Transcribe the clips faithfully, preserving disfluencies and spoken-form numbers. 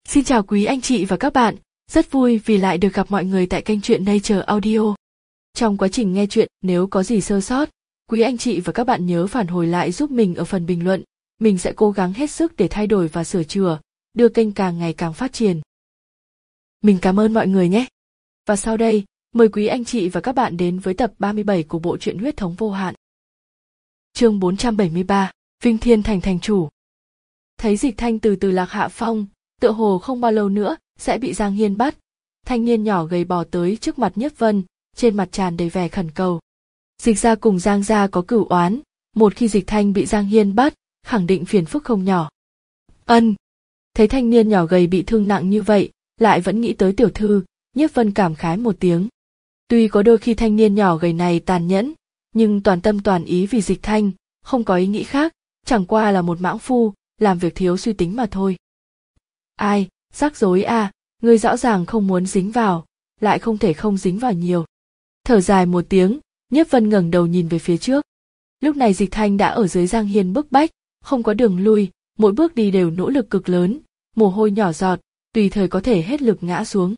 Xin chào quý anh chị và các bạn, rất vui vì lại được gặp mọi người tại kênh truyện Nature Audio. Trong quá trình nghe truyện, nếu có gì sơ sót, quý anh chị và các bạn nhớ phản hồi lại giúp mình ở phần bình luận, mình sẽ cố gắng hết sức để thay đổi và sửa chữa, đưa kênh càng ngày càng phát triển. Mình cảm ơn mọi người nhé. Và sau đây, mời quý anh chị và các bạn đến với tập ba mươi bảy của bộ truyện Huyết thống vô hạn. Chương bốn trăm bảy mươi ba, Vinh Thiên thành thành chủ. Thấy Dịch Thanh từ từ lạc hạ phong, tựa hồ không bao lâu nữa sẽ bị Giang Hiên bắt. Thanh niên nhỏ gầy bò tới trước mặt Nhiếp Vân, trên mặt tràn đầy vẻ khẩn cầu. Dịch gia cùng Giang gia có cửu oán, một khi Dịch Thanh bị Giang Hiên bắt, khẳng định phiền phức không nhỏ. Ân. Thấy thanh niên nhỏ gầy bị thương nặng như vậy, lại vẫn nghĩ tới tiểu thư, Nhiếp Vân cảm khái một tiếng. Tuy có đôi khi thanh niên nhỏ gầy này tàn nhẫn, nhưng toàn tâm toàn ý vì Dịch Thanh, không có ý nghĩ khác, chẳng qua là một mãng phu, làm việc thiếu suy tính mà thôi. Ai, rắc rối à, ngươi rõ ràng không muốn dính vào, lại không thể không dính vào nhiều. Thở dài một tiếng, Nhiếp Vân ngẩng đầu nhìn về phía trước. Lúc này Dịch Thanh đã ở dưới Giang Hiên bức bách, không có đường lui, mỗi bước đi đều nỗ lực cực lớn, mồ hôi nhỏ giọt, tùy thời có thể hết lực ngã xuống.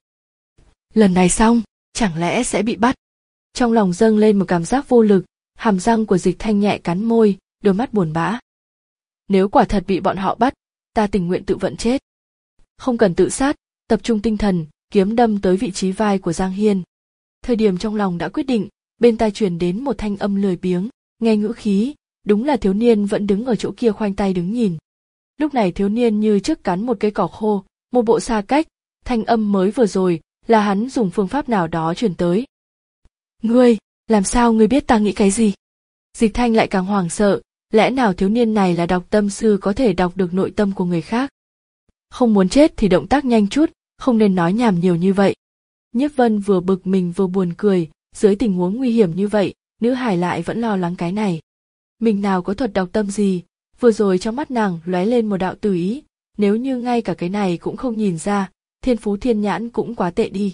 Lần này xong, chẳng lẽ sẽ bị bắt? Trong lòng dâng lên một cảm giác vô lực, hàm răng của Dịch Thanh nhẹ cắn môi, đôi mắt buồn bã. Nếu quả thật bị bọn họ bắt, ta tình nguyện tự vận chết. Không cần tự sát, tập trung tinh thần, kiếm đâm tới vị trí vai của Giang Hiên. Thời điểm trong lòng đã quyết định, bên tai truyền đến một thanh âm lười biếng, nghe ngữ khí, đúng là thiếu niên vẫn đứng ở chỗ kia khoanh tay đứng nhìn. Lúc này thiếu niên như trước cắn một cây cỏ khô, một bộ xa cách, thanh âm mới vừa rồi là hắn dùng phương pháp nào đó truyền tới. Ngươi, làm sao ngươi biết ta nghĩ cái gì? Dịch Thanh lại càng hoảng sợ, lẽ nào thiếu niên này là đọc tâm sư có thể đọc được nội tâm của người khác? Không muốn chết thì động tác nhanh chút, không nên nói nhảm nhiều như vậy. Nhiếp Vân vừa bực mình vừa buồn cười, dưới tình huống nguy hiểm như vậy, nữ hài lại vẫn lo lắng cái này. Mình nào có thuật đọc tâm gì, vừa rồi trong mắt nàng lóe lên một đạo từ ý, nếu như ngay cả cái này cũng không nhìn ra, thiên phú thiên nhãn cũng quá tệ đi.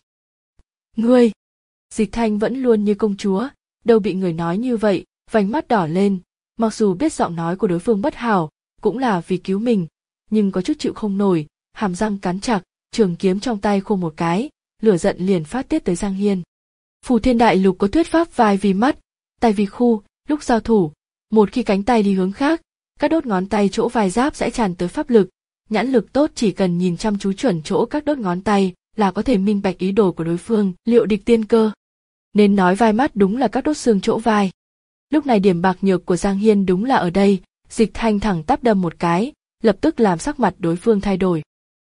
Ngươi! Dịch Thanh vẫn luôn như công chúa, đâu bị người nói như vậy, vành mắt đỏ lên, mặc dù biết giọng nói của đối phương bất hảo, cũng là vì cứu mình, nhưng có chút chịu không nổi, hàm răng cắn chặt, trường kiếm trong tay khô một cái, lửa giận liền phát tiết tới Giang Hiên. Phù Thiên Đại Lục có thuyết pháp vai vì mắt, tay vì khu, lúc giao thủ, một khi cánh tay đi hướng khác, các đốt ngón tay chỗ vai giáp sẽ tràn tới pháp lực, nhãn lực tốt chỉ cần nhìn chăm chú chuẩn chỗ các đốt ngón tay là có thể minh bạch ý đồ của đối phương, liệu địch tiên cơ. Nên nói vai mắt đúng là các đốt xương chỗ vai. Lúc này điểm bạc nhược của Giang Hiên đúng là ở đây, Dịch Thanh thẳng tắp đâm một cái, lập tức làm sắc mặt đối phương thay đổi.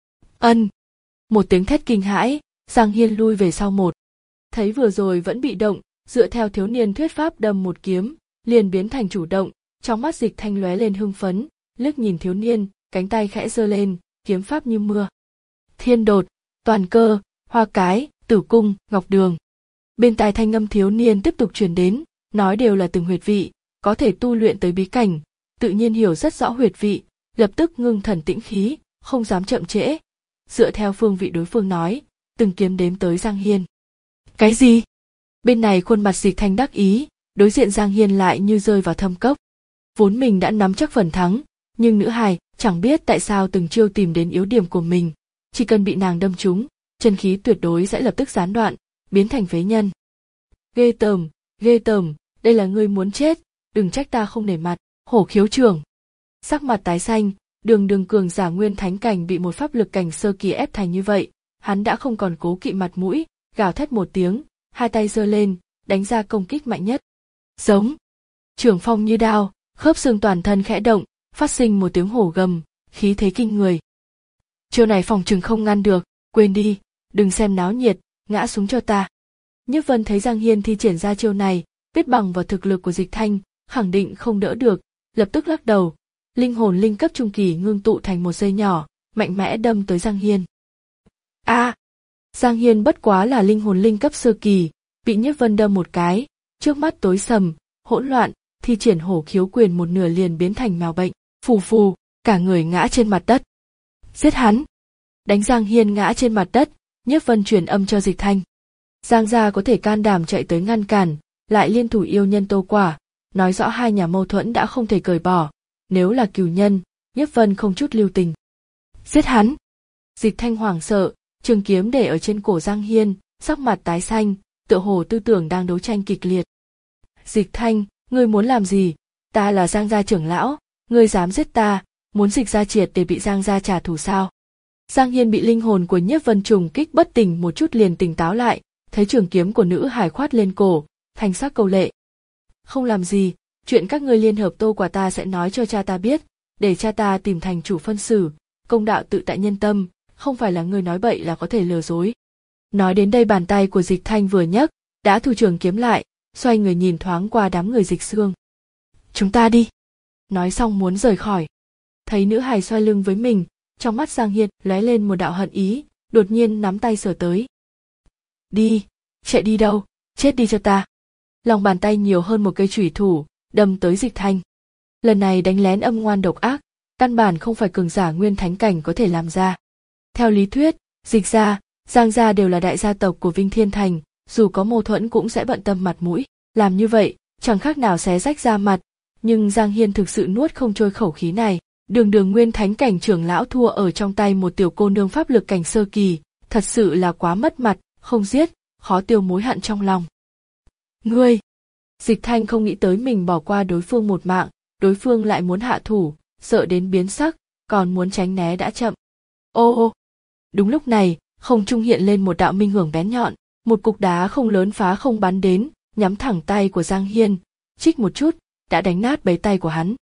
Ân! Một tiếng thét kinh hãi, Giang Hiên lui về sau một. Thấy vừa rồi vẫn bị động, dựa theo thiếu niên thuyết pháp đâm một kiếm, liền biến thành chủ động, trong mắt Dịch Thanh lóe lên hưng phấn, liếc nhìn thiếu niên, cánh tay khẽ giơ lên, kiếm pháp như mưa. Thiên đột, toàn cơ, hoa cái, tử cung, ngọc đường. Bên tai thanh âm thiếu niên tiếp tục truyền đến, nói đều là từng huyệt vị, có thể tu luyện tới bí cảnh, tự nhiên hiểu rất rõ huyệt vị, lập tức ngưng thần tĩnh khí, không dám chậm trễ. Dựa theo phương vị đối phương nói, từng kiếm đếm tới Giang Hiên. Cái gì? Bên này khuôn mặt Dịch Thanh đắc ý, đối diện Giang Hiên lại như rơi vào thâm cốc. Vốn mình đã nắm chắc phần thắng, nhưng nữ hài chẳng biết tại sao từng chiêu tìm đến yếu điểm của mình, chỉ cần bị nàng đâm trúng, chân khí tuyệt đối sẽ lập tức gián đoạn, biến thành phế nhân. Ghê tởm, ghê tởm, đây là ngươi muốn chết, đừng trách ta không nể mặt, hổ khiếu trưởng. Sắc mặt tái xanh, đường đường cường giả nguyên thánh cảnh bị một pháp lực cảnh sơ kỳ ép thành như vậy, hắn đã không còn cố kỵ mặt mũi, gào thét một tiếng, hai tay giơ lên, đánh ra công kích mạnh nhất. Giống, trường phong như đao, khớp xương toàn thân khẽ động, phát sinh một tiếng hổ gầm, khí thế kinh người. Chiêu này phòng chừng không ngăn được, quên đi, đừng xem náo nhiệt, ngã xuống cho ta. Nhiếp Vân thấy Giang Hiên thi triển ra chiêu này, biết bằng vào thực lực của Dịch Thanh, khẳng định không đỡ được, lập tức lắc đầu, linh hồn linh cấp trung kỳ ngưng tụ thành một dây nhỏ, mạnh mẽ đâm tới Giang Hiên. A! À, Giang Hiên bất quá là linh hồn linh cấp sơ kỳ, bị Nhiếp Vân đâm một cái, trước mắt tối sầm, hỗn loạn, thi triển hổ khiếu quyền một nửa liền biến thành mèo bệnh, phù phù, cả người ngã trên mặt đất. Giết hắn! Đánh Giang Hiên ngã trên mặt đất, Nhiếp Vân truyền âm cho Dịch Thanh. Giang gia có thể can đảm chạy tới ngăn cản, lại liên thủ yêu nhân Tô Quả, nói rõ hai nhà mâu thuẫn đã không thể cởi bỏ, nếu là cừu nhân, Nhiếp Vân không chút lưu tình. Giết hắn! Dịch Thanh hoảng sợ, trường kiếm để ở trên cổ Giang Hiên, sắc mặt tái xanh, tựa hồ tư tưởng đang đấu tranh kịch liệt. Dịch Thanh, ngươi muốn làm gì? Ta là Giang gia trưởng lão, ngươi dám giết ta, muốn Dịch gia triệt để bị Giang gia trả thù sao? Giang Hiên bị linh hồn của Nhiếp Vân trùng kích bất tỉnh một chút liền tỉnh táo lại, thấy trường kiếm của nữ hải khoát lên cổ, thanh sắc câu lệ. Không làm gì, chuyện các ngươi liên hợp tô quả ta sẽ nói cho cha ta biết, để cha ta tìm thành chủ phân xử, công đạo tự tại nhân tâm, không phải là ngươi nói bậy là có thể lừa dối. Nói đến đây bàn tay của Dịch Thanh vừa nhấc, đã thu trường kiếm lại, xoay người nhìn thoáng qua đám người Dịch Xương. Chúng ta đi. Nói xong muốn rời khỏi. Thấy nữ hài xoay lưng với mình, trong mắt Giang Hiên lóe lên một đạo hận ý, đột nhiên nắm tay sờ tới. Đi, chạy đi đâu, chết đi cho ta. Lòng bàn tay nhiều hơn một cây chủy thủ, đâm tới Dịch Thanh. Lần này đánh lén âm ngoan độc ác, căn bản không phải cường giả nguyên thánh cảnh có thể làm ra. Theo lý thuyết, Dịch gia, Giang gia đều là đại gia tộc của Vinh Thiên Thành, dù có mâu thuẫn cũng sẽ bận tâm mặt mũi, làm như vậy, chẳng khác nào xé rách da mặt, nhưng Giang Hiên thực sự nuốt không trôi khẩu khí này, đường đường nguyên thánh cảnh trưởng lão thua ở trong tay một tiểu cô nương pháp lực cảnh sơ kỳ, thật sự là quá mất mặt, không giết, khó tiêu mối hận trong lòng. Ngươi! Dịch Thanh không nghĩ tới mình bỏ qua đối phương một mạng, đối phương lại muốn hạ thủ, sợ đến biến sắc, còn muốn tránh né đã chậm. Ô ô! Đúng lúc này, không trung hiện lên một đạo minh hưởng bén nhọn, một cục đá không lớn phá không bắn đến, nhắm thẳng tay của Giang Hiên, chích một chút, đã đánh nát bấy tay của hắn.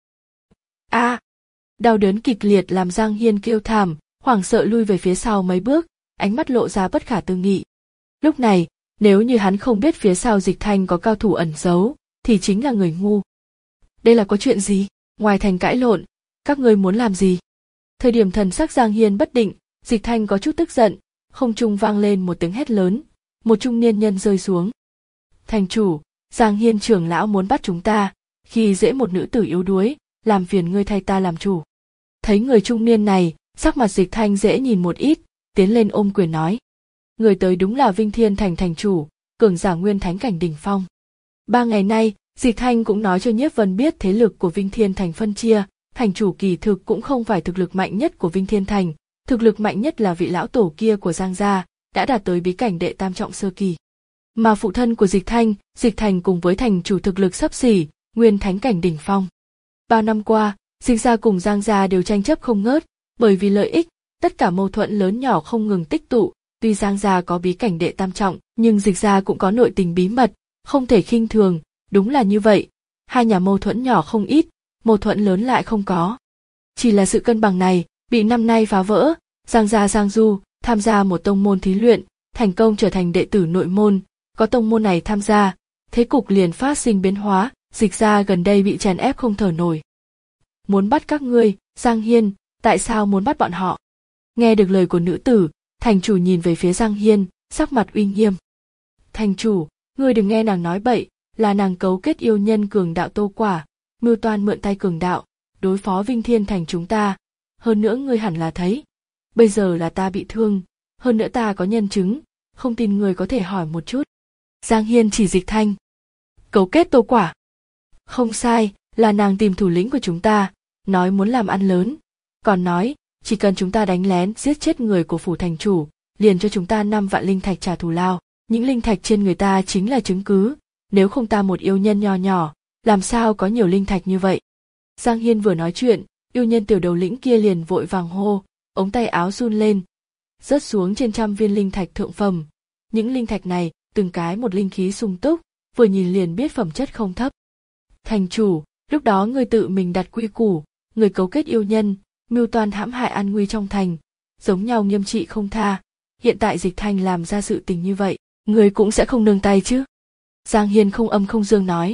A! À, đau đớn kịch liệt làm Giang Hiên kêu thảm, hoảng sợ lui về phía sau mấy bước, ánh mắt lộ ra bất khả tư nghị. Lúc này, nếu như hắn không biết phía sau Dịch Thanh có cao thủ ẩn giấu, thì chính là người ngu. Đây là có chuyện gì? Ngoài thành cãi lộn, các ngươi muốn làm gì? Thời điểm thần sắc Giang Hiên bất định, Dịch Thanh có chút tức giận, không trung vang lên một tiếng hét lớn, một trung niên nhân rơi xuống. Thành chủ, Giang Hiên trưởng lão muốn bắt chúng ta, khi dễ một nữ tử yếu đuối, làm phiền ngươi thay ta làm chủ. Thấy người trung niên này, sắc mặt Dịch Thanh dễ nhìn một ít, tiến lên ôm quyền nói. Người tới đúng là Vinh Thiên Thành thành chủ, cường giả nguyên thánh cảnh đỉnh phong. Ba ngày nay, Dịch Thanh cũng nói cho Nhiếp Vân biết thế lực của Vinh Thiên Thành phân chia, thành chủ kỳ thực cũng không phải thực lực mạnh nhất của Vinh Thiên Thành, thực lực mạnh nhất là vị lão tổ kia của Giang gia, đã đạt tới bí cảnh đệ tam trọng sơ kỳ. Mà phụ thân của Dịch Thanh, Dịch Thành cùng với thành chủ thực lực xấp xỉ, nguyên thánh cảnh đỉnh phong. Bao năm qua, Dịch gia cùng Giang gia đều tranh chấp không ngớt, bởi vì lợi ích, tất cả mâu thuẫn lớn nhỏ không ngừng tích tụ, tuy Giang gia có bí cảnh đệ tam trọng, nhưng Dịch gia cũng có nội tình bí mật, không thể khinh thường, đúng là như vậy, hai nhà mâu thuẫn nhỏ không ít, mâu thuẫn lớn lại không có. Chỉ là sự cân bằng này, bị năm nay phá vỡ, Giang gia Giang Du tham gia một tông môn thí luyện, thành công trở thành đệ tử nội môn, có tông môn này tham gia, thế cục liền phát sinh biến hóa, Dịch gia gần đây bị chèn ép không thở nổi. Muốn bắt các ngươi, Giang Hiên, tại sao muốn bắt bọn họ? Nghe được lời của nữ tử, thành chủ nhìn về phía Giang Hiên, sắc mặt uy nghiêm. Thành chủ, ngươi đừng nghe nàng nói bậy, là nàng cấu kết yêu nhân cường đạo Tô Quả, mưu toan mượn tay cường đạo, đối phó Vinh Thiên Thành chúng ta. Hơn nữa ngươi hẳn là thấy, bây giờ là ta bị thương, hơn nữa ta có nhân chứng, không tin ngươi có thể hỏi một chút. Giang Hiên chỉ Dịch Thanh. Cấu kết Tô Quả. Không sai, là nàng tìm thủ lĩnh của chúng ta, nói muốn làm ăn lớn, còn nói, chỉ cần chúng ta đánh lén giết chết người của phủ thành chủ, liền cho chúng ta năm vạn linh thạch trả thù lao, những linh thạch trên người ta chính là chứng cứ, nếu không ta một yêu nhân nho nhỏ, làm sao có nhiều linh thạch như vậy. Giang Hiên vừa nói chuyện, yêu nhân tiểu đầu lĩnh kia liền vội vàng hô, ống tay áo run lên, rớt xuống trên trăm viên linh thạch thượng phẩm. Những linh thạch này, từng cái một linh khí sung túc, vừa nhìn liền biết phẩm chất không thấp. Thành chủ, lúc đó người tự mình đặt quy củ, người cấu kết yêu nhân, mưu toan hãm hại an nguy trong thành, giống nhau nghiêm trị không tha. Hiện tại Dịch Thanh làm ra sự tình như vậy, người cũng sẽ không nương tay chứ? Giang Hiên không âm không dương nói.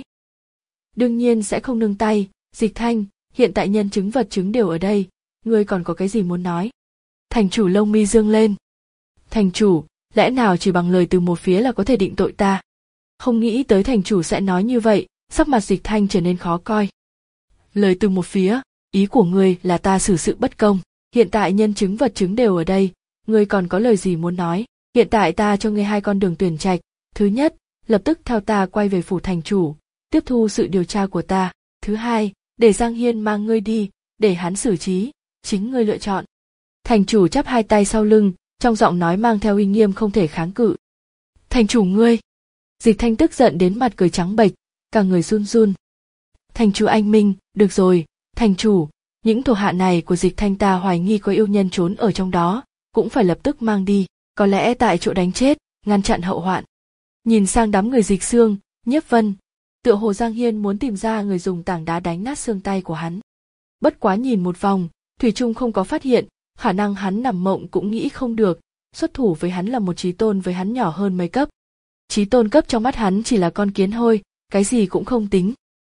Đương nhiên sẽ không nương tay, Dịch Thanh, hiện tại nhân chứng vật chứng đều ở đây, ngươi còn có cái gì muốn nói? Thành chủ lông mi dương lên. Thành chủ, lẽ nào chỉ bằng lời từ một phía là có thể định tội ta? Không nghĩ tới thành chủ sẽ nói như vậy, sắc mặt Dịch Thanh trở nên khó coi. Lời từ một phía, ý của ngươi là ta xử sự bất công, hiện tại nhân chứng vật chứng đều ở đây, ngươi còn có lời gì muốn nói? Hiện tại ta cho ngươi hai con đường tuyển trạch, thứ nhất, lập tức theo ta quay về phủ thành chủ, tiếp thu sự điều tra của ta, thứ hai, để Giang Hiên mang ngươi đi, để hắn xử trí, chính ngươi lựa chọn. Thành chủ chắp hai tay sau lưng, trong giọng nói mang theo uy nghiêm không thể kháng cự. Thành chủ ngươi! Dịch Thanh tức giận đến mặt cười trắng bệch, cả người run run. Thành chủ anh minh, được rồi, thành chủ, những thuộc hạ này của Dịch Thanh ta hoài nghi có yêu nhân trốn ở trong đó, cũng phải lập tức mang đi, có lẽ tại chỗ đánh chết, ngăn chặn hậu hoạn. Nhìn sang đám người Dịch Xương, Nhiếp Vân, tựa hồ Giang Hiên muốn tìm ra người dùng tảng đá đánh nát xương tay của hắn. Bất quá nhìn một vòng, thủy chung không có phát hiện, khả năng hắn nằm mộng cũng nghĩ không được, xuất thủ với hắn là một chí tôn với hắn nhỏ hơn mấy cấp. Chí tôn cấp trong mắt hắn chỉ là con kiến hôi, cái gì cũng không tính.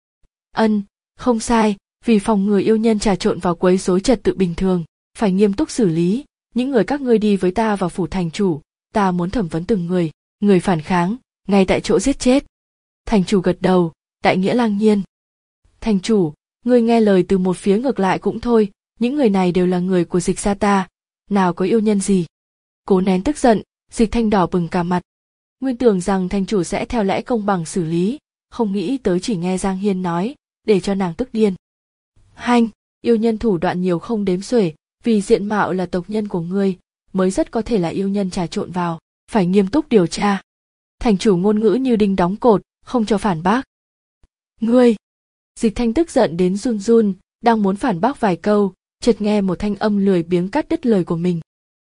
Ân, không sai, vì phòng ngừa yêu nhân trà trộn vào quấy rối trật tự bình thường, phải nghiêm túc xử lý, những người các ngươi đi với ta vào phủ thành chủ, ta muốn thẩm vấn từng người, người phản kháng, ngay tại chỗ giết chết. Thành chủ gật đầu, đại nghĩa lang nhiên. Thành chủ, ngươi nghe lời từ một phía ngược lại cũng thôi, những người này đều là người của Dịch gia ta, nào có yêu nhân gì. Cố nén tức giận, Dịch Thanh đỏ bừng cả mặt. Nguyên tưởng rằng thành chủ sẽ theo lẽ công bằng xử lý, không nghĩ tới chỉ nghe Giang Hiên nói, để cho nàng tức điên. Hanh, yêu nhân thủ đoạn nhiều không đếm xuể, vì diện mạo là tộc nhân của ngươi, mới rất có thể là yêu nhân trà trộn vào, phải nghiêm túc điều tra. Thành chủ ngôn ngữ như đinh đóng cột, không cho phản bác. Ngươi! Dịch Thanh tức giận đến run run, đang muốn phản bác vài câu, chợt nghe một thanh âm lười biếng cắt đứt lời của mình.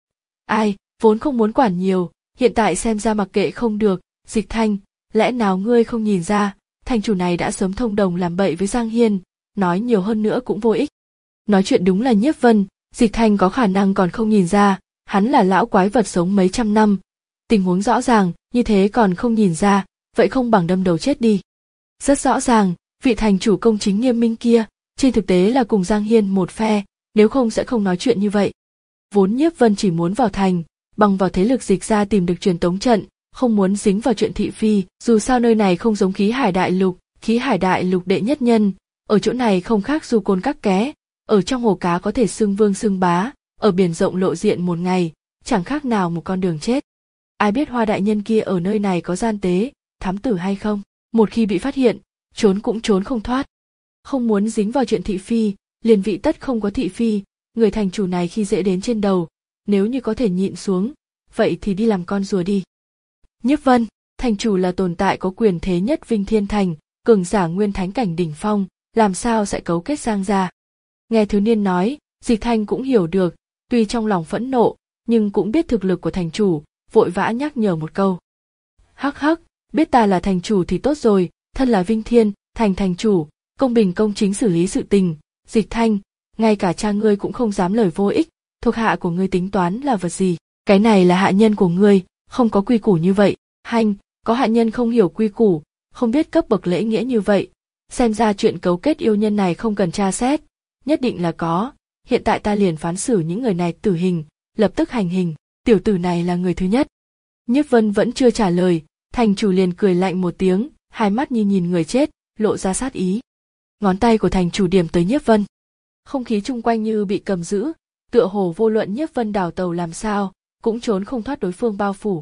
Ai, vốn không muốn quản nhiều, hiện tại xem ra mặc kệ không được, Dịch Thanh, lẽ nào ngươi không nhìn ra, thành chủ này đã sớm thông đồng làm bậy với Giang Hiên, nói nhiều hơn nữa cũng vô ích. Nói chuyện đúng là Nhiếp Vân, Dịch Thanh có khả năng còn không nhìn ra, hắn là lão quái vật sống mấy trăm năm. Tình huống rõ ràng, như thế còn không nhìn ra, vậy không bằng đâm đầu chết đi. Rất rõ ràng, vị thành chủ công chính nghiêm minh kia, trên thực tế là cùng Giang Hiên một phe, nếu không sẽ không nói chuyện như vậy. Vốn Nhiếp Vân chỉ muốn vào thành, bằng vào thế lực Dịch gia tìm được truyền tống trận, không muốn dính vào chuyện thị phi, dù sao nơi này không giống khí hải đại lục, khí hải đại lục đệ nhất nhân, ở chỗ này không khác du côn các ké, ở trong hồ cá có thể xưng vương xưng bá, ở biển rộng lộ diện một ngày, chẳng khác nào một con đường chết. Ai biết Hoa đại nhân kia ở nơi này có gian tế, thám tử hay không, một khi bị phát hiện, trốn cũng trốn không thoát. Không muốn dính vào chuyện thị phi, liền vị tất không có thị phi, người thành chủ này khi dễ đến trên đầu, nếu như có thể nhịn xuống, vậy thì đi làm con rùa đi. Nhiếp Vân, thành chủ là tồn tại có quyền thế nhất Vinh Thiên Thành, cường giả nguyên thánh cảnh đỉnh phong, làm sao sẽ cấu kết Giang gia. Nghe thiếu niên nói, Dịch Thanh cũng hiểu được, tuy trong lòng phẫn nộ, nhưng cũng biết thực lực của thành chủ, vội vã nhắc nhở một câu. Hắc hắc, biết ta là thành chủ thì tốt rồi, thân là Vinh Thiên Thành thành chủ, công bình công chính xử lý sự tình. Dịch Thanh, ngay cả cha ngươi cũng không dám lời vô ích, thuộc hạ của ngươi tính toán là vật gì? Cái này là hạ nhân của ngươi, không có quy củ như vậy. Hanh, có hạ nhân không hiểu quy củ, không biết cấp bậc lễ nghĩa như vậy. Xem ra chuyện cấu kết yêu nhân này không cần tra xét, nhất định là có. Hiện tại ta liền phán xử những người này tử hình, lập tức hành hình. Tiểu tử này là người thứ nhất. Nhiếp Vân vẫn chưa trả lời, thành chủ liền cười lạnh một tiếng, hai mắt như nhìn người chết, lộ ra sát ý. Ngón tay của thành chủ điểm tới Nhiếp Vân. Không khí chung quanh như bị cầm giữ, tựa hồ vô luận Nhiếp Vân đào tàu làm sao, cũng trốn không thoát đối phương bao phủ.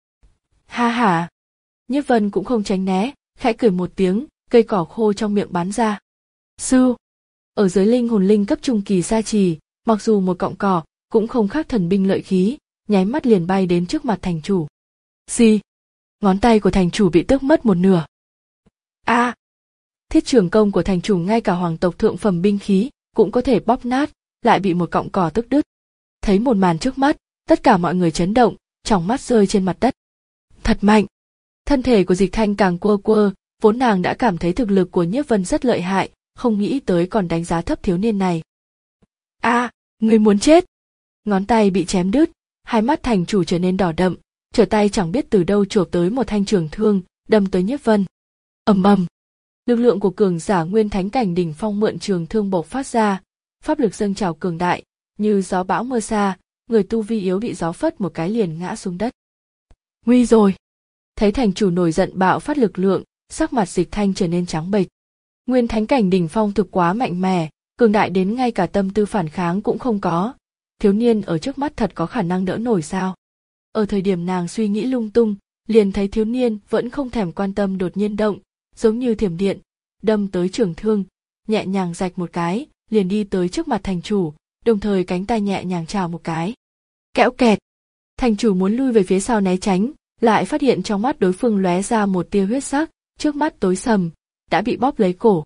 Ha ha! Nhiếp Vân cũng không tránh né, khẽ cười một tiếng, cây cỏ khô trong miệng bắn ra. Sư! Ở dưới linh hồn linh cấp trung kỳ gia trì, mặc dù một cọng cỏ, cũng không khác thần binh lợi khí, nháy mắt liền bay đến trước mặt thành chủ. Xì! Ngón tay của thành chủ bị tước mất một nửa. A! À, thiết trường công của thành chủ ngay cả hoàng tộc thượng phẩm binh khí cũng có thể bóp nát, lại bị một cọng cỏ tước đứt. Thấy một màn trước mắt, tất cả mọi người chấn động, tròng mắt rơi trên mặt đất. Thật mạnh! Thân thể của Dịch Thanh càng quơ quơ, vốn nàng đã cảm thấy thực lực của Nhiếp Vân rất lợi hại, không nghĩ tới còn đánh giá thấp thiếu niên này. A! À, người muốn chết! Ngón tay bị chém đứt, hai mắt thành chủ trở nên đỏ đậm, trở tay chẳng biết từ đâu chộp tới một thanh trường thương, đâm tới Nhiếp Vân. Ầm ầm! Lực lượng của cường giả nguyên thánh cảnh đỉnh phong mượn trường thương bộc phát ra, pháp lực dâng trào cường đại, như gió bão mưa xa, người tu vi yếu bị gió phất một cái liền ngã xuống đất. Nguy rồi! Thấy thành chủ nổi giận bạo phát lực lượng, sắc mặt Dịch Thanh trở nên trắng bệch. Nguyên thánh cảnh đỉnh phong thực quá mạnh mẽ, cường đại đến ngay cả tâm tư phản kháng cũng không có. Thiếu niên ở trước mắt thật có khả năng đỡ nổi sao? Ở thời điểm nàng suy nghĩ lung tung, liền thấy thiếu niên vẫn không thèm quan tâm đột nhiên động, giống như thiểm điện, đâm tới trường thương, nhẹ nhàng rạch một cái, liền đi tới trước mặt thành chủ, đồng thời cánh tay nhẹ nhàng chào một cái. Kẽo kẹt. Thành chủ muốn lui về phía sau né tránh, lại phát hiện trong mắt đối phương lóe ra một tia huyết sắc, trước mắt tối sầm, đã bị bóp lấy cổ.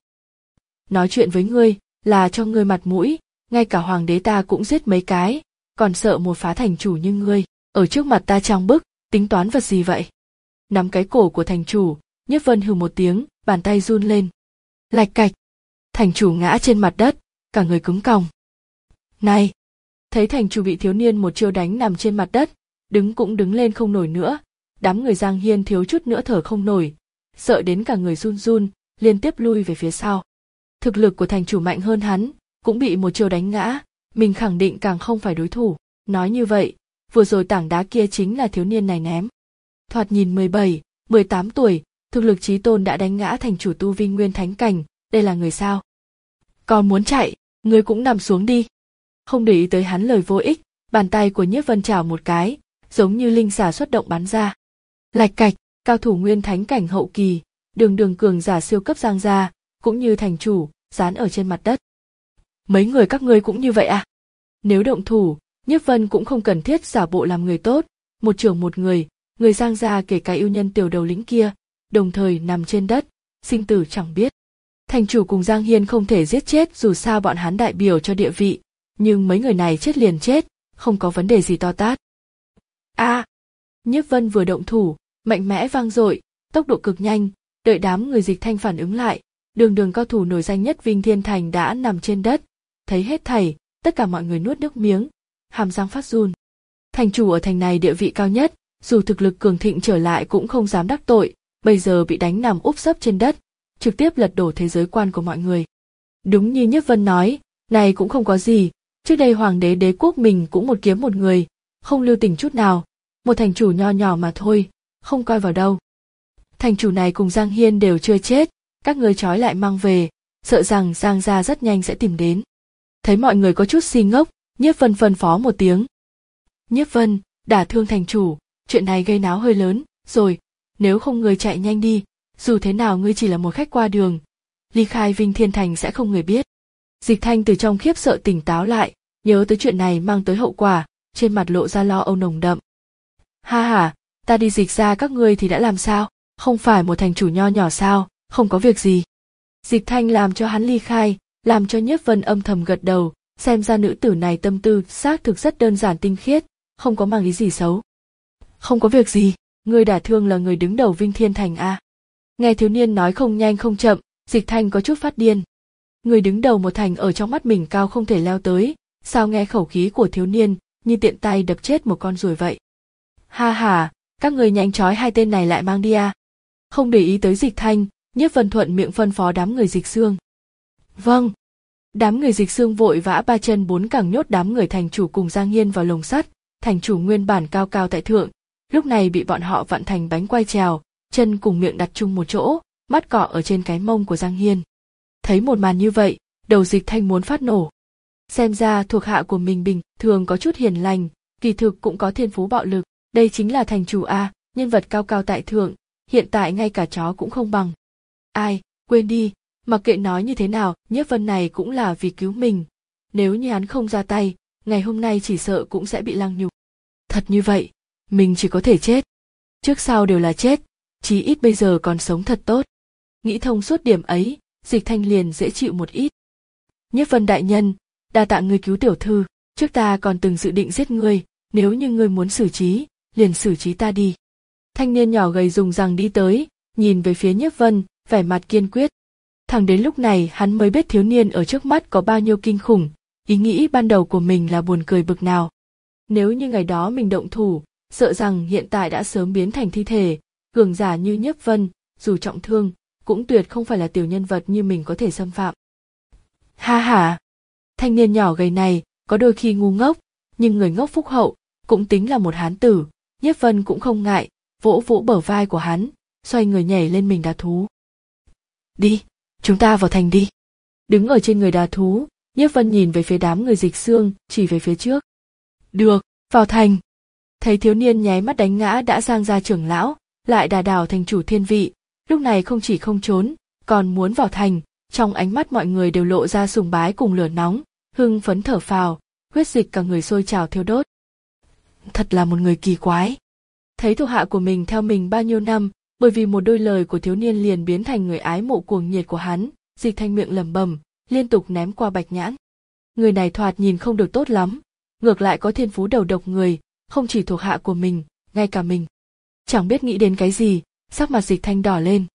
Nói chuyện với ngươi, là cho ngươi mặt mũi, ngay cả hoàng đế ta cũng giết mấy cái, còn sợ một phá thành chủ như ngươi, ở trước mặt ta trang bức, tính toán vật gì vậy? Nắm cái cổ của thành chủ, Nhiếp Vân hừ một tiếng, bàn tay run lên. Lạch cạch. Thành chủ ngã trên mặt đất, cả người cứng còng. Này! Thấy thành chủ bị thiếu niên một chiêu đánh nằm trên mặt đất, đứng cũng đứng lên không nổi nữa, đám người Giang Hiên thiếu chút nữa thở không nổi, sợ đến cả người run run, liên tiếp lui về phía sau. Thực lực của thành chủ mạnh hơn hắn, cũng bị một chiêu đánh ngã, mình khẳng định càng không phải đối thủ. Nói như vậy, vừa rồi tảng đá kia chính là thiếu niên này ném. Thoạt nhìn mười bảy, mười tám tuổi, thực lực chí tôn đã đánh ngã thành chủ tu vi nguyên thánh cảnh, đây là người sao? Còn muốn chạy, ngươi cũng nằm xuống đi. Không để ý tới hắn lời vô ích, bàn tay của Nhiếp Vân chảo một cái, giống như linh xà xuất động bắn ra. Lạch cạch, cao thủ nguyên thánh cảnh hậu kỳ, đường đường cường giả siêu cấp giang ra, cũng như thành chủ, dán ở trên mặt đất. Mấy người các ngươi cũng như vậy à? Nếu động thủ, Nhiếp Vân cũng không cần thiết giả bộ làm người tốt, một trưởng một người, người giang ra kể cả yêu nhân tiểu đầu lĩnh kia, đồng thời nằm trên đất, sinh tử chẳng biết. Thành chủ cùng Giang Hiên không thể giết chết dù sao bọn hắn đại biểu cho địa vị, nhưng mấy người này chết liền chết, không có vấn đề gì to tát. A! À, Nhiếp Vân vừa động thủ, mạnh mẽ vang dội, tốc độ cực nhanh, đợi đám người Dịch Thanh phản ứng lại, đường đường cao thủ nổi danh nhất Vinh Thiên Thành đã nằm trên đất, thấy hết thảy, tất cả mọi người nuốt nước miếng, hàm răng phát run. Thành chủ ở thành này địa vị cao nhất, dù thực lực cường thịnh trở lại cũng không dám đắc tội, bây giờ bị đánh nằm úp sấp trên đất, trực tiếp lật đổ thế giới quan của mọi người. Đúng như Nhiếp Vân nói, này cũng không có gì, trước đây hoàng đế đế quốc mình cũng một kiếm một người, không lưu tình chút nào, một thành chủ nho nhỏ mà thôi, không coi vào đâu. Thành chủ này cùng Giang Hiên đều chưa chết, các ngươi trói lại mang về, sợ rằng Giang gia rất nhanh sẽ tìm đến. Thấy mọi người có chút si ngốc, Nhiếp Vân phân phó một tiếng. Nhiếp Vân, đả thương thành chủ, chuyện này gây náo hơi lớn, rồi, nếu không ngươi chạy nhanh đi, dù thế nào ngươi chỉ là một khách qua đường, ly khai Vinh Thiên Thành sẽ không người biết. Dịch Thanh từ trong khiếp sợ tỉnh táo lại, nhớ tới chuyện này mang tới hậu quả, trên mặt lộ ra lo âu nồng đậm. Ha ha, ta đi Dịch ra các ngươi thì đã làm sao, không phải một thành chủ nho nhỏ sao, không có việc gì. Dịch Thanh làm cho hắn ly khai, làm cho Nhiếp Vân âm thầm gật đầu, xem ra nữ tử này tâm tư xác thực rất đơn giản tinh khiết, không có mang ý gì xấu. Không có việc gì, người đả thương là người đứng đầu Vinh Thiên Thành a. Nghe thiếu niên nói không nhanh không chậm, Dịch Thanh có chút phát điên. Người đứng đầu một thành ở trong mắt mình cao không thể leo tới, sao nghe khẩu khí của thiếu niên như tiện tay đập chết một con ruồi vậy. Ha ha, các người nhanh trói hai tên này lại mang đi a. Không để ý tới Dịch Thanh, Nhiếp Vân thuận miệng phân phó đám người Dịch Xương. Vâng. Đám người Dịch Xương vội vã ba chân bốn cẳng nhốt đám người thành chủ cùng Giang Hiên vào lồng sắt, thành chủ nguyên bản cao cao tại thượng, lúc này bị bọn họ vặn thành bánh quay trèo, chân cùng miệng đặt chung một chỗ, mắt cọ ở trên cái mông của Giang Hiên. Thấy một màn như vậy, đầu Dịch Thanh muốn phát nổ. Xem ra thuộc hạ của mình bình thường có chút hiền lành, kỳ thực cũng có thiên phú bạo lực, đây chính là thành chủ a, nhân vật cao cao tại thượng, hiện tại ngay cả chó cũng không bằng. Ai, quên đi, mặc kệ nói như thế nào, Nhiếp Vân này cũng là vì cứu mình, nếu như hắn không ra tay, ngày hôm nay chỉ sợ cũng sẽ bị lăng nhục. Thật như vậy, mình chỉ có thể chết. Trước sau đều là chết, chí ít bây giờ còn sống thật tốt. Nghĩ thông suốt điểm ấy, Dịch Thanh liền dễ chịu một ít. Nhiếp Vân đại nhân, đa tạ ngươi cứu tiểu thư, trước ta còn từng dự định giết ngươi, nếu như ngươi muốn xử trí, liền xử trí ta đi. Thanh niên nhỏ gầy dùng rằng đi tới, nhìn về phía Nhiếp Vân, vẻ mặt kiên quyết. Thẳng đến lúc này hắn mới biết thiếu niên ở trước mắt có bao nhiêu kinh khủng, ý nghĩ ban đầu của mình là buồn cười bực nào. Nếu như ngày đó mình động thủ, sợ rằng hiện tại đã sớm biến thành thi thể, cường giả như Nhiếp Vân, dù trọng thương, cũng tuyệt không phải là tiểu nhân vật như mình có thể xâm phạm. Ha ha! Thanh niên nhỏ gầy này, có đôi khi ngu ngốc, nhưng người ngốc phúc hậu, cũng tính là một hán tử, Nhiếp Vân cũng không ngại, vỗ vỗ bờ vai của hắn, xoay người nhảy lên mình đá thú. Đi, chúng ta vào thành đi. Đứng ở trên người đá thú, Nhiếp Vân nhìn về phía đám người Dịch Xương, chỉ về phía trước. Được, vào thành. Thấy thiếu niên nháy mắt đánh ngã đã Giang gia trưởng lão, lại đà đảo thành chủ thiên vị, lúc này không chỉ không trốn, còn muốn vào thành, trong ánh mắt mọi người đều lộ ra sùng bái cùng lửa nóng, hưng phấn thở phào, huyết dịch cả người sôi trào thiêu đốt. Thật là một người kỳ quái. Thấy thuộc hạ của mình theo mình bao nhiêu năm, bởi vì một đôi lời của thiếu niên liền biến thành người ái mộ cuồng nhiệt của hắn, Dịch Thanh miệng lẩm bẩm, liên tục ném qua Bạch Nhãn. Người này thoạt nhìn không được tốt lắm, ngược lại có thiên phú đầu độc người, không chỉ thuộc hạ của mình, ngay cả mình. Chẳng biết nghĩ đến cái gì, sắc mặt Dịch Thanh đỏ lên.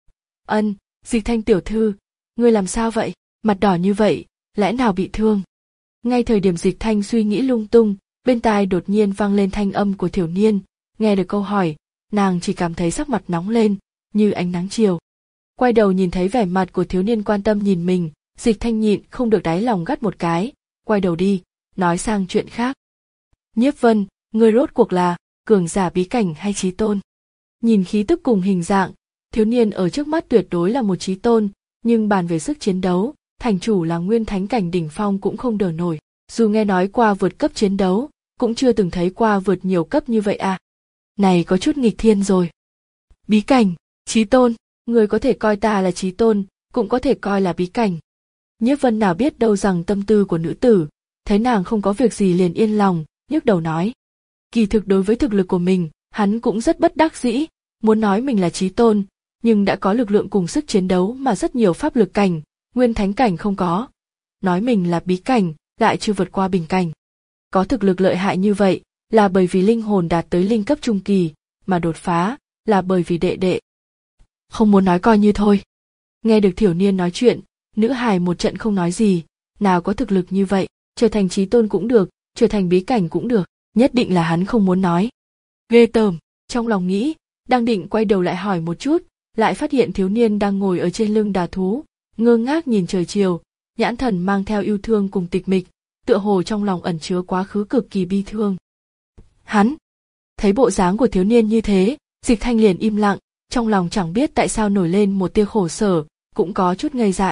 Ân, Dịch Thanh tiểu thư, ngươi làm sao vậy, mặt đỏ như vậy, lẽ nào bị thương? Ngay thời điểm Dịch Thanh suy nghĩ lung tung, bên tai đột nhiên vang lên thanh âm của thiểu niên, nghe được câu hỏi, nàng chỉ cảm thấy sắc mặt nóng lên, như ánh nắng chiều. Quay đầu nhìn thấy vẻ mặt của thiếu niên quan tâm nhìn mình, Dịch Thanh nhịn không được đáy lòng gắt một cái, quay đầu đi, nói sang chuyện khác. Nhiếp Vân, ngươi rốt cuộc là cường giả bí cảnh hay chí tôn? Nhìn khí tức cùng hình dạng, thiếu niên ở trước mắt tuyệt đối là một chí tôn, nhưng bàn về sức chiến đấu, thành chủ là nguyên thánh cảnh đỉnh phong cũng không đỡ nổi. Dù nghe nói qua vượt cấp chiến đấu, cũng chưa từng thấy qua vượt nhiều cấp như vậy à. Này có chút nghịch thiên rồi. Bí cảnh, chí tôn, người có thể coi ta là chí tôn, cũng có thể coi là bí cảnh. Nhiếp Vân nào biết đâu rằng tâm tư của nữ tử, thấy nàng không có việc gì liền yên lòng, nhức đầu nói. Kỳ thực đối với thực lực của mình, hắn cũng rất bất đắc dĩ, muốn nói mình là chí tôn, nhưng đã có lực lượng cùng sức chiến đấu mà rất nhiều pháp lực cảnh, nguyên thánh cảnh không có. Nói mình là bí cảnh, lại chưa vượt qua bình cảnh. Có thực lực lợi hại như vậy, là bởi vì linh hồn đạt tới linh cấp trung kỳ, mà đột phá, là bởi vì đệ đệ. Không muốn nói coi như thôi. Nghe được thiểu niên nói chuyện, nữ hài một trận không nói gì, nào có thực lực như vậy, trở thành chí tôn cũng được, trở thành bí cảnh cũng được, nhất định là hắn không muốn nói. Ghê tởm, trong lòng nghĩ, đang định quay đầu lại hỏi một chút, lại phát hiện thiếu niên đang ngồi ở trên lưng đà thú, ngơ ngác nhìn trời chiều, nhãn thần mang theo yêu thương cùng tịch mịch, tựa hồ trong lòng ẩn chứa quá khứ cực kỳ bi thương. Hắn, thấy bộ dáng của thiếu niên như thế, Dịch Thanh liền im lặng, trong lòng chẳng biết tại sao nổi lên một tia khổ sở, cũng có chút ngây dại.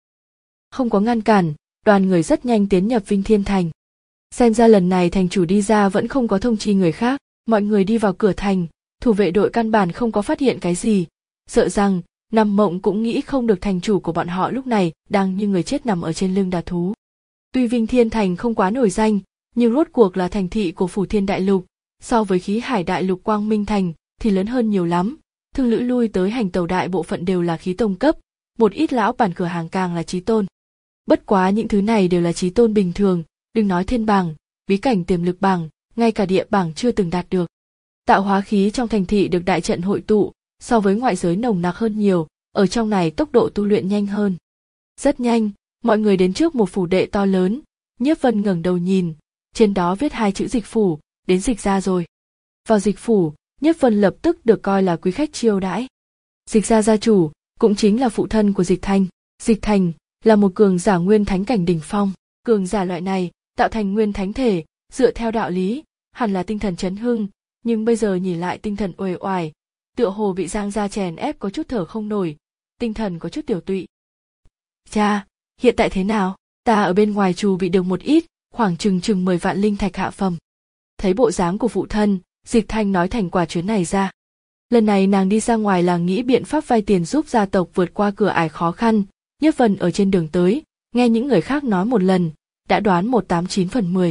Không có ngăn cản, đoàn người rất nhanh tiến nhập Vinh Thiên Thành. Xem ra lần này thành chủ đi ra vẫn không có thông chi người khác, mọi người đi vào cửa thành, thủ vệ đội căn bản không có phát hiện cái gì, sợ rằng nằm mộng cũng nghĩ không được thành chủ của bọn họ lúc này đang như người chết nằm ở trên lưng đà thú. Tuy Vinh Thiên Thành không quá nổi danh, nhưng rốt cuộc là thành thị của Phủ Thiên Đại Lục, so với Khí Hải Đại Lục Quang Minh Thành thì lớn hơn nhiều lắm. Thương lữ lui tới hành tàu đại bộ phận đều là khí tông cấp, một ít lão bản cửa hàng càng là chí tôn. Bất quá những thứ này đều là chí tôn bình thường, đừng nói thiên bảng, bí cảnh tiềm lực bảng, ngay cả địa bảng chưa từng đạt được. Tạo hóa khí trong thành thị được đại trận hội tụ, so với ngoại giới nồng nặc hơn nhiều, ở trong này tốc độ tu luyện nhanh hơn. Rất nhanh, mọi người đến trước một phủ đệ to lớn, Nhiếp Vân ngẩng đầu nhìn, trên đó viết hai chữ Dịch phủ, đến Dịch gia rồi. Vào Dịch phủ, Nhiếp Vân lập tức được coi là quý khách chiêu đãi. Dịch gia gia chủ, cũng chính là phụ thân của Dịch Thanh. Dịch Thành là một cường giả nguyên thánh cảnh đỉnh phong, cường giả loại này tạo thành nguyên thánh thể, dựa theo đạo lý, hẳn là tinh thần chấn hưng, nhưng bây giờ nhìn lại tinh thần uể oải, tựa hồ bị Giang gia chèn ép có chút thở không nổi, tinh thần có chút tiểu tụy. Cha, hiện tại thế nào? Ta ở bên ngoài trù bị được một ít, khoảng chừng chừng mười vạn linh thạch hạ phẩm. Thấy bộ dáng của phụ thân, Dịch Thanh nói thành quả chuyến này ra. Lần này nàng đi ra ngoài là nghĩ biện pháp vay tiền giúp gia tộc vượt qua cửa ải khó khăn. Nhiếp Vân ở trên đường tới, nghe những người khác nói một lần, đã đoán một tám chín phần mười.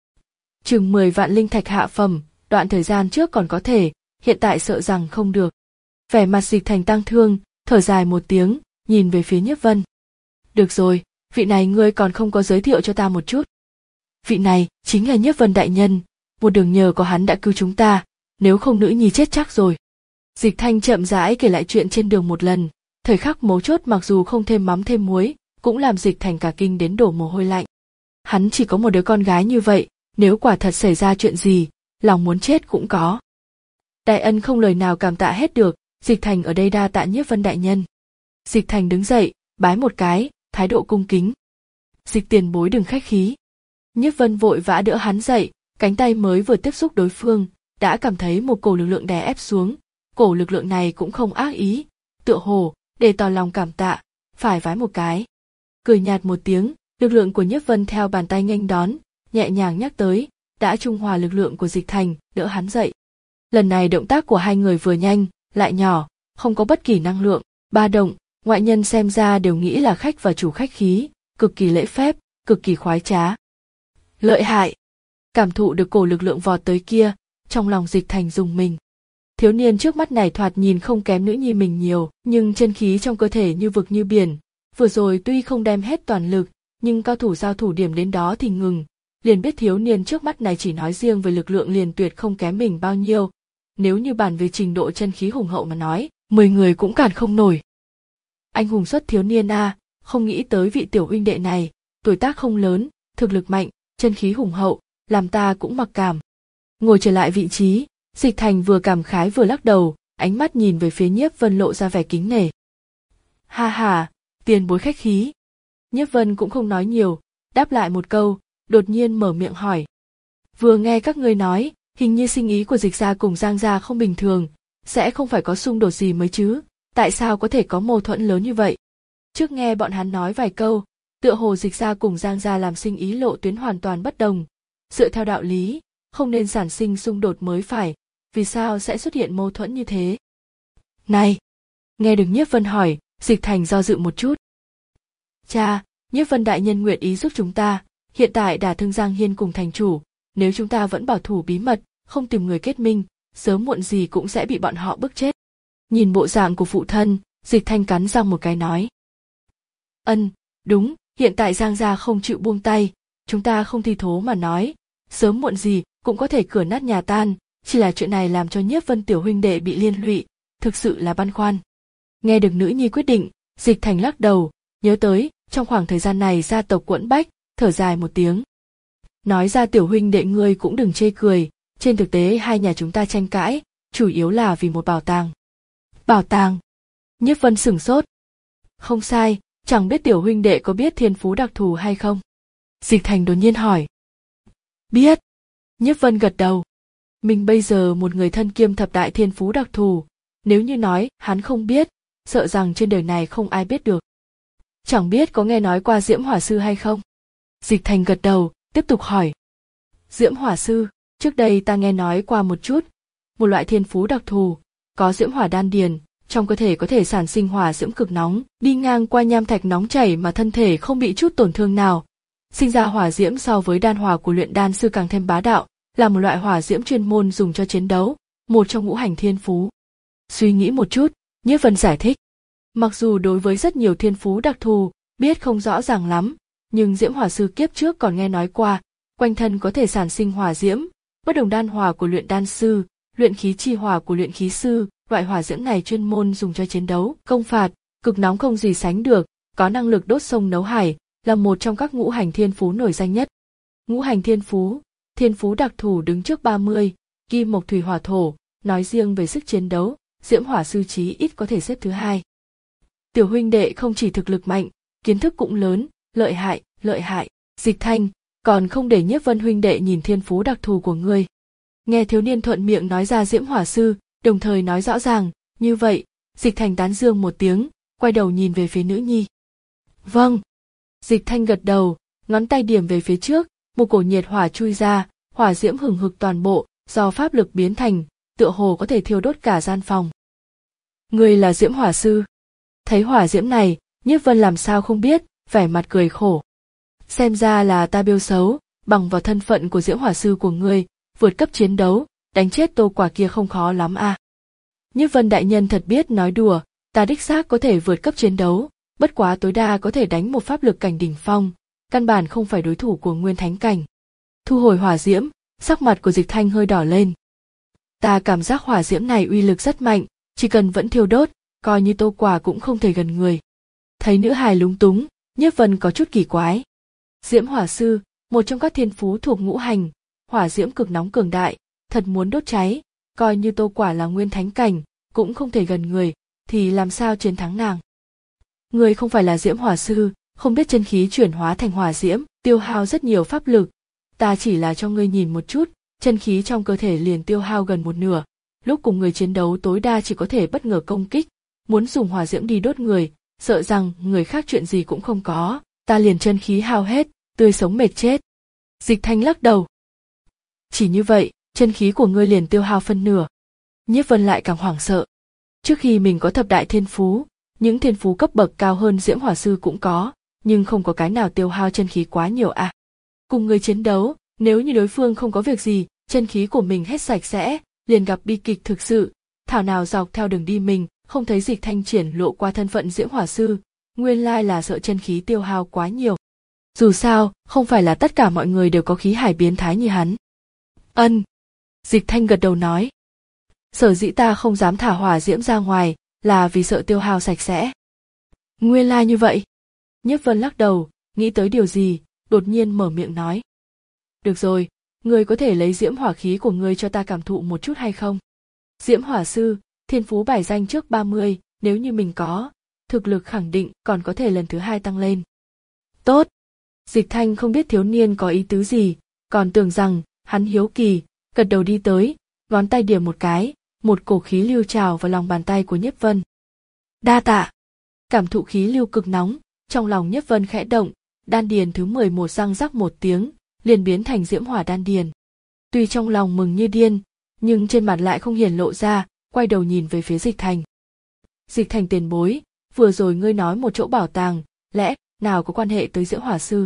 Chừng mười vạn linh thạch hạ phẩm, đoạn thời gian trước còn có thể, hiện tại sợ rằng không được. Vẻ mặt Dịch Thành tang thương, thở dài một tiếng, nhìn về phía Nhiếp Vân. Được rồi, vị này ngươi còn không có giới thiệu cho ta một chút. Vị này chính là Nhiếp Vân đại nhân, một đường nhờ có hắn đã cứu chúng ta, nếu không nữ nhi chết chắc rồi. Dịch Thanh chậm rãi kể lại chuyện trên đường một lần, thời khắc mấu chốt mặc dù không thêm mắm thêm muối, cũng làm Dịch Thành cả kinh đến đổ mồ hôi lạnh. Hắn chỉ có một đứa con gái như vậy, nếu quả thật xảy ra chuyện gì, lòng muốn chết cũng có. Đại ân không lời nào cảm tạ hết được, Dịch Thành ở đây đa tạ Nhiếp Vân đại nhân. Dịch Thành đứng dậy, bái một cái, thái độ cung kính. Dịch tiền bối đừng khách khí. Nhiếp Vân vội vã đỡ hắn dậy, cánh tay mới vừa tiếp xúc đối phương, đã cảm thấy một cổ lực lượng đè ép xuống, cổ lực lượng này cũng không ác ý, tựa hồ để tỏ lòng cảm tạ, phải vái một cái. Cười nhạt một tiếng, lực lượng của Nhiếp Vân theo bàn tay nghênh đón, nhẹ nhàng nhắc tới, đã trung hòa lực lượng của Dịch Thành, đỡ hắn dậy. Lần này động tác của hai người vừa nhanh, lại nhỏ, không có bất kỳ năng lượng, ba động, ngoại nhân xem ra đều nghĩ là khách và chủ khách khí, cực kỳ lễ phép, cực kỳ khoái trá. lợi hại. Cảm thụ được cổ lực lượng vọt tới kia, trong lòng Dịch Thành rùng mình. Thiếu niên trước mắt này thoạt nhìn không kém nữ nhi mình nhiều, nhưng chân khí trong cơ thể như vực như biển. Vừa rồi tuy không đem hết toàn lực, nhưng cao thủ giao thủ điểm đến đó thì ngừng, liền biết thiếu niên trước mắt này chỉ nói riêng về lực lượng liền tuyệt không kém mình bao nhiêu. Nếu như bàn về trình độ chân khí hùng hậu mà nói, mười người cũng cản không nổi. Anh hùng xuất thiếu niên a, không nghĩ tới vị tiểu huynh đệ này, tuổi tác không lớn, thực lực mạnh, chân khí hùng hậu, làm ta cũng mặc cảm. Ngồi trở lại vị trí, Dịch Thành vừa cảm khái vừa lắc đầu, ánh mắt nhìn về phía Nhiếp Vân lộ ra vẻ kính nể. Ha ha, tiền bối khách khí. Nhiếp Vân cũng không nói nhiều, đáp lại một câu, đột nhiên mở miệng hỏi. Vừa nghe các ngươi nói, hình như sinh ý của Dịch gia cùng Giang gia không bình thường, sẽ không phải có xung đột gì mới chứ, tại sao có thể có mâu thuẫn lớn như vậy? Trước nghe bọn hắn nói vài câu, tựa hồ Dịch gia cùng Giang gia làm sinh ý lộ tuyến hoàn toàn bất đồng. Dựa theo đạo lý, không nên sản sinh xung đột mới phải, vì sao sẽ xuất hiện mâu thuẫn như thế? Này! Nghe được Nhiếp Vân hỏi, Dịch Thành do dự một chút. Cha, Nhiếp Vân đại nhân nguyện ý giúp chúng ta, hiện tại đả thương Giang Hiên cùng thành chủ, nếu chúng ta vẫn bảo thủ bí mật, không tìm người kết minh, sớm muộn gì cũng sẽ bị bọn họ bức chết. Nhìn bộ dạng của phụ thân, Dịch Thanh cắn răng một cái nói. Ân, đúng, hiện tại Giang gia không chịu buông tay, chúng ta không thi thố mà nói, sớm muộn gì cũng có thể cửa nát nhà tan, chỉ là chuyện này làm cho Nhiếp Vân tiểu huynh đệ bị liên lụy, thực sự là băn khoăn. Nghe được nữ nhi quyết định, Dịch Thành lắc đầu, nhớ tới, trong khoảng thời gian này gia tộc quẫn bách, thở dài một tiếng. Nói ra tiểu huynh đệ ngươi cũng đừng chê cười, trên thực tế hai nhà chúng ta tranh cãi, chủ yếu là vì một bảo tàng. Bảo tàng? Nhiếp Vân sửng sốt. Không sai, chẳng biết tiểu huynh đệ có biết thiên phú đặc thù hay không? Dịch Thành đột nhiên hỏi. Biết. Nhiếp Vân gật đầu. Mình bây giờ một người thân kiêm thập đại thiên phú đặc thù, nếu như nói hắn không biết, sợ rằng trên đời này không ai biết được. Chẳng biết có nghe nói qua Diễm Hỏa Sư hay không? Dịch Thành gật đầu, tiếp tục hỏi. Diễm Hỏa Sư, trước đây ta nghe nói qua một chút, một loại thiên phú đặc thù, có diễm hỏa đan điền, trong cơ thể có thể sản sinh hỏa diễm cực nóng, đi ngang qua nham thạch nóng chảy mà thân thể không bị chút tổn thương nào. Sinh ra hỏa diễm so với đan hỏa của luyện đan sư càng thêm bá đạo, là một loại hỏa diễm chuyên môn dùng cho chiến đấu, một trong ngũ hành thiên phú. Suy nghĩ một chút, Nhiếp Vân giải thích. Mặc dù đối với rất nhiều thiên phú đặc thù, biết không rõ ràng lắm, nhưng Diễm Hỏa Sư kiếp trước còn nghe nói qua, quanh thân có thể sản sinh hỏa diễm, bất đồng đan hỏa của luyện đan sư, luyện khí chi hỏa của luyện khí sư, loại hỏa diễm này chuyên môn dùng cho chiến đấu, công phạt, cực nóng không gì sánh được, có năng lực đốt sông nấu hải, là một trong các ngũ hành thiên phú nổi danh nhất. Ngũ hành thiên phú, thiên phú đặc thù đứng trước ba mươi, kim mộc thủy hỏa thổ, nói riêng về sức chiến đấu, Diễm Hỏa Sư chí ít có thể xếp thứ hai. Tiểu huynh đệ không chỉ thực lực mạnh, kiến thức cũng lớn, lợi hại, lợi hại. Dịch Thanh, còn không để Nhiếp Vân huynh đệ nhìn thiên phú đặc thù của ngươi. Nghe thiếu niên thuận miệng nói ra Diễm Hỏa Sư, đồng thời nói rõ ràng, như vậy, Dịch Thành tán dương một tiếng, quay đầu nhìn về phía nữ nhi. Vâng. Dịch Thanh gật đầu, ngón tay điểm về phía trước, một cổ nhiệt hỏa chui ra, hỏa diễm hừng hực toàn bộ, do pháp lực biến thành, tựa hồ có thể thiêu đốt cả gian phòng. Ngươi là Diễm Hỏa Sư. Thấy hỏa diễm này, Nhiếp Vân làm sao không biết, vẻ mặt cười khổ. Xem ra là ta bêu xấu, bằng vào thân phận của Diễm Hỏa Sư của ngươi, vượt cấp chiến đấu, đánh chết Tô Quả kia không khó lắm à. Nhiếp Vân đại nhân thật biết nói đùa, ta đích xác có thể vượt cấp chiến đấu, bất quá tối đa có thể đánh một pháp lực cảnh đỉnh phong, căn bản không phải đối thủ của nguyên thánh cảnh. Thu hồi hỏa diễm, sắc mặt của Dịch Thanh hơi đỏ lên. Ta cảm giác hỏa diễm này uy lực rất mạnh, chỉ cần vẫn thiêu đốt, coi như Tô Quả cũng không thể gần người. Thấy nữ hài lúng túng, Nhiếp Vân có chút kỳ quái. Diễm Hỏa Sư, một trong các thiên phú thuộc ngũ hành, hỏa diễm cực nóng cường đại, thật muốn đốt cháy, coi như Tô Quả là nguyên thánh cảnh, cũng không thể gần người, thì làm sao chiến thắng nàng. Người không phải là Diễm Hỏa Sư, không biết chân khí chuyển hóa thành hỏa diễm, tiêu hao rất nhiều pháp lực. Ta chỉ là cho ngươi nhìn một chút, chân khí trong cơ thể liền tiêu hao gần một nửa. Lúc cùng người chiến đấu tối đa chỉ có thể bất ngờ công kích, muốn dùng hỏa diễm đi đốt người, sợ rằng người khác chuyện gì cũng không có, ta liền chân khí hao hết, tươi sống mệt chết. Dịch Thanh lắc đầu. Chỉ như vậy, chân khí của ngươi liền tiêu hao phân nửa. Nhiếp Vân lại càng hoảng sợ. Trước khi mình có thập đại thiên phú, những thiên phú cấp bậc cao hơn Diễm Hỏa Sư cũng có, nhưng không có cái nào tiêu hao chân khí quá nhiều à. cùng người chiến đấu, nếu như đối phương không có việc gì, chân khí của mình hết sạch sẽ, liền gặp bi kịch thực sự. Thảo nào dọc theo đường đi mình không thấy Dịch Thanh triển lộ qua thân phận Diễm Hỏa Sư, nguyên lai là sợ chân khí tiêu hao quá nhiều. Dù sao, không phải là tất cả mọi người đều có khí hải biến thái như hắn. Ân. Dịch Thanh gật đầu nói. Sở dĩ ta không dám thả hỏa diễm ra ngoài, là vì sợ tiêu hao sạch sẽ. Nguyên lai như vậy. Nhiếp Vân lắc đầu, nghĩ tới điều gì, đột nhiên mở miệng nói. Được rồi, ngươi có thể lấy diễm hỏa khí của ngươi cho ta cảm thụ một chút hay không? Diễm Hỏa Sư, thiên phú bài danh trước ba mươi, nếu như mình có, thực lực khẳng định còn có thể lần thứ hai tăng lên. Tốt. Dịch Thanh không biết thiếu niên có ý tứ gì, còn tưởng rằng hắn hiếu kỳ, gật đầu đi tới, ngón tay điểm một cái, một cổ khí lưu trào vào lòng bàn tay của Nhiếp Vân. Đa tạ. Cảm thụ khí lưu cực nóng, trong lòng Nhiếp Vân khẽ động, đan điền thứ mười một răng rắc một tiếng, liền biến thành diễm hỏa đan điền. Tuy trong lòng mừng như điên, nhưng trên mặt lại không hiển lộ ra, quay đầu nhìn về phía Dịch Thành. Dịch Thành tiền bối, vừa rồi ngươi nói một chỗ bảo tàng, lẽ nào có quan hệ tới Diễm Hỏa Sư?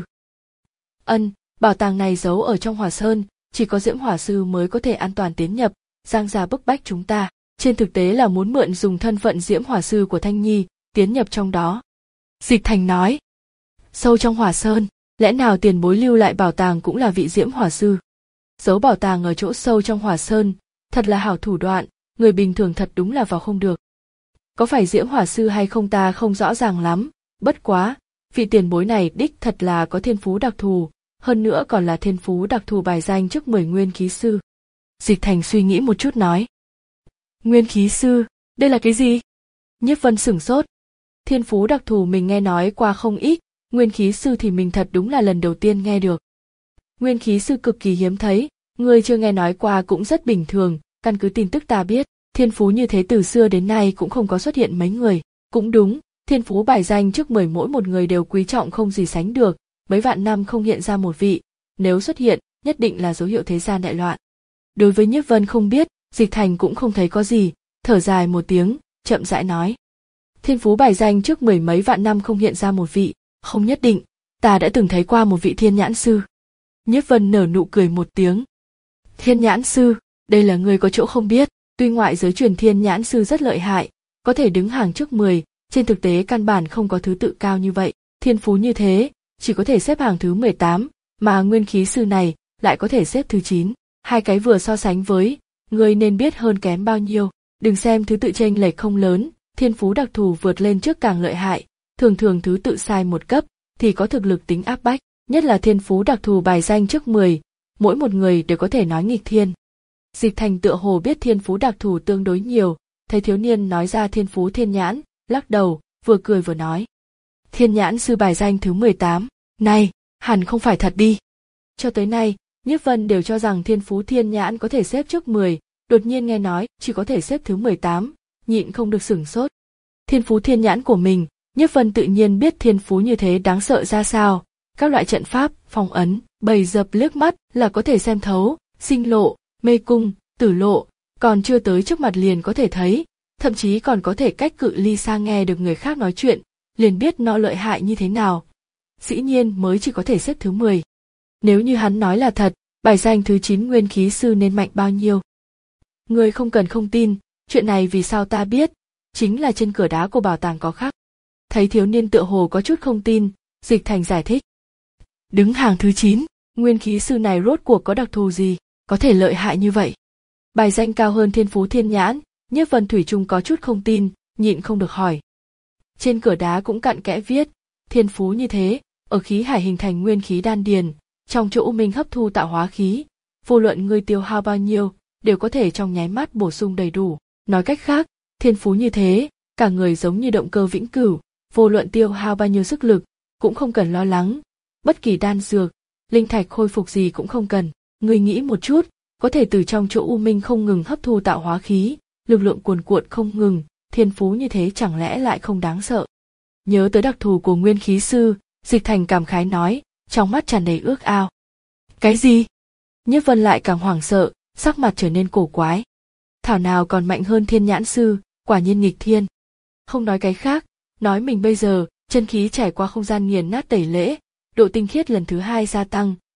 Ân, bảo tàng này giấu ở trong Hỏa Sơn, chỉ có Diễm Hỏa Sư mới có thể an toàn tiến nhập, giang gia bức bách chúng ta, trên thực tế là muốn mượn dùng thân phận Diễm Hỏa Sư của Thanh Nhi, tiến nhập trong đó. Dịch Thành nói. Sâu trong Hỏa Sơn, lẽ nào tiền bối lưu lại bảo tàng cũng là vị Diễm Hỏa Sư? Giấu bảo tàng ở chỗ sâu trong Hỏa Sơn, thật là hảo thủ đoạn, người bình thường thật đúng là vào không được. Có phải Diễm Hỏa Sư hay không ta không rõ ràng lắm, bất quá, vị tiền bối này đích thật là có thiên phú đặc thù, hơn nữa còn là thiên phú đặc thù bài danh trước mười nguyên khí sư. Dịch Thành suy nghĩ một chút nói. Nguyên khí sư, đây là cái gì? Nhiếp Vân sửng sốt. Thiên phú đặc thù mình nghe nói qua không ít, nguyên khí sư thì mình thật đúng là lần đầu tiên nghe được. Nguyên khí sư cực kỳ hiếm thấy, người chưa nghe nói qua cũng rất bình thường, căn cứ tin tức ta biết, thiên phú như thế từ xưa đến nay cũng không có xuất hiện mấy người. Cũng đúng, thiên phú bài danh trước mười mỗi một người đều quý trọng không gì sánh được, mấy vạn năm không hiện ra một vị, nếu xuất hiện, nhất định là dấu hiệu thế gian đại loạn. Đối với Nhiếp Vân không biết, Dịch Thành cũng không thấy có gì, thở dài một tiếng, chậm rãi nói. Thiên phú bài danh trước mười mấy vạn năm không hiện ra một vị, không nhất định, ta đã từng thấy qua một vị thiên nhãn sư. Nhiếp Vân nở nụ cười một tiếng. Thiên nhãn sư, đây là người có chỗ không biết, tuy ngoại giới truyền thiên nhãn sư rất lợi hại, có thể đứng hàng trước mười, trên thực tế căn bản không có thứ tự cao như vậy, thiên phú như thế, chỉ có thể xếp hàng thứ mười tám, mà nguyên khí sư này lại có thể xếp thứ chín, hai cái vừa so sánh với, người nên biết hơn kém bao nhiêu, đừng xem thứ tự chênh lệch không lớn, thiên phú đặc thù vượt lên trước càng lợi hại, thường thường thứ tự sai một cấp thì có thực lực tính áp bách, nhất là thiên phú đặc thù bài danh trước mười, mỗi một người đều có thể nói nghịch thiên. Dịch Thành tựa hồ biết thiên phú đặc thù tương đối nhiều, thấy thiếu niên nói ra thiên phú thiên nhãn, lắc đầu, vừa cười vừa nói. Thiên nhãn sư bài danh thứ mười tám, này, hẳn không phải thật đi. Cho tới nay, Nhiếp Vân đều cho rằng thiên phú thiên nhãn có thể xếp trước mười, đột nhiên nghe nói chỉ có thể xếp thứ mười tám, nhịn không được sửng sốt. Thiên phú thiên nhãn của mình, Nhiếp Vân tự nhiên biết thiên phú như thế đáng sợ ra sao, các loại trận pháp, phong ấn, bầy dập liếc mắt là có thể xem thấu, sinh lộ, mê cung, tử lộ, còn chưa tới trước mặt liền có thể thấy, thậm chí còn có thể cách cự ly xa nghe được người khác nói chuyện, liền biết nó lợi hại như thế nào. Dĩ nhiên mới chỉ có thể xếp thứ mười. Nếu như hắn nói là thật, bài danh thứ chín nguyên khí sư nên mạnh bao nhiêu. Người không cần không tin, chuyện này vì sao ta biết, chính là trên cửa đá của bảo tàng có khắc. Thấy thiếu niên tựa hồ có chút không tin, Dịch Thành giải thích. Đứng hàng thứ chín, nguyên khí sư này rốt cuộc có đặc thù gì, có thể lợi hại như vậy. Bài danh cao hơn thiên phú thiên nhãn, Nhiếp Vân thủy chung có chút không tin, nhịn không được hỏi. Trên cửa đá cũng cặn kẽ viết, thiên phú như thế, ở khí hải hình thành nguyên khí đan điền, trong chỗ u minh hấp thu tạo hóa khí, vô luận ngươi tiêu hao bao nhiêu, đều có thể trong nháy mắt bổ sung đầy đủ. Nói cách khác, thiên phú như thế, cả người giống như động cơ vĩnh cửu, vô luận tiêu hao bao nhiêu sức lực, cũng không cần lo lắng, bất kỳ đan dược, linh thạch khôi phục gì cũng không cần. Ngươi nghĩ một chút, có thể từ trong chỗ u minh không ngừng hấp thu tạo hóa khí, lực lượng cuồn cuộn không ngừng, thiên phú như thế chẳng lẽ lại không đáng sợ. Nhớ tới đặc thù của nguyên khí sư, Dịch Thành cảm khái nói, trong mắt tràn đầy ước ao. Cái gì? Nhiếp Vân lại càng hoảng sợ, sắc mặt trở nên cổ quái. Thảo nào còn mạnh hơn thiên nhãn sư, quả nhiên nghịch thiên. Không nói cái khác, nói mình bây giờ, chân khí trải qua không gian nghiền nát tẩy lễ, độ tinh khiết lần thứ hai gia tăng,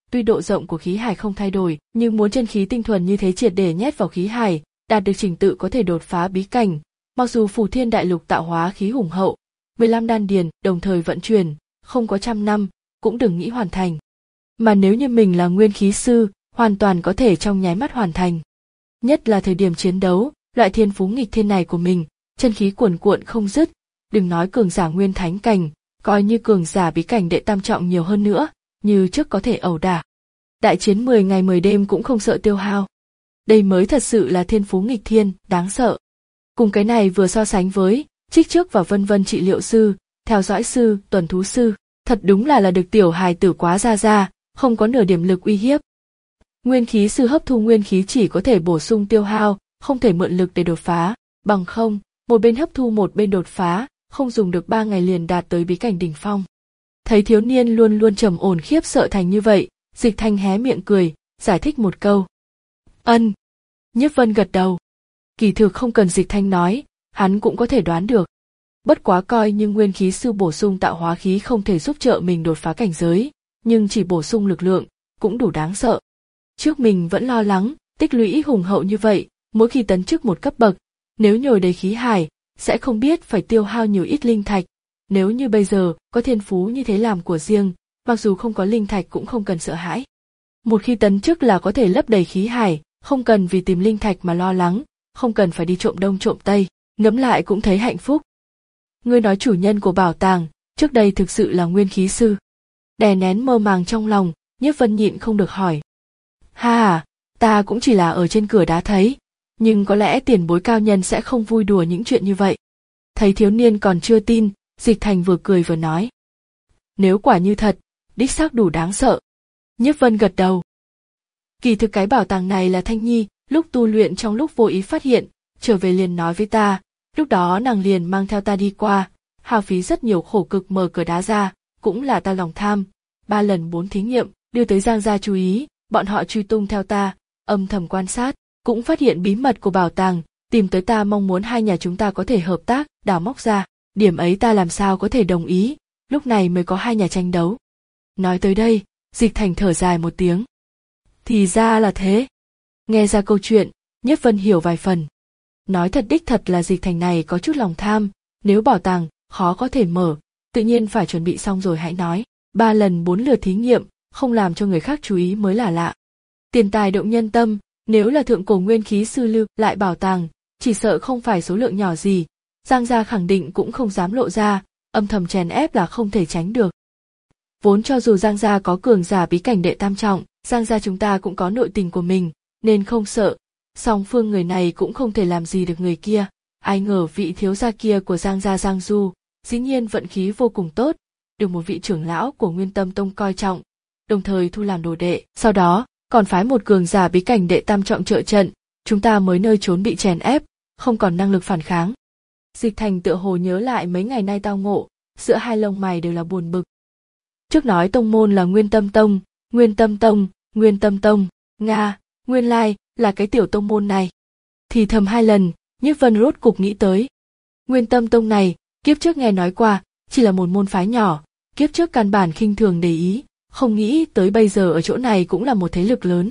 Tuy độ rộng của khí hải không thay đổi, nhưng muốn chân khí tinh thuần như thế triệt để nhét vào khí hải, đạt được trình tự có thể đột phá bí cảnh, mặc dù Phù Thiên Đại Lục tạo hóa khí hùng hậu, mười lăm đan điền đồng thời vận chuyển, không có trăm năm, cũng đừng nghĩ hoàn thành. Mà nếu như mình là nguyên khí sư, hoàn toàn có thể trong nháy mắt hoàn thành. Nhất là thời điểm chiến đấu, loại thiên phú nghịch thiên này của mình, chân khí cuồn cuộn không dứt, đừng nói cường giả nguyên thánh cảnh, coi như cường giả bí cảnh đệ tam trọng nhiều hơn nữa, như trước có thể ẩu đả. Đại chiến mười ngày mười đêm cũng không sợ tiêu hao. Đây mới thật sự là thiên phú nghịch thiên, đáng sợ. Cùng cái này vừa so sánh với trích trước và vân vân trị liệu sư, theo dõi sư, tuần thú sư, thật đúng là là được tiểu hài tử quá ra ra, không có nửa điểm lực uy hiếp. Nguyên khí sư hấp thu nguyên khí chỉ có thể bổ sung tiêu hao, không thể mượn lực để đột phá, bằng không, một bên hấp thu một bên đột phá, không dùng được ba ngày liền đạt tới bí cảnh đỉnh phong. Thấy thiếu niên luôn luôn trầm ổn khiếp sợ thành như vậy, Dịch Thanh hé miệng cười, giải thích một câu. Ân. Nhiếp Vân gật đầu. Kỳ thực không cần Dịch Thanh nói, hắn cũng có thể đoán được. Bất quá coi như nguyên khí sư bổ sung tạo hóa khí không thể giúp trợ mình đột phá cảnh giới, nhưng chỉ bổ sung lực lượng, cũng đủ đáng sợ. Trước mình vẫn lo lắng, tích lũy hùng hậu như vậy, mỗi khi tấn chức một cấp bậc, nếu nhồi đầy khí hải, sẽ không biết phải tiêu hao nhiều ít linh thạch. Nếu như bây giờ có thiên phú như thế làm của riêng, mặc dù không có linh thạch cũng không cần sợ hãi. Một khi tấn chức là có thể lấp đầy khí hải, không cần vì tìm linh thạch mà lo lắng, không cần phải đi trộm đông trộm tây, ngẫm lại cũng thấy hạnh phúc. Ngươi nói chủ nhân của bảo tàng, trước đây thực sự là nguyên khí sư. Đè nén mơ màng trong lòng, Nhiếp Vân nhịn không được hỏi. Ha, ta cũng chỉ là ở trên cửa đá thấy, nhưng có lẽ tiền bối cao nhân sẽ không vui đùa những chuyện như vậy. Thấy thiếu niên còn chưa tin, Dịch Thành vừa cười vừa nói. Nếu quả như thật, đích xác đủ đáng sợ. Nhiếp Vân gật đầu. Kỳ thực cái bảo tàng này là Thanh Nhi, lúc tu luyện trong lúc vô ý phát hiện, trở về liền nói với ta, lúc đó nàng liền mang theo ta đi qua, hao phí rất nhiều khổ cực mở cửa đá ra, cũng là ta lòng tham, ba lần bốn thí nghiệm, đưa tới Giang gia chú ý, bọn họ truy tung theo ta, âm thầm quan sát, cũng phát hiện bí mật của bảo tàng, tìm tới ta mong muốn hai nhà chúng ta có thể hợp tác, đào móc ra, điểm ấy ta làm sao có thể đồng ý, lúc này mới có hai nhà tranh đấu. Nói tới đây, Dịch Thành thở dài một tiếng. Thì ra là thế. Nghe ra câu chuyện, Nhiếp Vân hiểu vài phần. Nói thật đích thật là Dịch Thành này có chút lòng tham, nếu bảo tàng khó có thể mở, tự nhiên phải chuẩn bị xong rồi hãy nói. Ba lần bốn lượt thí nghiệm, không làm cho người khác chú ý mới là lạ. Tiền tài động nhân tâm, nếu là thượng cổ nguyên khí sư lưu lại bảo tàng, chỉ sợ không phải số lượng nhỏ gì, Giang gia khẳng định cũng không dám lộ ra, âm thầm chèn ép là không thể tránh được. Vốn cho dù Giang gia có cường giả bí cảnh đệ tam trọng, Giang gia chúng ta cũng có nội tình của mình, nên không sợ, song phương người này cũng không thể làm gì được người kia. Ai ngờ vị thiếu gia kia của Giang gia Giang Du, dĩ nhiên vận khí vô cùng tốt, được một vị trưởng lão của Nguyên Tâm Tông coi trọng, đồng thời thu làm đồ đệ, sau đó còn phái một cường giả bí cảnh đệ tam trọng trợ trận, chúng ta mới nơi trốn bị chèn ép, không còn năng lực phản kháng. Dịch Thành tựa hồ nhớ lại mấy ngày nay tao ngộ, giữa hai lông mày đều là buồn bực. Trước nói tông môn là Nguyên Tâm Tông, Nguyên Tâm Tông, Nguyên Tâm Tông, Nga, nguyên lai là cái tiểu tông môn này. Thì thầm hai lần, Nhiếp Vân rốt cục nghĩ tới. Nguyên Tâm Tông này, kiếp trước nghe nói qua, chỉ là một môn phái nhỏ, kiếp trước căn bản khinh thường để ý, không nghĩ tới bây giờ ở chỗ này cũng là một thế lực lớn.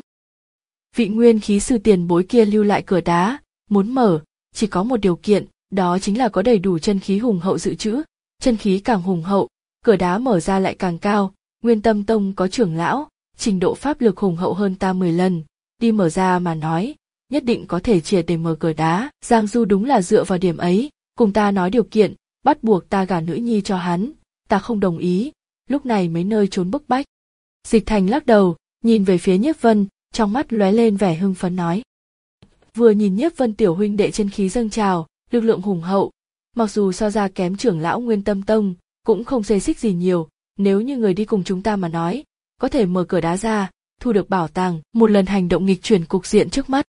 Vị nguyên khí sư tiền bối kia lưu lại cửa đá, muốn mở, chỉ có một điều kiện, đó chính là có đầy đủ chân khí hùng hậu dự trữ, chân khí càng hùng hậu, cửa đá mở ra lại càng cao. Nguyên Tâm Tông có trưởng lão, trình độ pháp lực hùng hậu hơn ta mười lần, đi mở ra mà nói, nhất định có thể triệt để mở cửa đá. Giang Du đúng là dựa vào điểm ấy, cùng ta nói điều kiện, bắt buộc ta gả nữ nhi cho hắn, ta không đồng ý, lúc này mấy nơi trốn bức bách. Dịch Thành lắc đầu, nhìn về phía Nhiếp Vân, trong mắt lóe lên vẻ hưng phấn nói. Vừa nhìn Nhiếp Vân tiểu huynh đệ chân khí dâng trào, lực lượng hùng hậu, mặc dù so ra kém trưởng lão Nguyên Tâm Tông, cũng không xê xích gì nhiều, nếu như người đi cùng chúng ta mà nói, có thể mở cửa đá ra, thu được bảo tàng, một lần hành động nghịch chuyển cục diện trước mắt.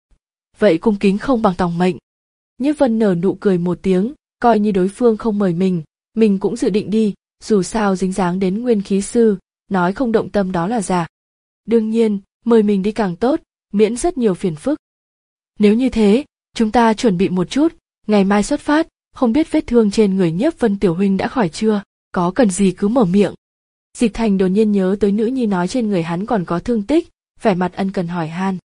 Vậy cung kính không bằng tòng mệnh. Nhiếp Vân nở nụ cười một tiếng, coi như đối phương không mời mình, mình cũng dự định đi, dù sao dính dáng đến nguyên khí sư, nói không động tâm đó là giả. Đương nhiên, mời mình đi càng tốt, miễn rất nhiều phiền phức. Nếu như thế, chúng ta chuẩn bị một chút, ngày mai xuất phát, không biết vết thương trên người Nhiếp Vân tiểu huynh đã khỏi chưa, có cần gì cứ mở miệng. Dịch Thành đột nhiên nhớ tới nữ nhi nói trên người hắn còn có thương tích, vẻ mặt ân cần hỏi han.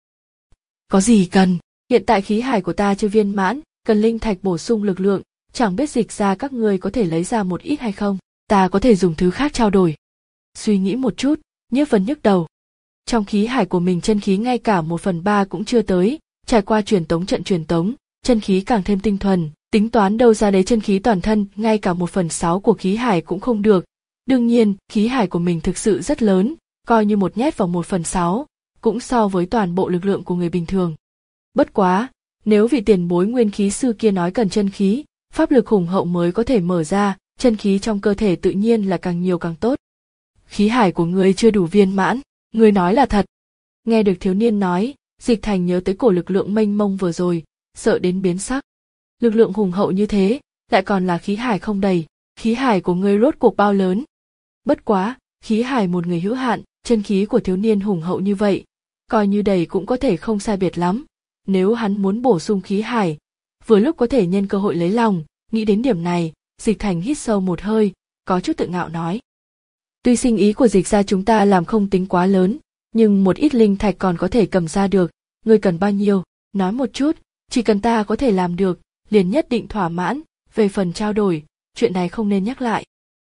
Có gì cần? Hiện tại khí hải của ta chưa viên mãn, cần linh thạch bổ sung lực lượng, chẳng biết Dịch ra các ngươi có thể lấy ra một ít hay không, ta có thể dùng thứ khác trao đổi. Suy nghĩ một chút, Nhiếp Vân nhức đầu. Trong khí hải của mình chân khí ngay cả một phần ba cũng chưa tới, trải qua truyền tống trận truyền tống, chân khí càng thêm tinh thuần, tính toán đâu ra đấy chân khí toàn thân ngay cả một phần sáu của khí hải cũng không được. Đương nhiên, khí hải của mình thực sự rất lớn, coi như một nhét vào một phần sáu, cũng so với toàn bộ lực lượng của người bình thường. Bất quá, nếu vị tiền bối nguyên khí sư kia nói cần chân khí, pháp lực hùng hậu mới có thể mở ra, chân khí trong cơ thể tự nhiên là càng nhiều càng tốt. Khí hải của ngươi chưa đủ viên mãn, ngươi nói là thật. Nghe được thiếu niên nói, Dịch Thành nhớ tới cổ lực lượng mênh mông vừa rồi, sợ đến biến sắc. Lực lượng hùng hậu như thế, lại còn là khí hải không đầy, khí hải của ngươi rốt cuộc bao lớn? Bất quá, khí hải một người hữu hạn, chân khí của thiếu niên hùng hậu như vậy, coi như đầy cũng có thể không sai biệt lắm. Nếu hắn muốn bổ sung khí hải, vừa lúc có thể nhân cơ hội lấy lòng, nghĩ đến điểm này, Dịch Thành hít sâu một hơi, có chút tự ngạo nói. Tuy sinh ý của Dịch ra chúng ta làm không tính quá lớn, nhưng một ít linh thạch còn có thể cầm ra được, ngươi cần bao nhiêu, nói một chút, chỉ cần ta có thể làm được, liền nhất định thỏa mãn, về phần trao đổi, chuyện này không nên nhắc lại.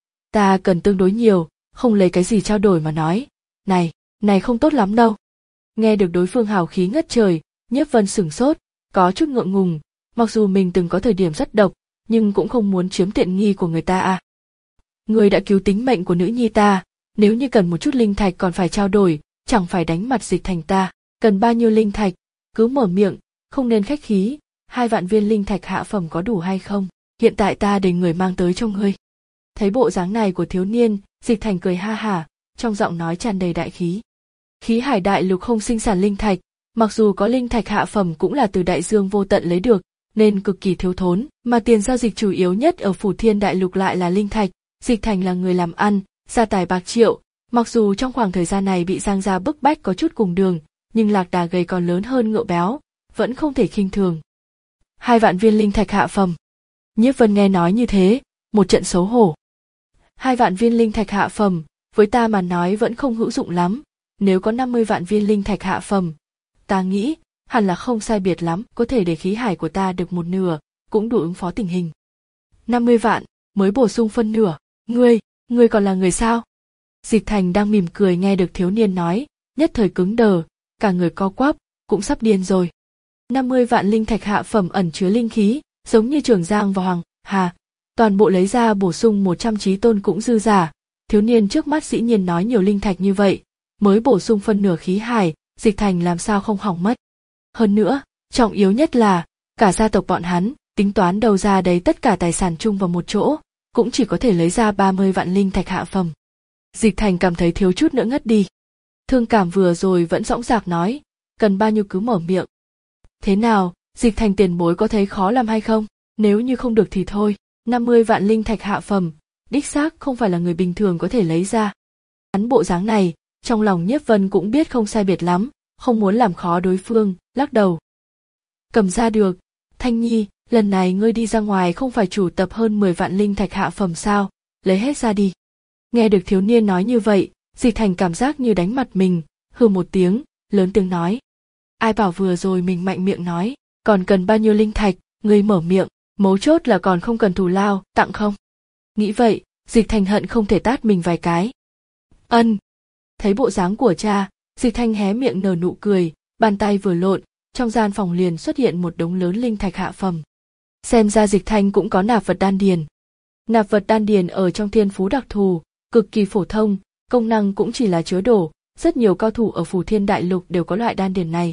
Ta cần tương đối nhiều, không lấy cái gì trao đổi mà nói, này, này không tốt lắm đâu. Nghe được đối phương hào khí ngất trời, Nhiếp Vân sửng sốt, có chút ngượng ngùng, mặc dù mình từng có thời điểm rất độc, nhưng cũng không muốn chiếm tiện nghi của người ta à. Ngươi đã cứu tính mệnh của nữ nhi ta, nếu như cần một chút linh thạch còn phải trao đổi, chẳng phải đánh mặt Dịch Thành ta, cần bao nhiêu linh thạch, cứ mở miệng, không nên khách khí, hai vạn viên linh thạch hạ phẩm có đủ hay không, hiện tại ta để người mang tới cho ngươi. Thấy bộ dáng này của thiếu niên, Dịch Thành cười ha hả, trong giọng nói tràn đầy đại khí. Khí hải đại lục không sinh sản linh thạch, mặc dù có linh thạch hạ phẩm cũng là từ đại dương vô tận lấy được, nên cực kỳ thiếu thốn, mà tiền giao dịch chủ yếu nhất ở Phủ Thiên đại lục lại là linh thạch. Dịch Thành là người làm ăn, gia tài bạc triệu, mặc dù trong khoảng thời gian này bị Giang gia bức bách có chút cùng đường, nhưng lạc đà gầy còn lớn hơn ngựa béo, vẫn không thể khinh thường. Hai vạn viên linh thạch hạ phẩm. Nhiếp Vân nghe nói như thế, một trận xấu hổ. Hai vạn viên linh thạch hạ phẩm, với ta mà nói vẫn không hữu dụng lắm, nếu có năm mươi vạn viên linh thạch hạ phẩm, ta nghĩ, hẳn là không sai biệt lắm, có thể để khí hải của ta được một nửa, cũng đủ ứng phó tình hình. năm mươi vạn, mới bổ sung phân nửa, ngươi, ngươi còn là người sao? Dịch Thành đang mỉm cười nghe được thiếu niên nói, nhất thời cứng đờ, cả người co quắp, cũng sắp điên rồi. năm mươi vạn linh thạch hạ phẩm ẩn chứa linh khí, giống như Trường Giang và Hoàng Hà, toàn bộ lấy ra bổ sung một trăm chí tôn cũng dư giả. Thiếu niên trước mắt dĩ nhiên nói nhiều linh thạch như vậy, mới bổ sung phân nửa khí hải, Dịch Thành làm sao không hỏng mất. Hơn nữa, trọng yếu nhất là, cả gia tộc bọn hắn, tính toán đầu ra đấy tất cả tài sản chung vào một chỗ, cũng chỉ có thể lấy ra ba mươi vạn linh thạch hạ phẩm. Dịch Thành cảm thấy thiếu chút nữa ngất đi. Thương cảm vừa rồi vẫn dõng dạc nói, cần bao nhiêu cứ mở miệng. Thế nào, Dịch Thành tiền bối có thấy khó làm hay không? Nếu như không được thì thôi, năm mươi vạn linh thạch hạ phẩm, đích xác không phải là người bình thường có thể lấy ra. Hắn bộ dáng này, trong lòng Nhiếp Vân cũng biết không sai biệt lắm, không muốn làm khó đối phương, lắc đầu. Cầm ra được, Thanh Nhi, lần này ngươi đi ra ngoài không phải chủ tập hơn mười vạn linh thạch hạ phẩm sao, lấy hết ra đi. Nghe được thiếu niên nói như vậy, Dịch Thành cảm giác như đánh mặt mình, hừ một tiếng, lớn tiếng nói. Ai bảo vừa rồi mình mạnh miệng nói, còn cần bao nhiêu linh thạch, ngươi mở miệng, mấu chốt là còn không cần thù lao, tặng không? Nghĩ vậy, Dịch Thành hận không thể tát mình vài cái. Ân. Thấy bộ dáng của cha, Dịch Thành hé miệng nở nụ cười, bàn tay vừa lộn, trong gian phòng liền xuất hiện một đống lớn linh thạch hạ phẩm. Xem ra Dịch Thành cũng có nạp vật đan điền. Nạp vật đan điền ở trong thiên phú đặc thù, cực kỳ phổ thông, công năng cũng chỉ là chứa đồ, rất nhiều cao thủ ở Phủ Thiên đại lục đều có loại đan điền này.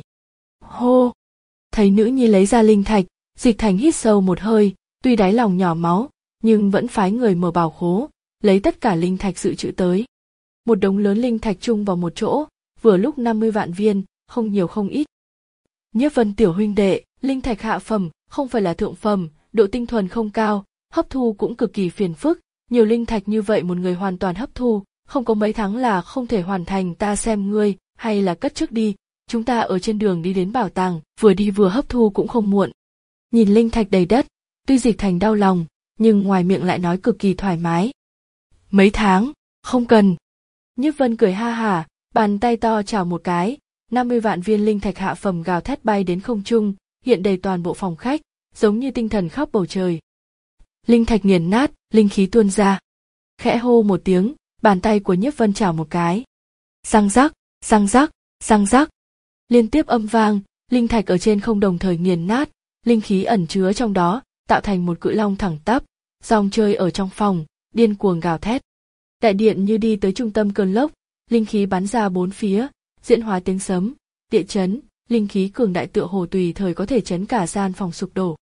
Hô! Thấy nữ nhi lấy ra linh thạch, Dịch Thành hít sâu một hơi, tuy đáy lòng nhỏ máu, nhưng vẫn phái người mở bảo khố, lấy tất cả linh thạch dự trữ tới. Một đống lớn linh thạch chung vào một chỗ, vừa lúc năm mươi vạn viên, không nhiều không ít. Nhiếp Vân tiểu huynh đệ, linh thạch hạ phẩm, không phải là thượng phẩm, độ tinh thuần không cao, hấp thu cũng cực kỳ phiền phức, nhiều linh thạch như vậy một người hoàn toàn hấp thu, không có mấy tháng là không thể hoàn thành, ta xem ngươi, hay là cất trước đi, chúng ta ở trên đường đi đến bảo tàng, vừa đi vừa hấp thu cũng không muộn. Nhìn linh thạch đầy đất, tuy Dịch Thành đau lòng, nhưng ngoài miệng lại nói cực kỳ thoải mái. Mấy tháng, không cần, Nhiếp Vân cười ha hả, bàn tay to chảo một cái, năm mươi vạn viên linh thạch hạ phẩm gào thét bay đến không trung, hiện đầy toàn bộ phòng khách, giống như tinh thần khắp bầu trời. Linh thạch nghiền nát, linh khí tuôn ra. Khẽ hô một tiếng, bàn tay của Nhiếp Vân chảo một cái. Răng rắc, răng rắc, răng rắc. Liên tiếp âm vang, linh thạch ở trên không đồng thời nghiền nát, linh khí ẩn chứa trong đó, tạo thành một cự long thẳng tắp, rong chơi ở trong phòng, điên cuồng gào thét. Đại điện như đi tới trung tâm cơn lốc, linh khí bắn ra bốn phía, diễn hóa tiếng sấm, địa chấn, linh khí cường đại tựa hồ tùy thời có thể chấn cả gian phòng sụp đổ.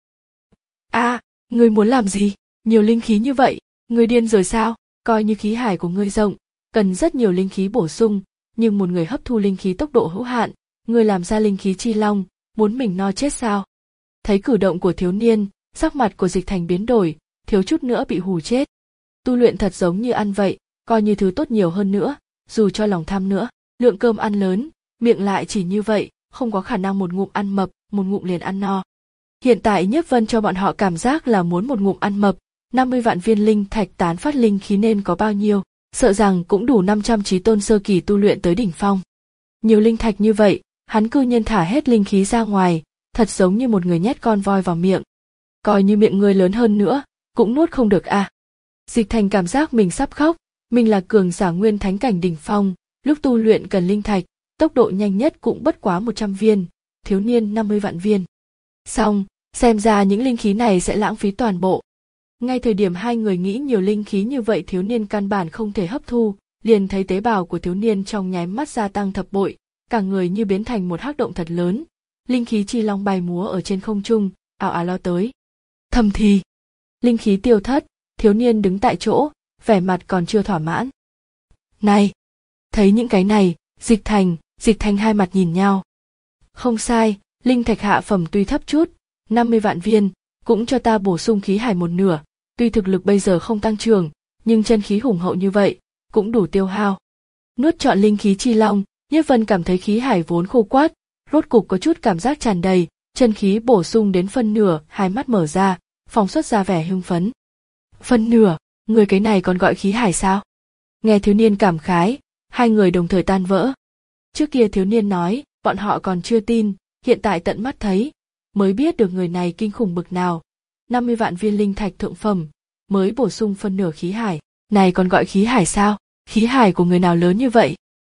A, à, ngươi muốn làm gì? Nhiều linh khí như vậy, ngươi điên rồi sao? Coi như khí hải của ngươi rộng, cần rất nhiều linh khí bổ sung, nhưng một người hấp thu linh khí tốc độ hữu hạn, ngươi làm ra linh khí chi long, muốn mình no chết sao? Thấy cử động của thiếu niên, sắc mặt của Dịch Thành biến đổi, thiếu chút nữa bị hù chết. Tu luyện thật giống như ăn vậy, coi như thứ tốt nhiều hơn nữa, dù cho lòng tham nữa, lượng cơm ăn lớn, miệng lại chỉ như vậy, không có khả năng một ngụm ăn mập, một ngụm liền ăn no. Hiện tại Nhiếp Vân cho bọn họ cảm giác là muốn một ngụm ăn mập, năm mươi vạn viên linh thạch tán phát linh khí nên có bao nhiêu, sợ rằng cũng đủ năm trăm chí tôn sơ kỳ tu luyện tới đỉnh phong. Nhiều linh thạch như vậy, hắn cư nhiên thả hết linh khí ra ngoài, thật giống như một người nhét con voi vào miệng. Coi như miệng người lớn hơn nữa, cũng nuốt không được à. Dịch Thành cảm giác mình sắp khóc, mình là cường giả nguyên thánh cảnh đỉnh phong, lúc tu luyện cần linh thạch, tốc độ nhanh nhất cũng bất quá một trăm viên, thiếu niên năm mươi vạn viên. Xong, xem ra những linh khí này sẽ lãng phí toàn bộ. Ngay thời điểm hai người nghĩ nhiều linh khí như vậy thiếu niên căn bản không thể hấp thu, liền thấy tế bào của thiếu niên trong nháy mắt gia tăng thập bội, cả người như biến thành một hắc động thật lớn. Linh khí chi long bay múa ở trên không trung, ảo ảo lao tới. Thầm thì, linh khí tiêu thất, thiếu niên đứng tại chỗ, vẻ mặt còn chưa thỏa mãn. Này, thấy những cái này, Dịch Thành, Dịch Thành hai mặt nhìn nhau. Không sai, linh thạch hạ phẩm tuy thấp chút, năm mươi vạn viên, cũng cho ta bổ sung khí hải một nửa, tuy thực lực bây giờ không tăng trưởng, nhưng chân khí hùng hậu như vậy, cũng đủ tiêu hao. Nuốt trọn linh khí chi long, Nhiếp Vân cảm thấy khí hải vốn khô quắt, rốt cục có chút cảm giác tràn đầy, chân khí bổ sung đến phân nửa, hai mắt mở ra, phóng xuất ra vẻ hưng phấn. Phân nửa, người cái này còn gọi khí hải sao? Nghe thiếu niên cảm khái, hai người đồng thời tan vỡ. Trước kia thiếu niên nói, bọn họ còn chưa tin, hiện tại tận mắt thấy, mới biết được người này kinh khủng bực nào. năm mươi vạn viên linh thạch thượng phẩm, mới bổ sung phân nửa khí hải, này còn gọi khí hải sao? Khí hải của người nào lớn như vậy?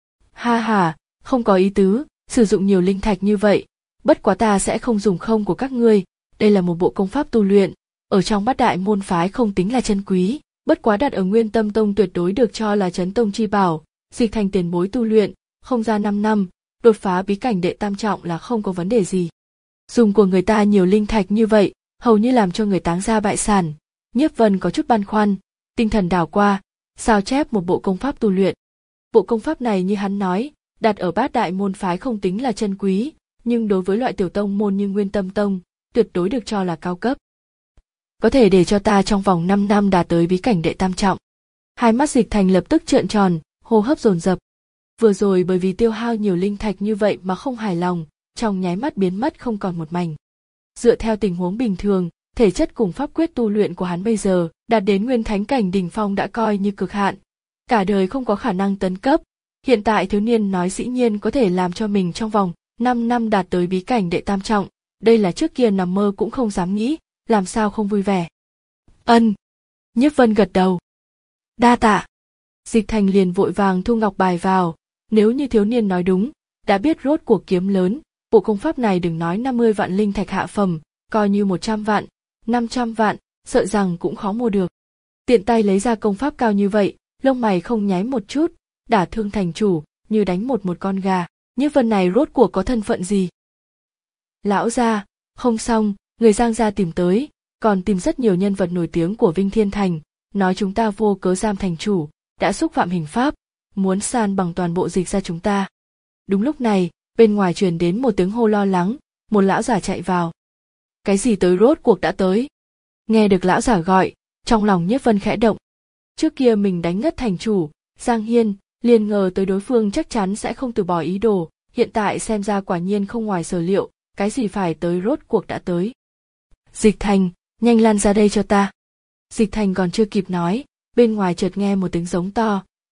Ha ha, không có ý tứ, sử dụng nhiều linh thạch như vậy, bất quá ta sẽ không dùng không của các ngươi, đây là một bộ công pháp tu luyện, ở trong bát đại môn phái không tính là chân quý, bất quá đặt ở Nguyên Tâm Tông tuyệt đối được cho là chấn tông chi bảo, Dịch Thành tiền bối tu luyện, không ra năm năm, đột phá bí cảnh đệ tam trọng là không có vấn đề gì. Dùng của người ta nhiều linh thạch như vậy, hầu như làm cho người táng ra bại sản. Nhiếp Vân có chút băn khoăn, tinh thần đảo qua, sao chép một bộ công pháp tu luyện. Bộ công pháp này như hắn nói, đặt ở bát đại môn phái không tính là chân quý, nhưng đối với loại tiểu tông môn như Nguyên Tâm Tông, tuyệt đối được cho là cao cấp. Có thể để cho ta trong vòng năm năm đạt tới bí cảnh đệ tam trọng. Hai mắt Dịch Thành lập tức trợn tròn, hô hấp dồn dập. Vừa rồi bởi vì tiêu hao nhiều linh thạch như vậy mà không hài lòng, trong nháy mắt biến mất không còn một mảnh. Dựa theo tình huống bình thường, thể chất cùng pháp quyết tu luyện của hắn bây giờ, đạt đến nguyên thánh cảnh đỉnh phong đã coi như cực hạn. Cả đời không có khả năng tấn cấp. Hiện tại thiếu niên nói dĩ nhiên có thể làm cho mình trong vòng năm năm đạt tới bí cảnh đệ tam trọng, đây là trước kia nằm mơ cũng không dám nghĩ, làm sao không vui vẻ. Ân. Nhiếp Vân gật đầu. Đa tạ. Dịch Thành liền vội vàng thu ngọc bài vào, nếu như thiếu niên nói đúng, đã biết rốt cuộc kiếm lớn, bộ công pháp này đừng nói năm mươi vạn linh thạch hạ phẩm, coi như một trăm vạn, năm trăm vạn, sợ rằng cũng khó mua được. Tiện tay lấy ra công pháp cao như vậy, lông mày không nháy một chút, đả thương thành chủ, như đánh một một con gà, Nhiếp Vân này rốt cuộc có thân phận gì? Lão gia, không xong, người Giang gia tìm tới, còn tìm rất nhiều nhân vật nổi tiếng của Vinh Thiên Thành, nói chúng ta vô cớ giam thành chủ, đã xúc phạm hình pháp, muốn san bằng toàn bộ Dịch gia chúng ta. Đúng lúc này, bên ngoài truyền đến một tiếng hô lo lắng, một lão giả chạy vào. Cái gì tới rốt cuộc đã tới? Nghe được lão giả gọi, trong lòng Nhiếp Vân khẽ động. Trước kia mình đánh ngất thành chủ, Giang Hiên, liền ngờ tới đối phương chắc chắn sẽ không từ bỏ ý đồ, hiện tại xem ra quả nhiên không ngoài sở liệu, cái gì phải tới rốt cuộc đã tới. Dịch Thành, nhanh lăn ra đây cho ta. Dịch Thành còn chưa kịp nói, bên ngoài chợt nghe một tiếng giống to,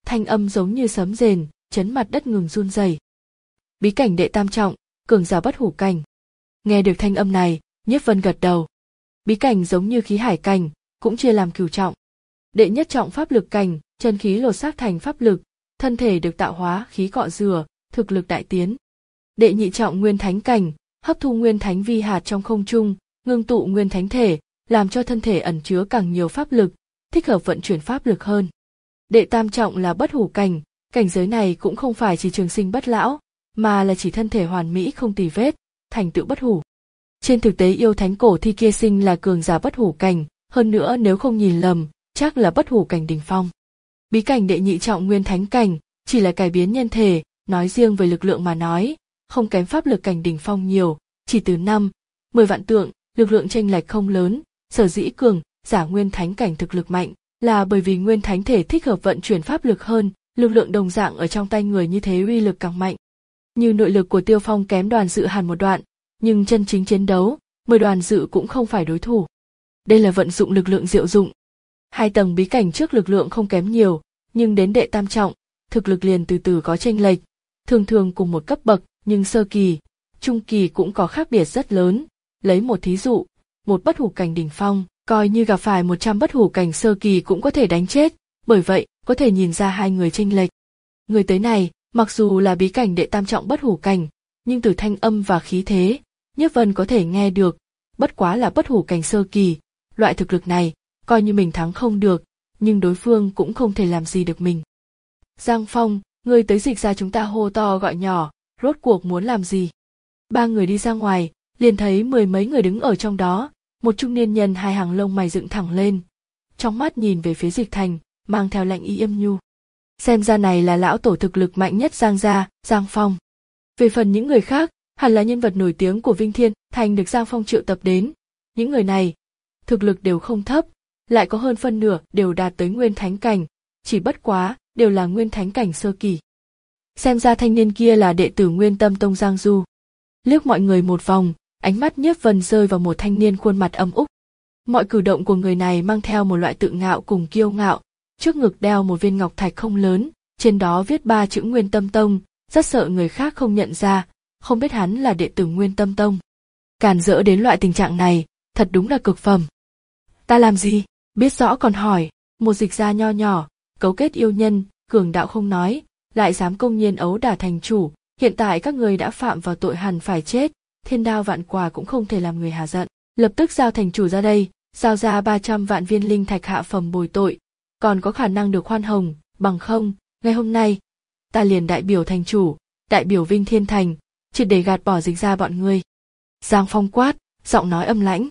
thanh âm giống như sấm rền, chấn mặt đất ngừng run rẩy. Bí cảnh đệ tam trọng, cường giả bất hủ cảnh. Nghe được thanh âm này, Nhiếp Vân gật đầu. Bí cảnh giống như khí hải cảnh, cũng chia làm cửu trọng. Đệ nhất trọng pháp lực cảnh, chân khí lột xác thành pháp lực, thân thể được tạo hóa khí cọ rửa, thực lực đại tiến. Đệ nhị trọng nguyên thánh cảnh, hấp thu nguyên thánh vi hạt trong không trung, ngưng tụ nguyên thánh thể, làm cho thân thể ẩn chứa càng nhiều pháp lực, thích hợp vận chuyển pháp lực hơn. Đệ tam trọng là bất hủ cảnh, cảnh giới này cũng không phải chỉ trường sinh bất lão, mà là chỉ thân thể hoàn mỹ không tì vết, thành tựu bất hủ. Trên thực tế yêu thánh cổ thi kia sinh là cường giả bất hủ cảnh, hơn nữa nếu không nhìn lầm, chắc là bất hủ cảnh đỉnh phong. Bí cảnh đệ nhị trọng nguyên thánh cảnh, chỉ là cải biến nhân thể, nói riêng về lực lượng mà nói, không kém pháp lực cảnh đỉnh phong nhiều, chỉ từ năm, mười vạn tượng, lực lượng chênh lệch không lớn, sở dĩ cường giả nguyên thánh cảnh thực lực mạnh, là bởi vì nguyên thánh thể thích hợp vận chuyển pháp lực hơn, lực lượng đồng dạng ở trong tay người như thế uy lực càng mạnh. Như nội lực của Tiêu Phong kém Đoàn Dự hẳn một đoạn, nhưng chân chính chiến đấu, mười Đoàn Dự cũng không phải đối thủ. Đây là vận dụng lực lượng diệu dụng. Hai tầng bí cảnh trước lực lượng không kém nhiều, nhưng đến đệ tam trọng, thực lực liền từ từ có chênh lệch, thường thường cùng một cấp bậc, nhưng sơ kỳ, trung kỳ cũng có khác biệt rất lớn. Lấy một thí dụ, một bất hủ cảnh đỉnh phong, coi như gặp phải một trăm bất hủ cảnh sơ kỳ cũng có thể đánh chết, bởi vậy có thể nhìn ra hai người chênh lệch. Người tới này, mặc dù là bí cảnh đệ tam trọng bất hủ cảnh, nhưng từ thanh âm và khí thế, Nhiếp Vân có thể nghe được, bất quá là bất hủ cảnh sơ kỳ, loại thực lực này, coi như mình thắng không được, nhưng đối phương cũng không thể làm gì được mình. Giang Phong, ngươi tới Dịch ra chúng ta hô to gọi nhỏ, rốt cuộc muốn làm gì? Ba người đi ra ngoài, liền thấy mười mấy người đứng ở trong đó, một trung niên nhân hai hàng lông mày dựng thẳng lên, trong mắt nhìn về phía Dịch Thành, mang theo lạnh ý âm nhu. Xem ra này là lão tổ thực lực mạnh nhất Giang gia, Giang Phong. Về phần những người khác, hẳn là nhân vật nổi tiếng của Vinh Thiên Thành được Giang Phong triệu tập đến. Những người này, thực lực đều không thấp, lại có hơn phân nửa đều đạt tới nguyên thánh cảnh, chỉ bất quá đều là nguyên thánh cảnh sơ kỳ. Xem ra thanh niên kia là đệ tử Nguyên Tâm Tông Giang Du. Liếc mọi người một vòng, ánh mắt Nhiếp Vân rơi vào một thanh niên khuôn mặt âm úc. Mọi cử động của người này mang theo một loại tự ngạo cùng kiêu ngạo, trước ngực đeo một viên ngọc thạch không lớn, trên đó viết ba chữ Nguyên Tâm Tông, rất sợ người khác không nhận ra, không biết hắn là đệ tử Nguyên Tâm Tông. Càn rỡ đến loại tình trạng này, thật đúng là cực phẩm. Ta làm gì? Biết rõ còn hỏi, một Dịch gia nho nhỏ, cấu kết yêu nhân, cường đạo không nói, lại dám công nhiên ấu đả thành chủ, hiện tại các người đã phạm vào tội hẳn phải chết, thiên đao vạn quả cũng không thể làm người hà giận. Lập tức giao thành chủ ra đây, giao ra ba trăm vạn viên linh thạch hạ phẩm bồi tội, còn có khả năng được khoan hồng, bằng không, ngày hôm nay, ta liền đại biểu thành chủ, đại biểu Vinh Thiên Thành, triệt để gạt bỏ Dịch gia bọn ngươi. Giang Phong quát, giọng nói âm lãnh.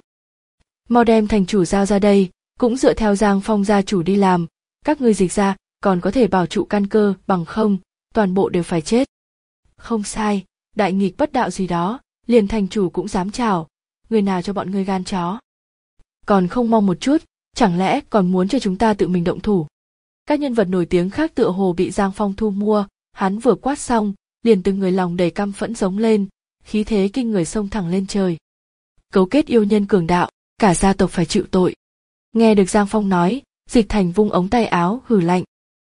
Mau đem thành chủ giao ra đây, cũng dựa theo Giang Phong gia chủ đi làm, các ngươi Dịch gia còn có thể bảo trụ căn cơ, bằng không, toàn bộ đều phải chết. Không sai, đại nghịch bất đạo gì đó, liền thành chủ cũng dám chào, người nào cho bọn ngươi gan chó. Còn không mong một chút, chẳng lẽ còn muốn cho chúng ta tự mình động thủ. Các nhân vật nổi tiếng khác tựa hồ bị Giang Phong thu mua, hắn vừa quát xong, liền từng người lòng đầy căm phẫn giống lên, khí thế kinh người xông thẳng lên trời. Cấu kết yêu nhân cường đạo, cả gia tộc phải chịu tội. Nghe được Giang Phong nói, Dịch Thành vung ống tay áo hừ lạnh.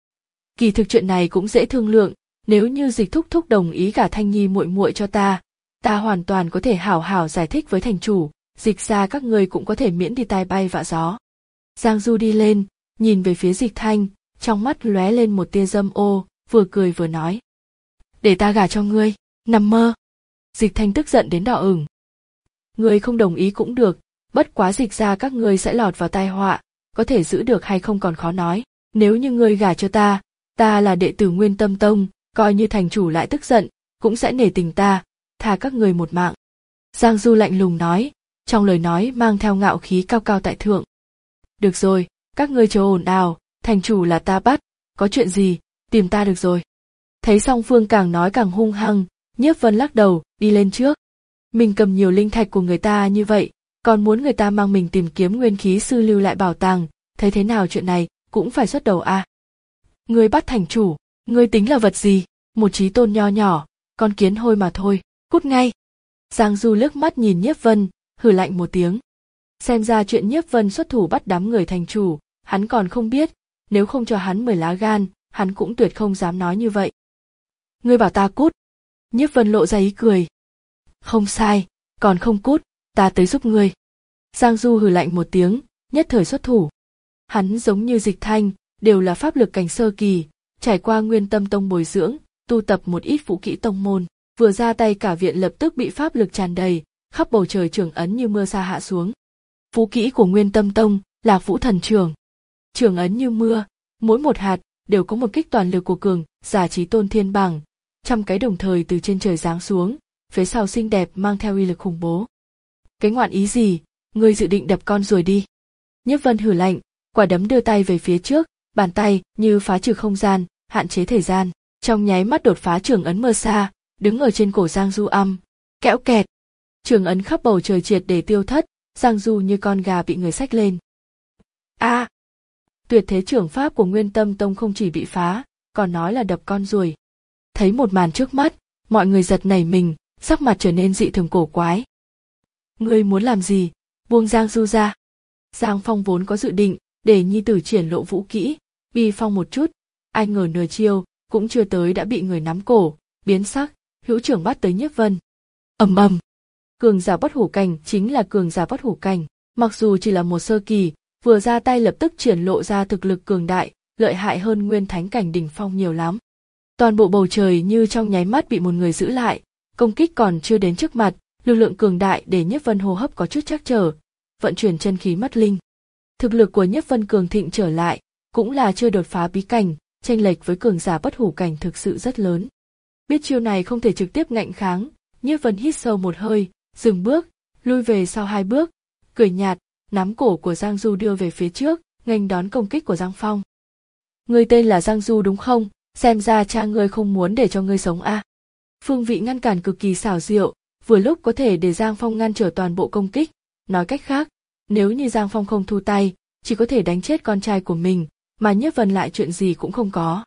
Kỳ thực chuyện này cũng dễ thương lượng, nếu như Dịch thúc thúc đồng ý cả Thanh Nhi muội muội cho ta, ta hoàn toàn có thể hảo hảo giải thích với thành chủ, Dịch gia các ngươi cũng có thể miễn đi tai bay vạ gió. Giang Du đi lên, nhìn về phía Dịch Thanh, trong mắt lóe lên một tia dâm ô, vừa cười vừa nói. Để ta gả cho ngươi, nằm mơ. Dịch Thanh tức giận đến đỏ ửng. Ngươi không đồng ý cũng được, bất quá Dịch gia các ngươi sẽ lọt vào tai họa, có thể giữ được hay không còn khó nói. Nếu như ngươi gả cho ta, ta là đệ tử Nguyên Tâm Tông, coi như thành chủ lại tức giận, cũng sẽ nể tình ta, tha các ngươi một mạng. Giang Du lạnh lùng nói, trong lời nói mang theo ngạo khí cao cao tại thượng. Được rồi, các ngươi chớ ồn ào, thành chủ là ta bắt, có chuyện gì, tìm ta được rồi. Thấy song phương càng nói càng hung hăng, Nhiếp Vân lắc đầu, đi lên trước. Mình cầm nhiều linh thạch của người ta như vậy, còn muốn người ta mang mình tìm kiếm nguyên khí sư lưu lại bảo tàng, thấy thế nào chuyện này cũng phải xuất đầu a. À. Ngươi bắt thành chủ, ngươi tính là vật gì, một chí tôn nho nhỏ, con kiến hôi mà thôi, cút ngay. Giang Du liếc mắt nhìn Nhiếp Vân, hừ lạnh một tiếng. Xem ra chuyện Nhiếp Vân xuất thủ bắt đám người thành chủ, hắn còn không biết, nếu không cho hắn mười lá gan, hắn cũng tuyệt không dám nói như vậy. Ngươi bảo ta cút. Nhiếp Vân lộ ra ý cười. Không sai, còn không cút, ta tới giúp ngươi. Giang Du hừ lạnh một tiếng, nhất thời xuất thủ. Hắn giống như Dịch Thanh, đều là pháp lực cảnh sơ kỳ, trải qua Nguyên Tâm Tông bồi dưỡng, tu tập một ít vũ kỹ tông môn, vừa ra tay cả viện lập tức bị pháp lực tràn đầy, khắp bầu trời trưởng ấn như mưa sa hạ xuống. Vũ kỹ của Nguyên Tâm Tông, Lạc Vũ Thần Trưởng. Trưởng ấn như mưa, mỗi một hạt đều có một kích toàn lực của cường giả chí tôn thiên bằng, trăm cái đồng thời từ trên trời giáng xuống, phía sau xinh đẹp mang theo uy lực khủng bố. Cái ngoạn ý gì, ngươi dự định đập con ruồi đi. Nhiếp Vân hừ lạnh, quả đấm đưa tay về phía trước, bàn tay như phá trừ không gian, hạn chế thời gian, trong nháy mắt đột phá trưởng ấn mưa sa, đứng ở trên cổ Giang Du âm, kẽo kẹt. Trưởng ấn khắp bầu trời triệt để tiêu thất, Giang Du như con gà bị người xách lên. A! À, tuyệt thế trưởng pháp của Nguyên Tâm Tông không chỉ bị phá, còn nói là đập con ruồi. Thấy một màn trước mắt, mọi người giật nảy mình, sắc mặt trở nên dị thường cổ quái. Ngươi muốn làm gì? Buông Giang Du ra. Giang Phong vốn có dự định để nhi tử triển lộ vũ kỹ, bi phong một chút, ai ngờ nửa chiêu cũng chưa tới đã bị người nắm cổ, biến sắc, hữu trưởng bắt tới Nhiếp Vân. Ầm ầm. Cường giả bất hủ cảnh chính là cường giả bất hủ cảnh, mặc dù chỉ là một sơ kỳ, vừa ra tay lập tức triển lộ ra thực lực cường đại, lợi hại hơn Nguyên Thánh cảnh đỉnh phong nhiều lắm. Toàn bộ bầu trời như trong nháy mắt bị một người giữ lại, công kích còn chưa đến trước mặt, lực lượng cường đại để Nhiếp Vân hô hấp có chút trắc trở, vận chuyển chân khí mất linh. Thực lực của Nhiếp Vân cường thịnh trở lại, cũng là chưa đột phá bí cảnh, chênh lệch với cường giả bất hủ cảnh thực sự rất lớn. Biết chiêu này không thể trực tiếp ngạnh kháng, Nhiếp Vân hít sâu một hơi, dừng bước, lui về sau hai bước, cười nhạt, nắm cổ của Giang Du đưa về phía trước, nghênh đón công kích của Giang Phong. Ngươi tên là Giang Du đúng không? Xem ra cha ngươi không muốn để cho ngươi sống a. À. Phương vị ngăn cản cực kỳ xảo diệu, vừa lúc có thể để Giang Phong ngăn trở toàn bộ công kích. Nói cách khác, nếu như Giang Phong không thu tay, chỉ có thể đánh chết con trai của mình, mà Nhiếp Vân lại chuyện gì cũng không có.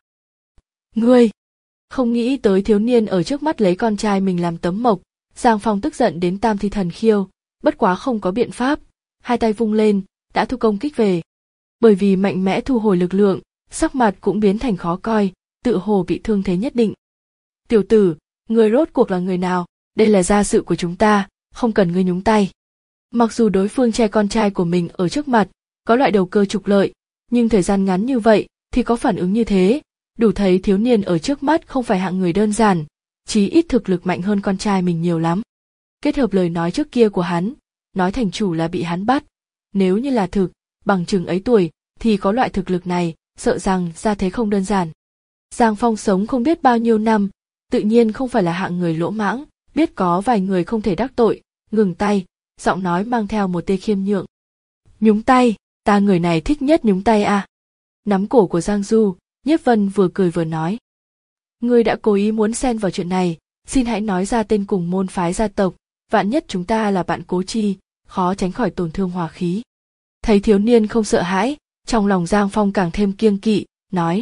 Ngươi! Không nghĩ tới thiếu niên ở trước mắt lấy con trai mình làm tấm mộc, Giang Phong tức giận đến tam thi thần khiêu, bất quá không có biện pháp, hai tay vung lên, đã thu công kích về. Bởi vì mạnh mẽ thu hồi lực lượng, sắc mặt cũng biến thành khó coi, tự hồ bị thương thế nhất định. Tiểu tử, ngươi rốt cuộc là người nào? Đây là gia sự của chúng ta, không cần ngươi nhúng tay. Mặc dù đối phương che con trai của mình ở trước mặt, có loại đầu cơ trục lợi, nhưng thời gian ngắn như vậy thì có phản ứng như thế, đủ thấy thiếu niên ở trước mắt không phải hạng người đơn giản, chí ít thực lực mạnh hơn con trai mình nhiều lắm. Kết hợp lời nói trước kia của hắn, nói thành chủ là bị hắn bắt, nếu như là thực, bằng chừng ấy tuổi, thì có loại thực lực này, sợ rằng ra thế không đơn giản. Giang Phong sống không biết bao nhiêu năm, tự nhiên không phải là hạng người lỗ mãng, biết có vài người không thể đắc tội, ngừng tay, giọng nói mang theo một tia khiêm nhượng. Nhúng tay, ta người này thích nhất nhúng tay à. Nắm cổ của Giang Du, Nhiếp Vân vừa cười vừa nói. Ngươi đã cố ý muốn xen vào chuyện này, xin hãy nói ra tên cùng môn phái gia tộc, vạn nhất chúng ta là bạn cố chi, khó tránh khỏi tổn thương hòa khí. Thấy thiếu niên không sợ hãi, trong lòng Giang Phong càng thêm kiêng kỵ, nói.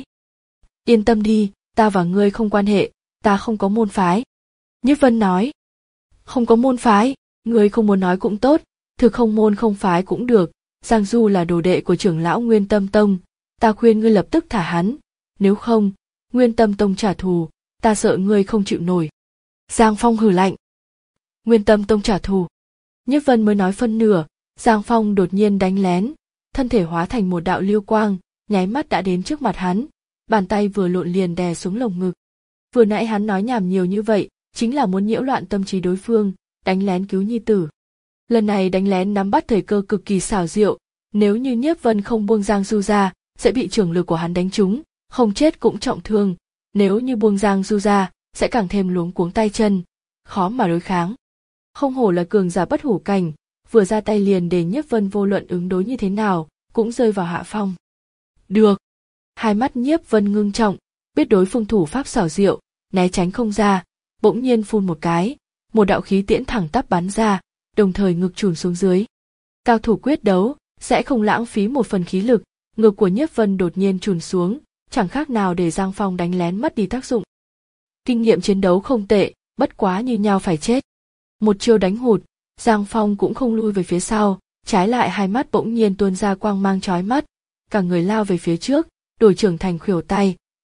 Yên tâm đi, ta và ngươi không quan hệ, ta không có môn phái. Nhiếp Vân nói. Không có môn phái, ngươi không muốn nói cũng tốt, thực không môn không phái cũng được, Giang Du là đồ đệ của trưởng lão Nguyên Tâm Tông, ta khuyên ngươi lập tức thả hắn, nếu không, Nguyên Tâm Tông trả thù, ta sợ ngươi không chịu nổi. Giang Phong hừ lạnh. Nguyên Tâm Tông trả thù. Nhiếp Vân mới nói phân nửa, Giang Phong đột nhiên đánh lén, thân thể hóa thành một đạo lưu quang, nháy mắt đã đến trước mặt hắn, bàn tay vừa lộn liền đè xuống lồng ngực. Vừa nãy hắn nói nhảm nhiều như vậy, chính là muốn nhiễu loạn tâm trí đối phương, đánh lén cứu nhi tử. Lần này đánh lén nắm bắt thời cơ cực kỳ xảo diệu, nếu như Nhiếp Vân không buông Giang Du ra, sẽ bị trưởng lực của hắn đánh trúng, không chết cũng trọng thương, nếu như buông Giang Du ra, sẽ càng thêm luống cuống tay chân, khó mà đối kháng. Không hổ là cường giả bất hủ cảnh, vừa ra tay liền để Nhiếp Vân vô luận ứng đối như thế nào, cũng rơi vào hạ phong. Được. Hai mắt Nhiếp Vân ngưng trọng, biết đối phương thủ pháp xảo diệu, né tránh không ra, bỗng nhiên phun một cái, một đạo khí tiễn thẳng tắp bắn ra, đồng thời ngực chùn xuống dưới. Cao thủ quyết đấu, sẽ không lãng phí một phần khí lực, ngực của Nhiếp Vân đột nhiên chùn xuống, chẳng khác nào để Giang Phong đánh lén mất đi tác dụng. Kinh nghiệm chiến đấu không tệ, bất quá như nhau phải chết. Một chiêu đánh hụt, Giang Phong cũng không lui về phía sau, trái lại hai mắt bỗng nhiên tuôn ra quang mang chói mắt, cả người lao về phía trước, đổi trưởng thành khuỷu tay,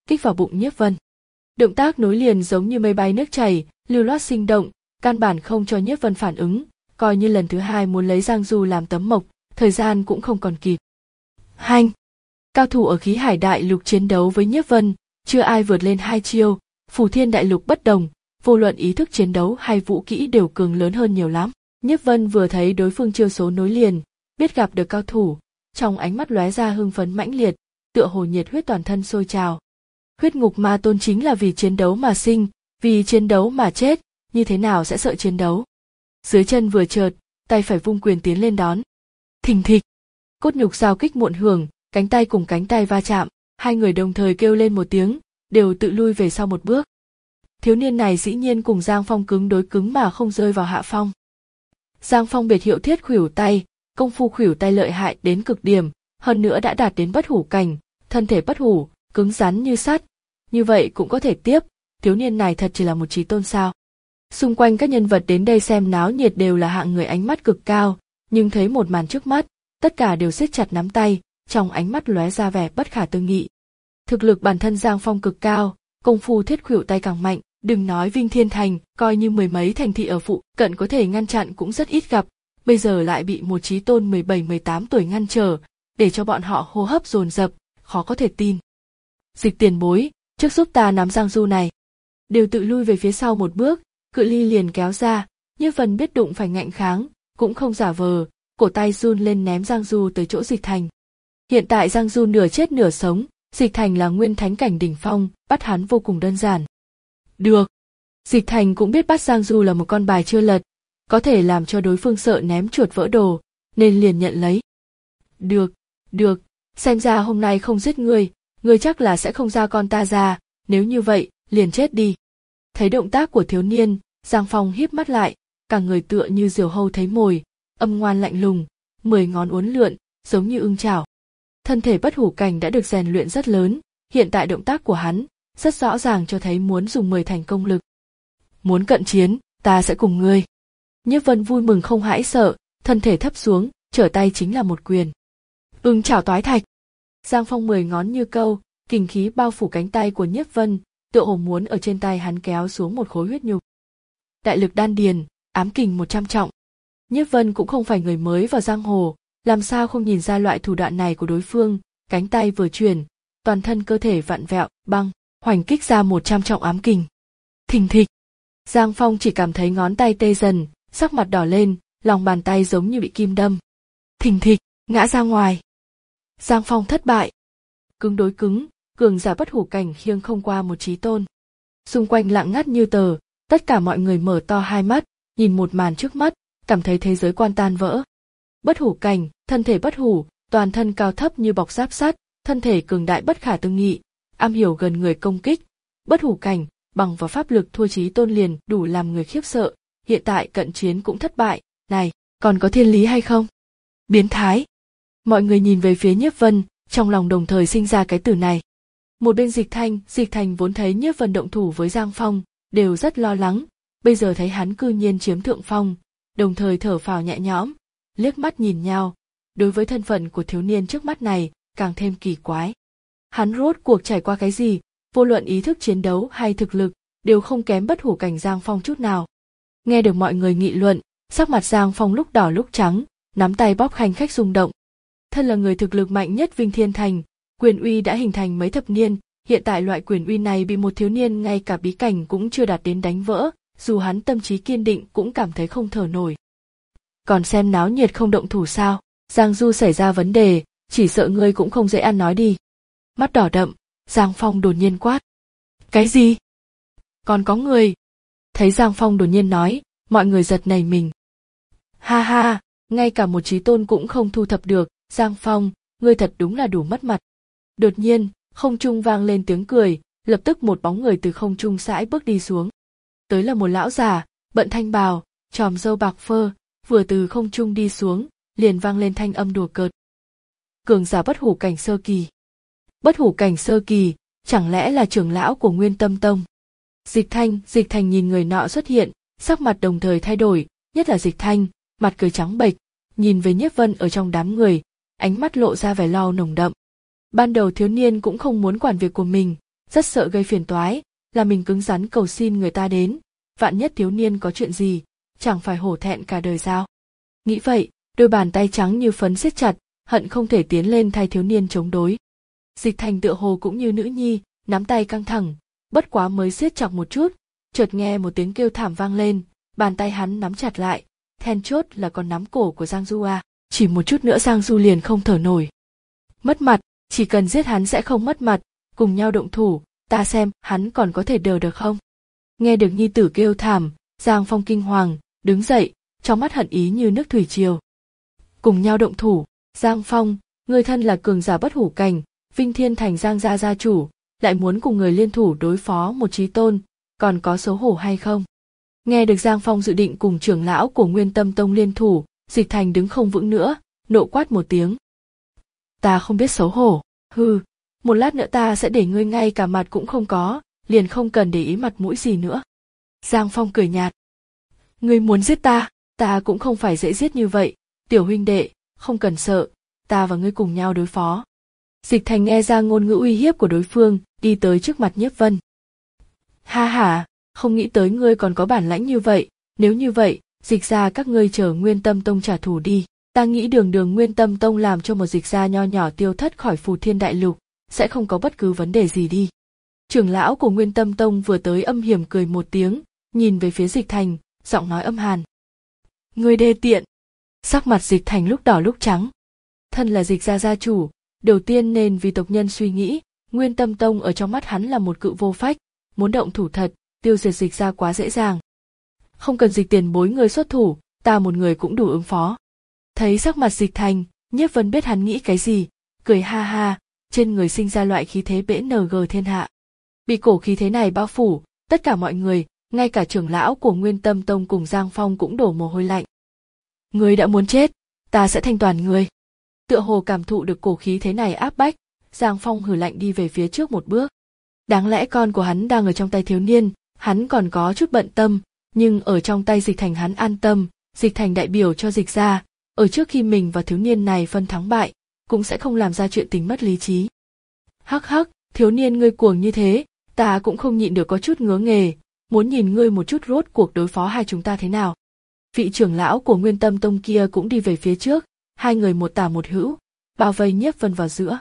kích vào bụng Nhiếp Vân. Động tác nối liền giống như mây bay nước chảy, lưu loát sinh động, căn bản không cho Nhiếp Vân phản ứng, coi như lần thứ hai muốn lấy Giang Du làm tấm mộc, thời gian cũng không còn kịp. Hanh! Cao thủ ở khí hải đại lục chiến đấu với Nhiếp Vân, chưa ai vượt lên hai chiêu, Phù Thiên đại lục bất đồng, vô luận ý thức chiến đấu hay vũ kỹ đều cường lớn hơn nhiều lắm. Nhiếp Vân vừa thấy đối phương chiêu số nối liền, biết gặp được cao thủ, trong ánh mắt lóe ra hưng phấn mãnh liệt, tựa hồ nhiệt huyết toàn thân sôi trào. Huyết ngục ma tôn chính là vì chiến đấu mà sinh, vì chiến đấu mà chết, như thế nào sẽ sợ chiến đấu. Dưới chân vừa chợt, tay phải vung quyền tiến lên đón. Thình thịch, cốt nhục giao kích muộn hưởng, cánh tay cùng cánh tay va chạm, hai người đồng thời kêu lên một tiếng, đều tự lui về sau một bước. Thiếu niên này dĩ nhiên cùng Giang Phong cứng đối cứng mà không rơi vào hạ phong. Giang Phong biệt hiệu thiết khuỷu tay, công phu khuỷu tay lợi hại đến cực điểm, hơn nữa đã đạt đến bất hủ cảnh, thân thể bất hủ, cứng rắn như sắt, như vậy cũng có thể tiếp, thiếu niên này thật chỉ là một chí tôn sao. Xung quanh các nhân vật đến đây xem náo nhiệt đều là hạng người ánh mắt cực cao, nhưng thấy một màn trước mắt, tất cả đều siết chặt nắm tay, trong ánh mắt lóe ra vẻ bất khả tư nghị. Thực lực bản thân Giang Phong cực cao, công phu thiết khuỷu tay càng mạnh, đừng nói Vinh Thiên Thành, coi như mười mấy thành thị ở phụ cận có thể ngăn chặn cũng rất ít gặp, bây giờ lại bị một chí tôn mười bảy mười tám tuổi ngăn trở, để cho bọn họ hô hấp dồn dập, khó có thể tin. Dịch tiền bối, trước giúp ta nắm Giang Du này. Đều tự lui về phía sau một bước, cự ly liền kéo ra, Nhiếp Vân biết đụng phải ngạnh kháng, cũng không giả vờ, cổ tay run lên ném Giang Du tới chỗ Dịch Thành. Hiện tại Giang Du nửa chết nửa sống, Dịch Thành là nguyên thánh cảnh đỉnh phong, bắt hắn vô cùng đơn giản. Được. Dịch Thành cũng biết bắt Giang Du là một con bài chưa lật, có thể làm cho đối phương sợ ném chuột vỡ đồ, nên liền nhận lấy. Được, được, xem ra hôm nay không giết ngươi, ngươi chắc là sẽ không ra con ta ra, nếu như vậy, liền chết đi. Thấy động tác của thiếu niên, Giang Phong híp mắt lại, cả người tựa như diều hâu thấy mồi, âm ngoan lạnh lùng, mười ngón uốn lượn, giống như ưng chảo. Thân thể bất hủ cảnh đã được rèn luyện rất lớn, hiện tại động tác của hắn rất rõ ràng cho thấy muốn dùng mười thành công lực. Muốn cận chiến, ta sẽ cùng ngươi. Nhiếp Vân vui mừng không hãi sợ, thân thể thấp xuống, trở tay chính là một quyền. Ưng chảo toái thạch. Giang Phong mười ngón như câu, kình khí bao phủ cánh tay của Nhiếp Vân, tựa hồ muốn ở trên tay hắn kéo xuống một khối huyết nhục. Đại lực đan điền, ám kình một trăm trọng. Nhiếp Vân cũng không phải người mới vào giang hồ, làm sao không nhìn ra loại thủ đoạn này của đối phương, cánh tay vừa chuyển, toàn thân cơ thể vặn vẹo, băng, hoành kích ra một trăm trọng ám kình. Thình thịch. Giang Phong chỉ cảm thấy ngón tay tê dần, sắc mặt đỏ lên, lòng bàn tay giống như bị kim đâm. Thình thịch, ngã ra ngoài. Giang Phong thất bại. Cứng đối cứng, cường giả bất hủ cảnh khiêng không qua một chí tôn. Xung quanh lặng ngắt như tờ, tất cả mọi người mở to hai mắt, nhìn một màn trước mắt, cảm thấy thế giới quan tan vỡ. Bất hủ cảnh, thân thể bất hủ, toàn thân cao thấp như bọc giáp sắt, thân thể cường đại bất khả tư nghị, am hiểu gần người công kích. Bất hủ cảnh, bằng vào pháp lực thua chí tôn liền đủ làm người khiếp sợ, hiện tại cận chiến cũng thất bại, này, còn có thiên lý hay không? Biến thái. Mọi người nhìn về phía Nhiếp Vân, trong lòng đồng thời sinh ra cái từ này. Một bên Dịch Thanh, Dịch Thành vốn thấy Nhiếp Vân động thủ với Giang Phong, đều rất lo lắng, bây giờ thấy hắn cư nhiên chiếm thượng phong, đồng thời thở phào nhẹ nhõm, liếc mắt nhìn nhau, đối với thân phận của thiếu niên trước mắt này, càng thêm kỳ quái. Hắn rốt cuộc trải qua cái gì, vô luận ý thức chiến đấu hay thực lực, đều không kém bất hủ cảnh Giang Phong chút nào. Nghe được mọi người nghị luận, sắc mặt Giang Phong lúc đỏ lúc trắng, nắm tay bóp khanh khách rung động. Thân là người thực lực mạnh nhất Vinh Thiên Thành, quyền uy đã hình thành mấy thập niên, hiện tại loại quyền uy này bị một thiếu niên ngay cả bí cảnh cũng chưa đạt đến đánh vỡ, dù hắn tâm trí kiên định cũng cảm thấy không thở nổi. Còn xem náo nhiệt không động thủ sao? Giang Du xảy ra vấn đề, chỉ sợ ngươi cũng không dễ ăn nói đi. Mắt đỏ đậm, Giang Phong đột nhiên quát. Cái gì? Còn có người? Thấy Giang Phong đột nhiên nói, mọi người giật nảy mình. Ha ha, ngay cả một chí tôn cũng không thu thập được, Giang Phong, ngươi thật đúng là đủ mất mặt. Đột nhiên, không trung vang lên tiếng cười, lập tức một bóng người từ không trung sải bước đi xuống. Tới là một lão già, bận thanh bào, tròm râu bạc phơ, vừa từ không trung đi xuống, liền vang lên thanh âm đùa cợt. Cường giả bất hủ cảnh sơ kỳ. Bất hủ cảnh sơ kỳ, chẳng lẽ là trưởng lão của Nguyên Tâm Tông? Dịch Thanh, Dịch Thành nhìn người nọ xuất hiện, sắc mặt đồng thời thay đổi, nhất là Dịch Thanh, mặt cười trắng bệch, nhìn về Nhiếp Vân ở trong đám người, ánh mắt lộ ra vẻ lo nồng đậm. Ban đầu thiếu niên cũng không muốn quản việc của mình, rất sợ gây phiền toái, là mình cứng rắn cầu xin người ta đến, vạn nhất thiếu niên có chuyện gì, chẳng phải hổ thẹn cả đời sao. Nghĩ vậy, đôi bàn tay trắng như phấn siết chặt, hận không thể tiến lên thay thiếu niên chống đối. Dịch Thành tựa hồ cũng như nữ nhi, nắm tay căng thẳng, bất quá mới siết chặt một chút, chợt nghe một tiếng kêu thảm vang lên, bàn tay hắn nắm chặt lại, then chốt là còn nắm cổ của Giang Du à, chỉ một chút nữa Giang Du liền không thở nổi. Mất mặt, chỉ cần giết hắn sẽ không mất mặt, cùng nhau động thủ, ta xem hắn còn có thể đờ được không. Nghe được nhi tử kêu thảm, Giang Phong kinh hoàng, đứng dậy, trong mắt hận ý như nước thủy triều. Cùng nhau động thủ, Giang Phong, người thân là cường giả bất hủ cảnh, Vinh Thiên Thành Giang gia gia chủ, lại muốn cùng người liên thủ đối phó một chí tôn, còn có xấu hổ hay không? Nghe được Giang Phong dự định cùng trưởng lão của Nguyên Tâm Tông liên thủ, Dịch Thành đứng không vững nữa, nộ quát một tiếng. Ta không biết xấu hổ, hừ, một lát nữa ta sẽ để ngươi ngay cả mặt cũng không có, liền không cần để ý mặt mũi gì nữa. Giang Phong cười nhạt. Ngươi muốn giết ta, ta cũng không phải dễ giết như vậy, tiểu huynh đệ, không cần sợ, ta và ngươi cùng nhau đối phó. Dịch Thành nghe ra ngôn ngữ uy hiếp của đối phương, đi tới trước mặt Nhiếp Vân. Ha ha, không nghĩ tới ngươi còn có bản lãnh như vậy, nếu như vậy, Dịch gia các ngươi chờ Nguyên Tâm Tông trả thù đi. Ta nghĩ đường đường Nguyên Tâm Tông làm cho một dịch gia nho nhỏ tiêu thất khỏi Phù Thiên Đại Lục, sẽ không có bất cứ vấn đề gì đi. Trưởng lão của Nguyên Tâm Tông vừa tới âm hiểm cười một tiếng, nhìn về phía Dịch Thành, giọng nói âm hàn. Ngươi đê tiện. Sắc mặt Dịch Thành lúc đỏ lúc trắng. Thân là Dịch gia gia chủ, đầu tiên nên vì tộc nhân suy nghĩ, Nguyên Tâm Tông ở trong mắt hắn là một cự vô phách, muốn động thủ thật, tiêu diệt Dịch gia quá dễ dàng. Không cần Dịch tiền bối người xuất thủ, ta một người cũng đủ ứng phó. Thấy sắc mặt Dịch Thành, Nhiếp Vân biết hắn nghĩ cái gì, cười ha ha, trên người sinh ra loại khí thế bẽ nờ gờ thiên hạ. Bị cổ khí thế này bao phủ, tất cả mọi người, ngay cả trưởng lão của Nguyên Tâm Tông cùng Giang Phong cũng đổ mồ hôi lạnh. Ngươi đã muốn chết, ta sẽ thanh toàn ngươi. Tựa hồ cảm thụ được cổ khí thế này áp bách, Giang Phong hừ lạnh đi về phía trước một bước. Đáng lẽ con của hắn đang ở trong tay thiếu niên, hắn còn có chút bận tâm, nhưng ở trong tay Dịch Thành hắn an tâm, Dịch Thành đại biểu cho Dịch gia, ở trước khi mình và thiếu niên này phân thắng bại, cũng sẽ không làm ra chuyện tình mất lý trí. Hắc hắc, thiếu niên ngươi cuồng như thế, ta cũng không nhịn được có chút ngứa nghề, muốn nhìn ngươi một chút rốt cuộc đối phó hai chúng ta thế nào. Vị trưởng lão của Nguyên Tâm Tông kia cũng đi về phía trước, hai người một tả một hữu, bao vây Nhiếp Vân vào giữa.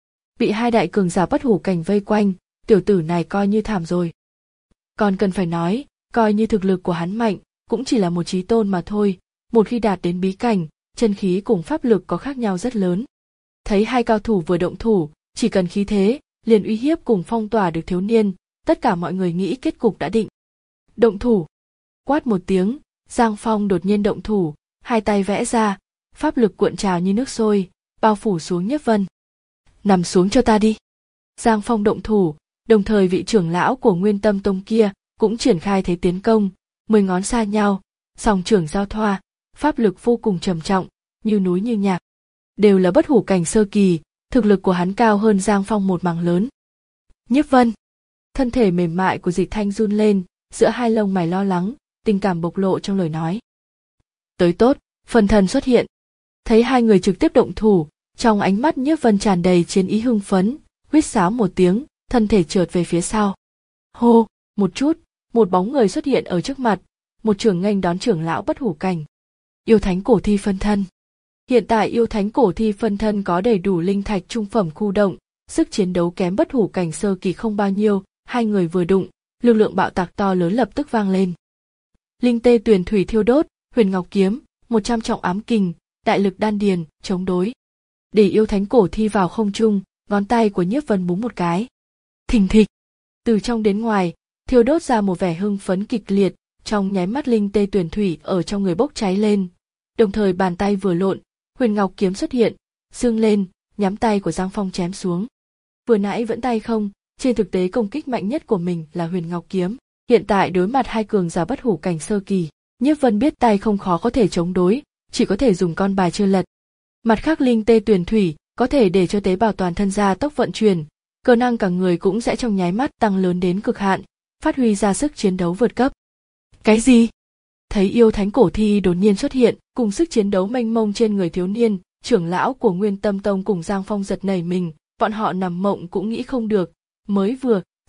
Bị hai đại cường giả bất hủ cảnh vây quanh, tiểu tử này coi như thảm rồi. Còn cần phải nói, coi như thực lực của hắn mạnh, cũng chỉ là một chí tôn mà thôi, một khi đạt đến bí cảnh, chân khí cùng pháp lực có khác nhau rất lớn. Thấy hai cao thủ vừa động thủ, chỉ cần khí thế, liền uy hiếp cùng phong tỏa được thiếu niên, tất cả mọi người nghĩ kết cục đã định. Động thủ. Quát một tiếng, Giang Phong đột nhiên động thủ, hai tay vẽ ra, pháp lực cuộn trào như nước sôi, bao phủ xuống Nhiếp Vân. Nằm xuống cho ta đi. Giang Phong động thủ, đồng thời vị trưởng lão của Nguyên Tâm Tông kia cũng triển khai thế tiến công, mười ngón xa nhau, song trưởng giao thoa, pháp lực vô cùng trầm trọng, như núi như nhạc. Đều là bất hủ cảnh sơ kỳ, thực lực của hắn cao hơn Giang Phong một mảng lớn. Nhiếp Vân. Thân thể mềm mại của Dịch Thanh run lên, giữa hai lông mày lo lắng, tình cảm bộc lộ trong lời nói. Tới tốt, phần thần xuất hiện. Thấy hai người trực tiếp động thủ, trong ánh mắt Nhiếp Vân tràn đầy chiến ý hưng phấn, huýt sáo một tiếng, thân thể trượt về phía sau. Hô, một chút, một bóng người xuất hiện ở trước mặt, một trưởng nghênh đón trưởng lão bất hủ cảnh. Yêu thánh cổ thi phân thân. Hiện tại yêu thánh cổ thi phân thân có đầy đủ linh thạch trung phẩm khu động, sức chiến đấu kém bất hủ cảnh sơ kỳ không bao nhiêu, hai người vừa đụng, lực lượng bạo tạc to lớn lập tức vang lên. Linh tê tuyền thủy thiêu đốt, huyền ngọc kiếm, một trăm trọng ám kình, đại lực đan điền, chống đối. Để yêu thánh cổ thi vào không trung, ngón tay của Nhiếp Vân búng một cái. Thình thịch. Từ trong đến ngoài, thiêu đốt ra một vẻ hưng phấn kịch liệt, trong nháy mắt linh tê tuyển thủy ở trong người bốc cháy lên. Đồng thời bàn tay vừa lộn, huyền ngọc kiếm xuất hiện, dương lên, nhắm tay của Giang Phong chém xuống. Vừa nãy vẫn tay không, trên thực tế công kích mạnh nhất của mình là huyền ngọc kiếm. Hiện tại đối mặt hai cường giả bất hủ cảnh sơ kỳ, Nhiếp Vân biết tay không khó có thể chống đối, chỉ có thể dùng con bài chưa lật. Mặt khác linh tê tuyển thủy có thể để cho tế bào toàn thân gia tốc vận chuyển, cơ năng cả người cũng sẽ trong nháy mắt tăng lớn đến cực hạn, phát huy ra sức chiến đấu vượt cấp. Cái gì? Thấy yêu thánh cổ thi đột nhiên xuất hiện, cùng sức chiến đấu mênh mông trên người thiếu niên, trưởng lão của Nguyên Tâm Tông cùng Giang Phong giật nảy mình, bọn họ nằm mộng cũng nghĩ không được, mới vừa,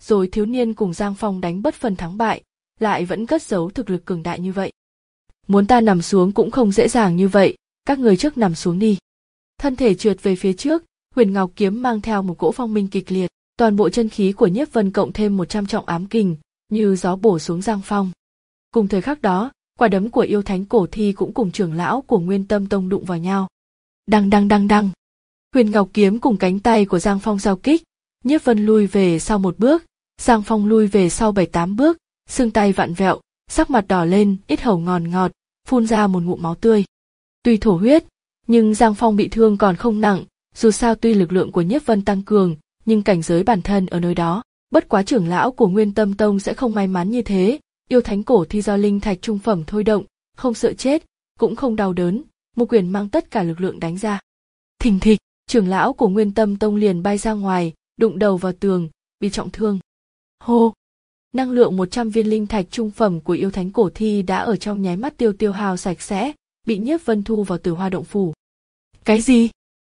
rồi thiếu niên cùng Giang Phong đánh bất phân thắng bại, lại vẫn cất giấu thực lực cường đại như vậy. Muốn ta nằm xuống cũng không dễ dàng như vậy, các người trước nằm xuống đi. Thân thể trượt về phía trước, Huyền Ngọc kiếm mang theo một cỗ phong minh kịch liệt, toàn bộ chân khí của Nhiếp Vân cộng thêm một trăm trọng ám kình, như gió bổ xuống Giang Phong. Cùng thời khắc đó, quả đấm của yêu thánh cổ thi cũng cùng trưởng lão của Nguyên Tâm Tông đụng vào nhau. Đăng đăng đăng đăng. Huyền Ngọc kiếm cùng cánh tay của Giang Phong giao kích, Nhiếp Vân lui về sau một bước, Giang Phong lui về sau bảy tám bước, xương tay vặn vẹo, sắc mặt đỏ lên, ít hầu ngòn ngọt, phun ra một ngụm máu tươi. Tuy thổ huyết, nhưng Giang Phong bị thương còn không nặng, dù sao tuy lực lượng của Nhiếp Vân tăng cường, nhưng cảnh giới bản thân ở nơi đó, bất quá trưởng lão của Nguyên Tâm Tông sẽ không may mắn như thế, yêu thánh cổ thi do linh thạch trung phẩm thôi động, không sợ chết, cũng không đau đớn, một quyền mang tất cả lực lượng đánh ra. Thình thịch, trưởng lão của Nguyên Tâm Tông liền bay ra ngoài, đụng đầu vào tường, bị trọng thương. Hô! Năng lượng một trăm viên linh thạch trung phẩm của yêu thánh cổ thi đã ở trong nháy mắt tiêu tiêu hao sạch sẽ, bị Nhiếp Vân thu vào Tử Hoa động phủ. Cái gì?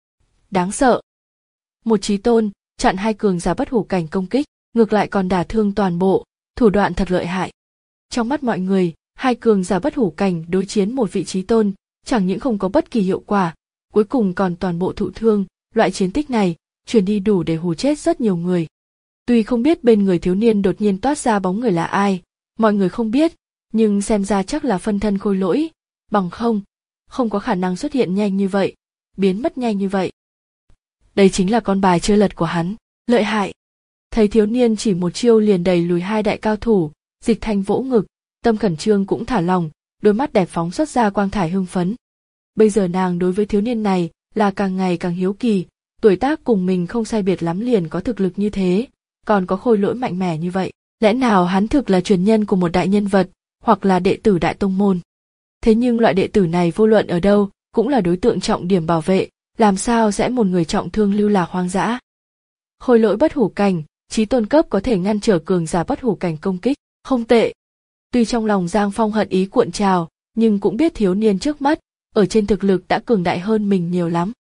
Đáng sợ! Một chí tôn, chặn hai cường giả bất hủ cảnh công kích, ngược lại còn đả thương toàn bộ, thủ đoạn thật lợi hại. Trong mắt mọi người, hai cường giả bất hủ cảnh đối chiến một vị chí tôn, chẳng những không có bất kỳ hiệu quả, cuối cùng còn toàn bộ thụ thương, loại chiến tích này, truyền đi đủ để hù chết rất nhiều người. Tuy không biết bên người thiếu niên đột nhiên toát ra bóng người là ai, mọi người không biết, nhưng xem ra chắc là phân thân khôi lỗi, bằng không, không có khả năng xuất hiện nhanh như vậy, biến mất nhanh như vậy. Đây chính là con bài chơi lật của hắn, lợi hại. Thấy thiếu niên chỉ một chiêu liền đẩy lùi hai đại cao thủ, Dịch Thanh vỗ ngực, tâm khẩn trương cũng thả lòng, đôi mắt đẹp phóng xuất ra quang thải hưng phấn. Bây giờ nàng đối với thiếu niên này là càng ngày càng hiếu kỳ, tuổi tác cùng mình không sai biệt lắm liền có thực lực như thế, còn có khôi lỗi mạnh mẽ như vậy, lẽ nào hắn thực là truyền nhân của một đại nhân vật, hoặc là đệ tử đại tông môn. Thế nhưng loại đệ tử này vô luận ở đâu, cũng là đối tượng trọng điểm bảo vệ, làm sao sẽ một người trọng thương lưu lạc hoang dã. Khôi lỗi bất hủ cảnh, chí tôn cấp có thể ngăn trở cường giả bất hủ cảnh công kích, không tệ. Tuy trong lòng Giang Phong hận ý cuộn trào, nhưng cũng biết thiếu niên trước mắt, ở trên thực lực đã cường đại hơn mình nhiều lắm.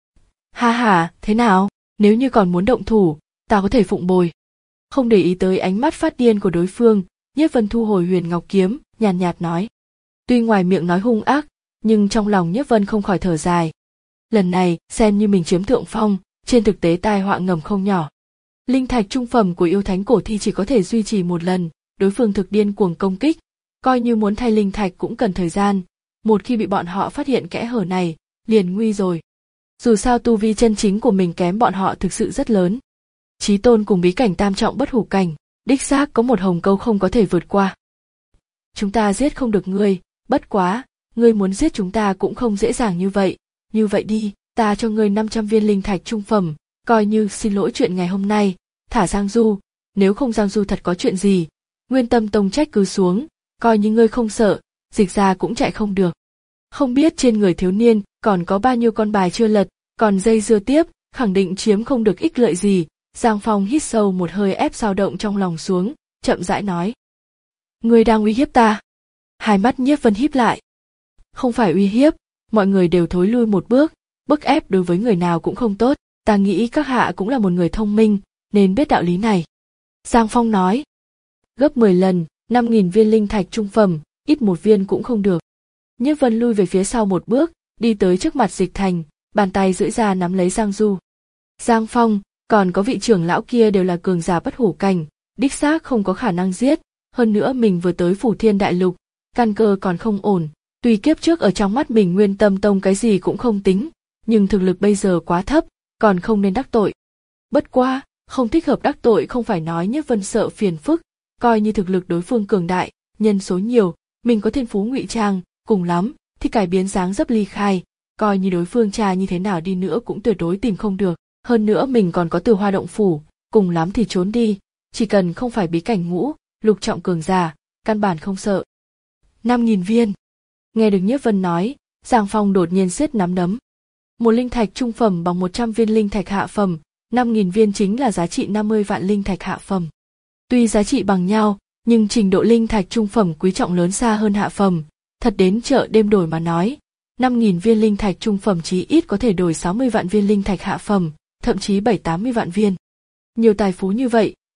Ha ha, thế nào, nếu như còn muốn động thủ, ta có thể phụng bồi. Không để ý tới ánh mắt phát điên của đối phương, Nhiếp Vân thu hồi Huyền Ngọc kiếm, nhàn nhạt nói. Tuy ngoài miệng nói hung ác, nhưng trong lòng Nhiếp Vân không khỏi thở dài. Lần này, xem như mình chiếm thượng phong, trên thực tế tai họa ngầm không nhỏ. Linh thạch trung phẩm của yêu thánh cổ thi chỉ có thể duy trì một lần, đối phương thực điên cuồng công kích, coi như muốn thay linh thạch cũng cần thời gian, một khi bị bọn họ phát hiện kẽ hở này, liền nguy rồi. Dù sao tu vi chân chính của mình kém bọn họ thực sự rất lớn. Chí tôn cùng bí cảnh tam trọng bất hủ cảnh, đích xác có một hồng câu không có thể vượt qua. Chúng ta giết không được ngươi, bất quá, ngươi muốn giết chúng ta cũng không dễ dàng như vậy, như vậy đi, ta cho ngươi năm trăm viên linh thạch trung phẩm, coi như xin lỗi chuyện ngày hôm nay, thả Giang Du, nếu không Giang Du thật có chuyện gì, Nguyên Tâm Tông trách cứ xuống, coi như ngươi không sợ, Dịch ra cũng chạy không được. Không biết trên người thiếu niên còn có bao nhiêu con bài chưa lật, còn dây dưa tiếp, khẳng định chiếm không được ích lợi gì. Giang Phong hít sâu một hơi ép dao động trong lòng xuống, chậm rãi nói. Ngươi đang uy hiếp ta. Hai mắt Nhiếp Vân híp lại. Không phải uy hiếp, mọi người đều thối lui một bước, bức ép đối với người nào cũng không tốt, ta nghĩ các hạ cũng là một người thông minh, nên biết đạo lý này. Giang Phong nói. Gấp mười lần, năm nghìn viên linh thạch trung phẩm, ít một viên cũng không được. Nhiếp Vân lui về phía sau một bước, đi tới trước mặt Dịch Thành, bàn tay duỗi ra nắm lấy Giang Du. Giang Phong, còn có vị trưởng lão kia đều là cường giả bất hủ cảnh, đích xác không có khả năng giết, hơn nữa mình vừa tới Phủ Thiên Đại Lục, căn cơ còn không ổn, tuy kiếp trước ở trong mắt mình Nguyên Tâm Tông cái gì cũng không tính, nhưng thực lực bây giờ quá thấp, còn không nên đắc tội. Bất quá, không thích hợp đắc tội không phải nói Nhiếp Vân sợ phiền phức, coi như thực lực đối phương cường đại, nhân số nhiều, mình có thiên phú ngụy trang, cùng lắm thì cải biến dáng dấp ly khai, coi như đối phương tra như thế nào đi nữa cũng tuyệt đối tìm không được. Hơn nữa mình còn có Tử Hoa động phủ, cùng lắm thì trốn đi, chỉ cần không phải bí cảnh ngũ, lục trọng cường giả, căn bản không sợ. Năm nghìn viên. Nghe được Nhiếp Vân nói, Giang Phong đột nhiên siết nắm đấm. Một linh thạch trung phẩm bằng một trăm viên linh thạch hạ phẩm, năm nghìn viên chính là giá trị năm mươi vạn linh thạch hạ phẩm. Tuy giá trị bằng nhau, nhưng trình độ linh thạch trung phẩm quý trọng lớn xa hơn hạ phẩm, thật đến chợ đêm đổi mà nói. năm nghìn viên linh thạch trung phẩm chí ít có thể đổi sáu mươi vạn viên linh thạch hạ phẩm, thậm chí bảy tám mươi vạn viên. Nhiều tài phú như vậy,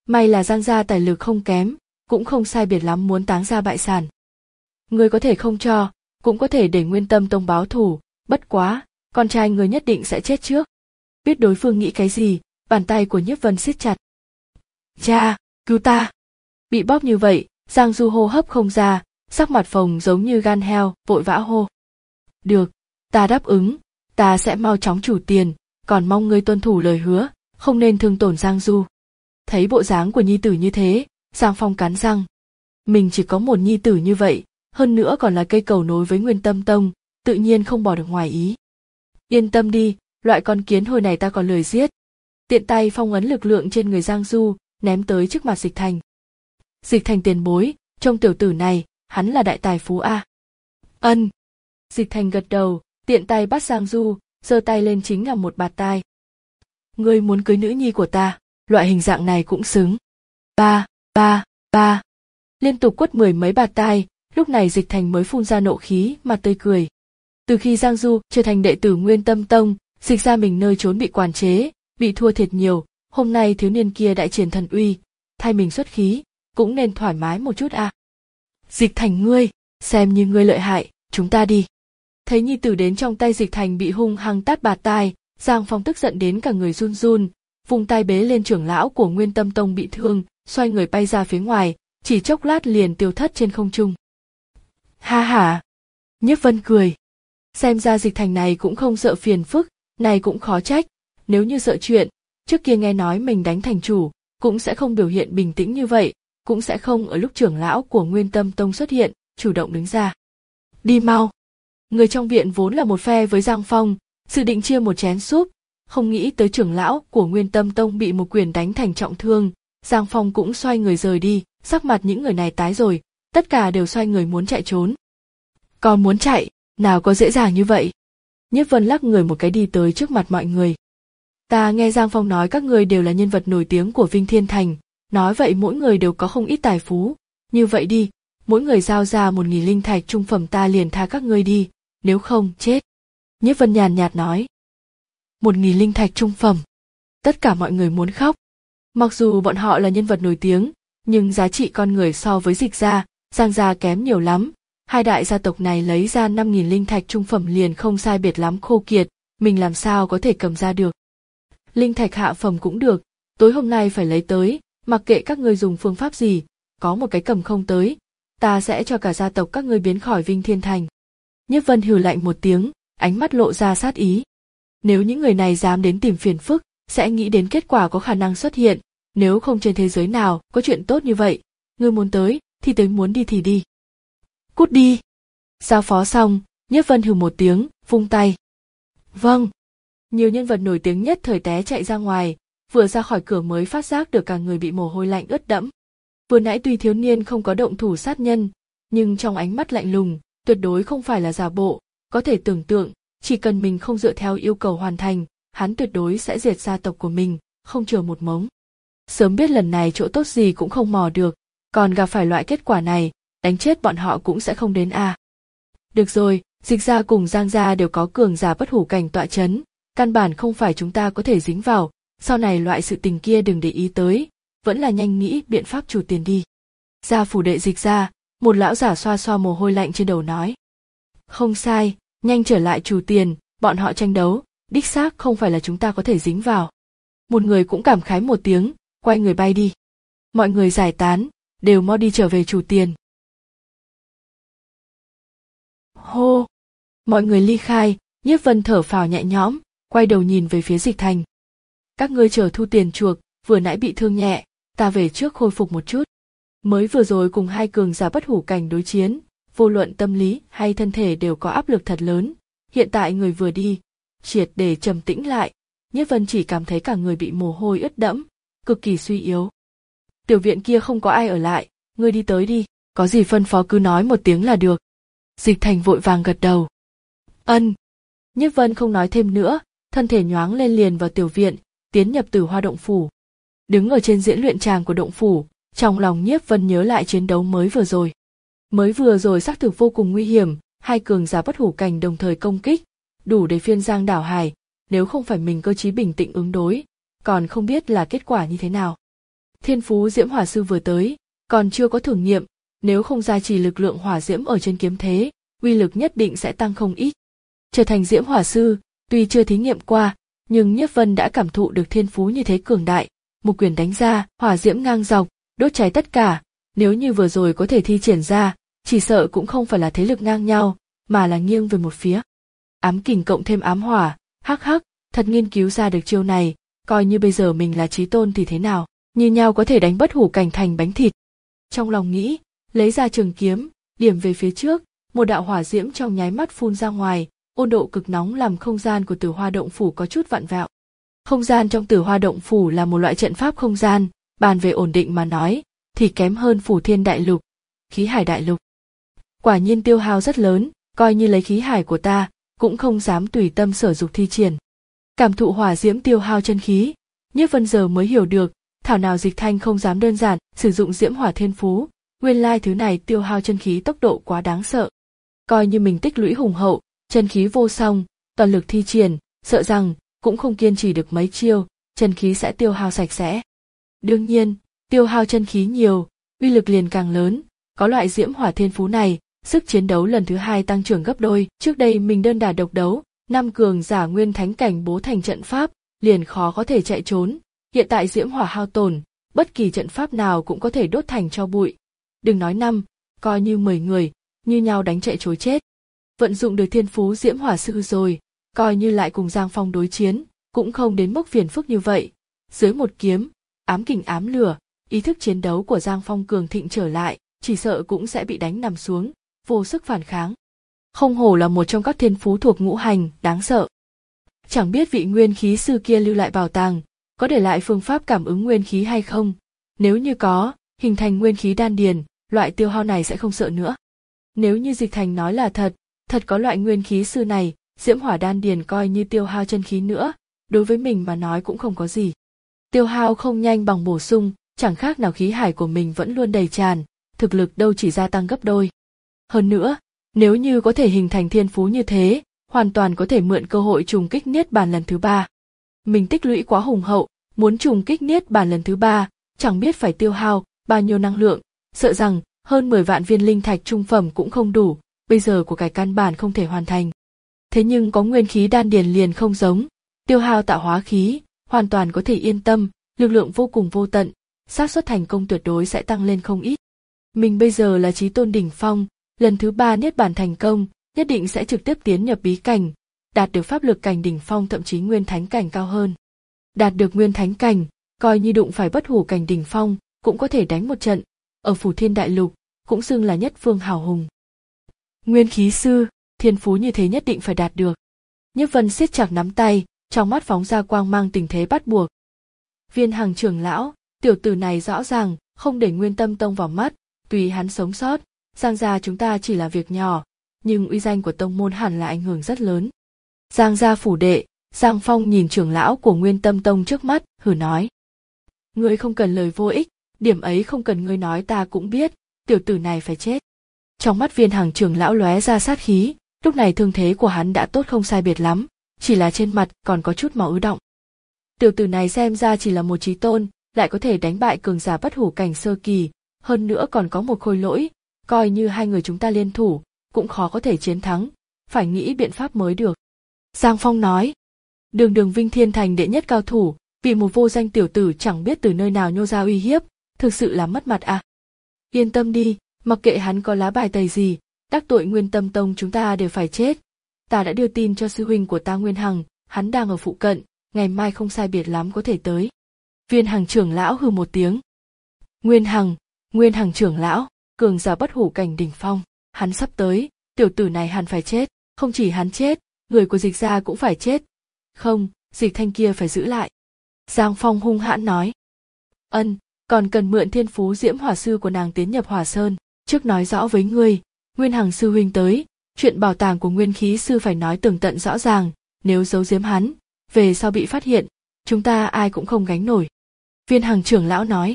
May là Giang gia tài lực không kém, cũng không sai biệt lắm muốn táng ra bại sản. Ngươi có thể không cho, cũng có thể để Nguyên Tâm Tông báo thù, bất quá, con trai ngươi nhất định sẽ chết trước. Biết đối phương nghĩ cái gì, bàn tay của Nhiếp Vân siết chặt. Cha, cứu ta! Bị bóp như vậy, Giang Du hô hấp không ra, sắc mặt phồng giống như gan heo, vội vã hô. Được, ta đáp ứng, ta sẽ mau chóng chủ tiền, còn mong ngươi tuân thủ lời hứa, không nên thương tổn Giang Du. Thấy bộ dáng của nhi tử như thế, Giang Phong cắn răng. Mình chỉ có một nhi tử như vậy, hơn nữa còn là cây cầu nối với Nguyên Tâm Tông, tự nhiên không bỏ được ngoài ý. Yên tâm đi, loại con kiến hồi này ta còn lười giết. Tiện tay phong ấn lực lượng trên người Giang Du, ném tới trước mặt Dịch Thành. Dịch Thành tiền bối, trông tiểu tử này, hắn là đại tài phú a. Ân. Dịch Thành gật đầu, tiện tay bắt Giang Du, giơ tay lên chính là một bạt tai. Ngươi muốn cưới nữ nhi của ta, loại hình dạng này cũng xứng. Ba, ba, ba. Liên tục quất mười mấy bạt tai, lúc này Dịch Thành mới phun ra nộ khí mà tươi cười. Từ khi Giang Du trở thành đệ tử Nguyên Tâm Tông, Dịch ra mình nơi trốn bị quản chế, bị thua thiệt nhiều, hôm nay thiếu niên kia đại triển thần uy, thay mình xuất khí, cũng nên thoải mái một chút à. Dịch Thành ngươi, xem như ngươi lợi hại, chúng ta đi. Thấy nhi tử đến trong tay Dịch Thành bị hung hăng tát bạt tai, Giang Phong tức giận đến cả người run run, vùng tay bế lên trưởng lão của Nguyên Tâm Tông bị thương, xoay người bay ra phía ngoài, chỉ chốc lát liền tiêu thất trên không trung. Ha ha! Nhiếp Vân cười. Xem ra Dịch Thành này cũng không sợ phiền phức, này cũng khó trách, nếu như sợ chuyện, trước kia nghe nói mình đánh thành chủ, cũng sẽ không biểu hiện bình tĩnh như vậy, cũng sẽ không ở lúc trưởng lão của Nguyên Tâm Tông xuất hiện, chủ động đứng ra. Đi mau! Người trong viện vốn là một phe với Giang Phong, dự định chia một chén súp, không nghĩ tới trưởng lão của Nguyên Tâm Tông bị một quyền đánh thành trọng thương, Giang Phong cũng xoay người rời đi, sắc mặt những người này tái rồi, tất cả đều xoay người muốn chạy trốn. Còn muốn chạy, nào có dễ dàng như vậy. Nhiếp Vân lắc người một cái đi tới trước mặt mọi người. Ta nghe Giang Phong nói các người đều là nhân vật nổi tiếng của Vinh Thiên Thành, nói vậy mỗi người đều có không ít tài phú, như vậy đi, mỗi người giao ra một nghìn linh thạch trung phẩm ta liền tha các ngươi đi, nếu không chết. Nhiếp Vân nhàn nhạt nói. Một nghìn linh thạch trung phẩm. Tất cả mọi người muốn khóc. Mặc dù bọn họ là nhân vật nổi tiếng, nhưng giá trị con người so với Dịch gia, Giang gia kém nhiều lắm. Hai đại gia tộc này lấy ra năm nghìn linh thạch trung phẩm liền không sai biệt lắm khô kiệt, mình làm sao có thể cầm ra được. Linh thạch hạ phẩm cũng được, tối hôm nay phải lấy tới, mặc kệ các ngươi dùng phương pháp gì, có một cái cầm không tới, ta sẽ cho cả gia tộc các ngươi biến khỏi Vinh Thiên Thành. Nhiếp Vân hừ lạnh một tiếng, ánh mắt lộ ra sát ý. Nếu những người này dám đến tìm phiền phức, sẽ nghĩ đến kết quả có khả năng xuất hiện, nếu không trên thế giới nào có chuyện tốt như vậy, ngươi muốn tới, thì tới, muốn đi thì đi. Cút đi! Giao phó xong, Nhiếp Vân hừ một tiếng, vung tay. Vâng! Nhiều nhân vật nổi tiếng nhất thời té chạy ra ngoài, vừa ra khỏi cửa mới phát giác được cả người bị mồ hôi lạnh ướt đẫm. Vừa nãy tuy thiếu niên không có động thủ sát nhân, nhưng trong ánh mắt lạnh lùng, tuyệt đối không phải là giả bộ, có thể tưởng tượng, chỉ cần mình không dựa theo yêu cầu hoàn thành, hắn tuyệt đối sẽ diệt gia tộc của mình, không chừa một mống. Sớm biết lần này chỗ tốt gì cũng không mò được, còn gặp phải loại kết quả này, đánh chết bọn họ cũng sẽ không đến a. À. Được rồi, Dịch gia cùng Giang gia đều có cường giả bất hủ cảnh tọa chấn, căn bản không phải chúng ta có thể dính vào, sau này loại sự tình kia đừng để ý tới, vẫn là nhanh nghĩ biện pháp chủ tiền đi. Gia phủ đệ Dịch gia, một lão giả xoa xoa mồ hôi lạnh trên đầu nói. Không sai, nhanh trở lại chủ tiền, bọn họ tranh đấu, đích xác không phải là chúng ta có thể dính vào. Một người cũng cảm khái một tiếng, quay người bay đi. Mọi người giải tán, đều mau đi trở về chủ tiền. Hô! Mọi người ly khai, Nhiếp Vân thở phào nhẹ nhõm, quay đầu nhìn về phía Dịch Thành. Các ngươi chờ thu tiền chuộc, vừa nãy bị thương nhẹ, ta về trước khôi phục một chút. Mới vừa rồi cùng hai cường giả bất hủ cảnh đối chiến, vô luận tâm lý hay thân thể đều có áp lực thật lớn. Hiện tại người vừa đi, triệt để trầm tĩnh lại, Nhiếp Vân chỉ cảm thấy cả người bị mồ hôi ướt đẫm, cực kỳ suy yếu. Tiểu viện kia không có ai ở lại, ngươi đi tới đi, có gì phân phó cứ nói một tiếng là được. Dịch Thành vội vàng gật đầu. Ân. Nhiếp Vân không nói thêm nữa, thân thể nhoáng lên liền vào tiểu viện, tiến nhập Tử Hoa động phủ. Đứng ở trên diễn luyện tràng của động phủ, trong lòng Nhiếp Vân nhớ lại chiến đấu mới vừa rồi. Mới vừa rồi xác thực vô cùng nguy hiểm, hai cường giả bất hủ cảnh đồng thời công kích, đủ để phiên giang đảo hải, nếu không phải mình cơ trí bình tĩnh ứng đối, còn không biết là kết quả như thế nào. Thiên phú diễm hỏa sư vừa tới, còn chưa có thử nghiệm, nếu không gia trì lực lượng hỏa diễm ở trên kiếm thế, uy lực nhất định sẽ tăng không ít. Trở thành diễm hỏa sư, tuy chưa thí nghiệm qua, nhưng Nhiếp Vân đã cảm thụ được thiên phú như thế cường đại, một quyền đánh ra, hỏa diễm ngang dọc, đốt cháy tất cả, nếu như vừa rồi có thể thi triển ra, chỉ sợ cũng không phải là thế lực ngang nhau, mà là nghiêng về một phía. Ám kình cộng thêm ám hỏa, hắc hắc, thật nghiên cứu ra được chiêu này, coi như bây giờ mình là chí tôn thì thế nào, như nhau có thể đánh bất hủ cảnh thành bánh thịt. Trong lòng nghĩ, lấy ra trường kiếm, điểm về phía trước, một đạo hỏa diễm trong nháy mắt phun ra ngoài, ôn độ cực nóng làm không gian của Tử Hoa động phủ có chút vặn vẹo. Không gian trong Tử Hoa động phủ là một loại trận pháp không gian, bàn về ổn định mà nói, thì kém hơn Phủ Thiên đại lục, Khí Hải đại lục. Quả nhiên tiêu hao rất lớn, coi như lấy khí hải của ta, cũng không dám tùy tâm sở dục thi triển. Cảm thụ hỏa diễm tiêu hao chân khí, Nhiếp Vân giờ mới hiểu được, thảo nào Dịch Thanh không dám đơn giản sử dụng diễm hỏa thiên phú, nguyên lai thứ này tiêu hao chân khí tốc độ quá đáng sợ. Coi như mình tích lũy hùng hậu, chân khí vô song, toàn lực thi triển, sợ rằng cũng không kiên trì được mấy chiêu, chân khí sẽ tiêu hao sạch sẽ. Đương nhiên, tiêu hao chân khí nhiều, uy lực liền càng lớn, có loại diễm hỏa thiên phú này, sức chiến đấu lần thứ hai tăng trưởng gấp đôi. Trước đây mình đơn đả độc đấu, năm cường giả nguyên thánh cảnh bố thành trận pháp, liền khó có thể chạy trốn. Hiện tại diễm hỏa hao tổn, bất kỳ trận pháp nào cũng có thể đốt thành tro bụi. Đừng nói năm, coi như mười người, như nhau đánh chạy trối chết. Vận dụng được thiên phú diễm hỏa sư rồi, coi như lại cùng Giang Phong đối chiến, cũng không đến mức phiền phức như vậy. Dưới một kiếm, ám kình ám lửa, ý thức chiến đấu của Giang Phong cường thịnh trở lại, chỉ sợ cũng sẽ bị đánh nằm xuống, vô sức phản kháng. Không hổ là một trong các thiên phú thuộc ngũ hành, đáng sợ. Chẳng biết vị nguyên khí sư kia lưu lại bảo tàng, có để lại phương pháp cảm ứng nguyên khí hay không? Nếu như có, hình thành nguyên khí đan điền, loại tiêu hao này sẽ không sợ nữa. Nếu như Dịch Thành nói là thật, thật có loại nguyên khí sư này, diễm hỏa đan điền coi như tiêu hao chân khí nữa, đối với mình mà nói cũng không có gì. Tiêu hao không nhanh bằng bổ sung, chẳng khác nào khí hải của mình vẫn luôn đầy tràn, thực lực đâu chỉ gia tăng gấp đôi. Hơn nữa, nếu như có thể hình thành thiên phú như thế, hoàn toàn có thể mượn cơ hội trùng kích niết bàn lần thứ ba. Mình tích lũy quá hùng hậu, muốn trùng kích niết bàn lần thứ ba, chẳng biết phải tiêu hao bao nhiêu năng lượng, sợ rằng hơn mười vạn viên linh thạch trung phẩm cũng không đủ, bây giờ của cải căn bản không thể hoàn thành. Thế nhưng có nguyên khí đan điền liền không giống, tiêu hao tạo hóa khí, hoàn toàn có thể yên tâm, lực lượng vô cùng vô tận, xác suất thành công tuyệt đối sẽ tăng lên không ít. Mình bây giờ là chí tôn đỉnh phong, lần thứ ba niết bàn thành công, nhất định sẽ trực tiếp tiến nhập bí cảnh, đạt được pháp lực cảnh đỉnh phong thậm chí nguyên thánh cảnh cao hơn. Đạt được nguyên thánh cảnh, coi như đụng phải bất hủ cảnh đỉnh phong, cũng có thể đánh một trận, ở Phủ Thiên đại lục, cũng xưng là nhất phương hào hùng. Nguyên khí sư, thiên phú như thế nhất định phải đạt được. Nhiếp Vân siết chặt nắm tay, trong mắt phóng ra quang mang tình thế bắt buộc. Viên Hằng trưởng lão, tiểu tử này rõ ràng không để Nguyên Tâm Tông vào mắt, tùy hắn sống sót, Giang gia chúng ta chỉ là việc nhỏ, nhưng uy danh của tông môn hẳn là ảnh hưởng rất lớn. Giang gia phủ đệ, Giang Phong nhìn trưởng lão của Nguyên Tâm Tông trước mắt, hừ nói: ngươi không cần lời vô ích, điểm ấy không cần ngươi nói ta cũng biết, tiểu tử này phải chết. Trong mắt Viên Hằng trưởng lão lóe ra sát khí, lúc này thương thế của hắn đã tốt không sai biệt lắm, chỉ là trên mặt còn có chút máu ứ đọng. Tiểu tử này xem ra chỉ là một chí tôn, lại có thể đánh bại cường giả bất hủ cảnh sơ kỳ, hơn nữa còn có một khôi lỗi, coi như hai người chúng ta liên thủ, cũng khó có thể chiến thắng, phải nghĩ biện pháp mới được. Giang Phong nói, đường đường Vinh Thiên Thành đệ nhất cao thủ, vì một vô danh tiểu tử chẳng biết từ nơi nào nhô ra uy hiếp, thực sự là mất mặt à. Yên tâm đi, mặc kệ hắn có lá bài tẩy gì, đắc tội Nguyên Tâm Tông chúng ta đều phải chết. Ta đã đưa tin cho sư huynh của ta Nguyên Hằng, hắn đang ở phụ cận, ngày mai không sai biệt lắm có thể tới. Viên Hằng trưởng lão hừ một tiếng. Nguyên Hằng, Nguyên Hằng trưởng lão, cường giả bất hủ cảnh đỉnh phong, hắn sắp tới, tiểu tử này hẳn phải chết, không chỉ hắn chết, người của Dịch gia cũng phải chết. Không, Dịch Thanh kia phải giữ lại. Giang Phong hung hãn nói. Ân, còn cần mượn thiên phú diễm hỏa sư của nàng tiến nhập Hỏa Sơn, trước nói rõ với ngươi, Nguyên Hằng sư huynh tới, chuyện bảo tàng của nguyên khí sư phải nói tường tận rõ ràng, nếu giấu giếm hắn, về sau bị phát hiện, chúng ta ai cũng không gánh nổi. Viên Hằng trưởng lão nói.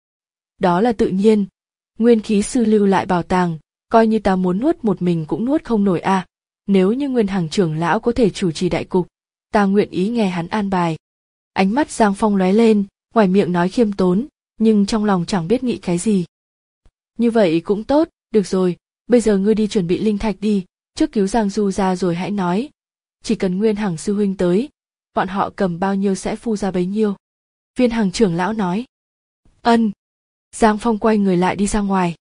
Đó là tự nhiên, nguyên khí sư lưu lại bảo tàng, coi như ta muốn nuốt một mình cũng nuốt không nổi à, nếu như Nguyên Hằng trưởng lão có thể chủ trì đại cục, ta nguyện ý nghe hắn an bài. Ánh mắt Giang Phong lóe lên, ngoài miệng nói khiêm tốn, nhưng trong lòng chẳng biết nghĩ cái gì. Như vậy cũng tốt, được rồi, bây giờ ngươi đi chuẩn bị linh thạch đi, trước cứu Giang Du ra rồi hãy nói. Chỉ cần Nguyên Hằng sư huynh tới, bọn họ cầm bao nhiêu sẽ phu ra bấy nhiêu. Viên Hằng trưởng lão nói. Ân. Giang Phong quay người lại đi ra ngoài.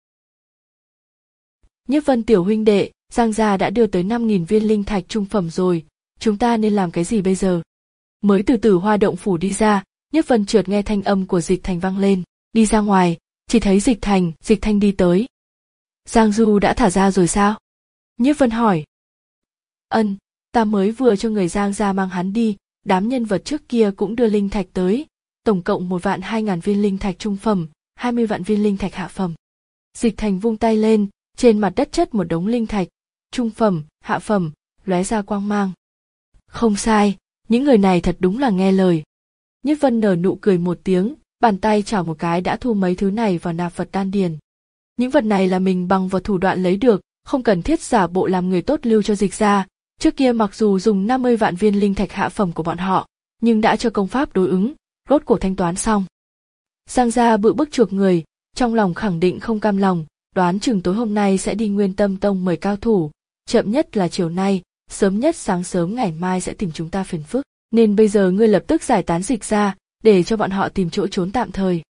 Nhiếp Vân tiểu huynh đệ, Giang gia đã đưa tới năm nghìn viên linh thạch trung phẩm rồi, chúng ta nên làm cái gì bây giờ? Mới từ Tử Hoa động phủ đi ra, Nhiếp Vân chợt nghe thanh âm của Dịch Thành vang lên, đi ra ngoài, chỉ thấy Dịch Thành, Dịch Thanh đi tới. Giang Du đã thả ra rồi sao? Nhiếp Vân hỏi. Ân, ta mới vừa cho người Giang gia mang hắn đi, đám nhân vật trước kia cũng đưa linh thạch tới, tổng cộng một vạn hai ngàn viên linh thạch trung phẩm, hai mươi vạn viên linh thạch hạ phẩm. Dịch Thành vung tay lên, trên mặt đất chất một đống linh thạch, trung phẩm, hạ phẩm, lóe ra quang mang. Không sai, những người này thật đúng là nghe lời. Nhiếp Vân nở nụ cười một tiếng, bàn tay chảo một cái đã thu mấy thứ này vào nạp vật đan điền. Những vật này là mình bằng vào thủ đoạn lấy được, không cần thiết giả bộ làm người tốt lưu cho Dịch gia. Trước kia mặc dù dùng năm mươi vạn viên linh thạch hạ phẩm của bọn họ, nhưng đã cho công pháp đối ứng, rốt cuộc thanh toán xong. Giang gia bự bức chuộc người, trong lòng khẳng định không cam lòng, đoán chừng tối hôm nay sẽ đi Nguyên Tâm Tông mời cao thủ, chậm nhất là chiều nay, sớm nhất sáng sớm ngày mai sẽ tìm chúng ta phiền phức, nên bây giờ ngươi lập tức giải tán Dịch gia, để cho bọn họ tìm chỗ trốn tạm thời.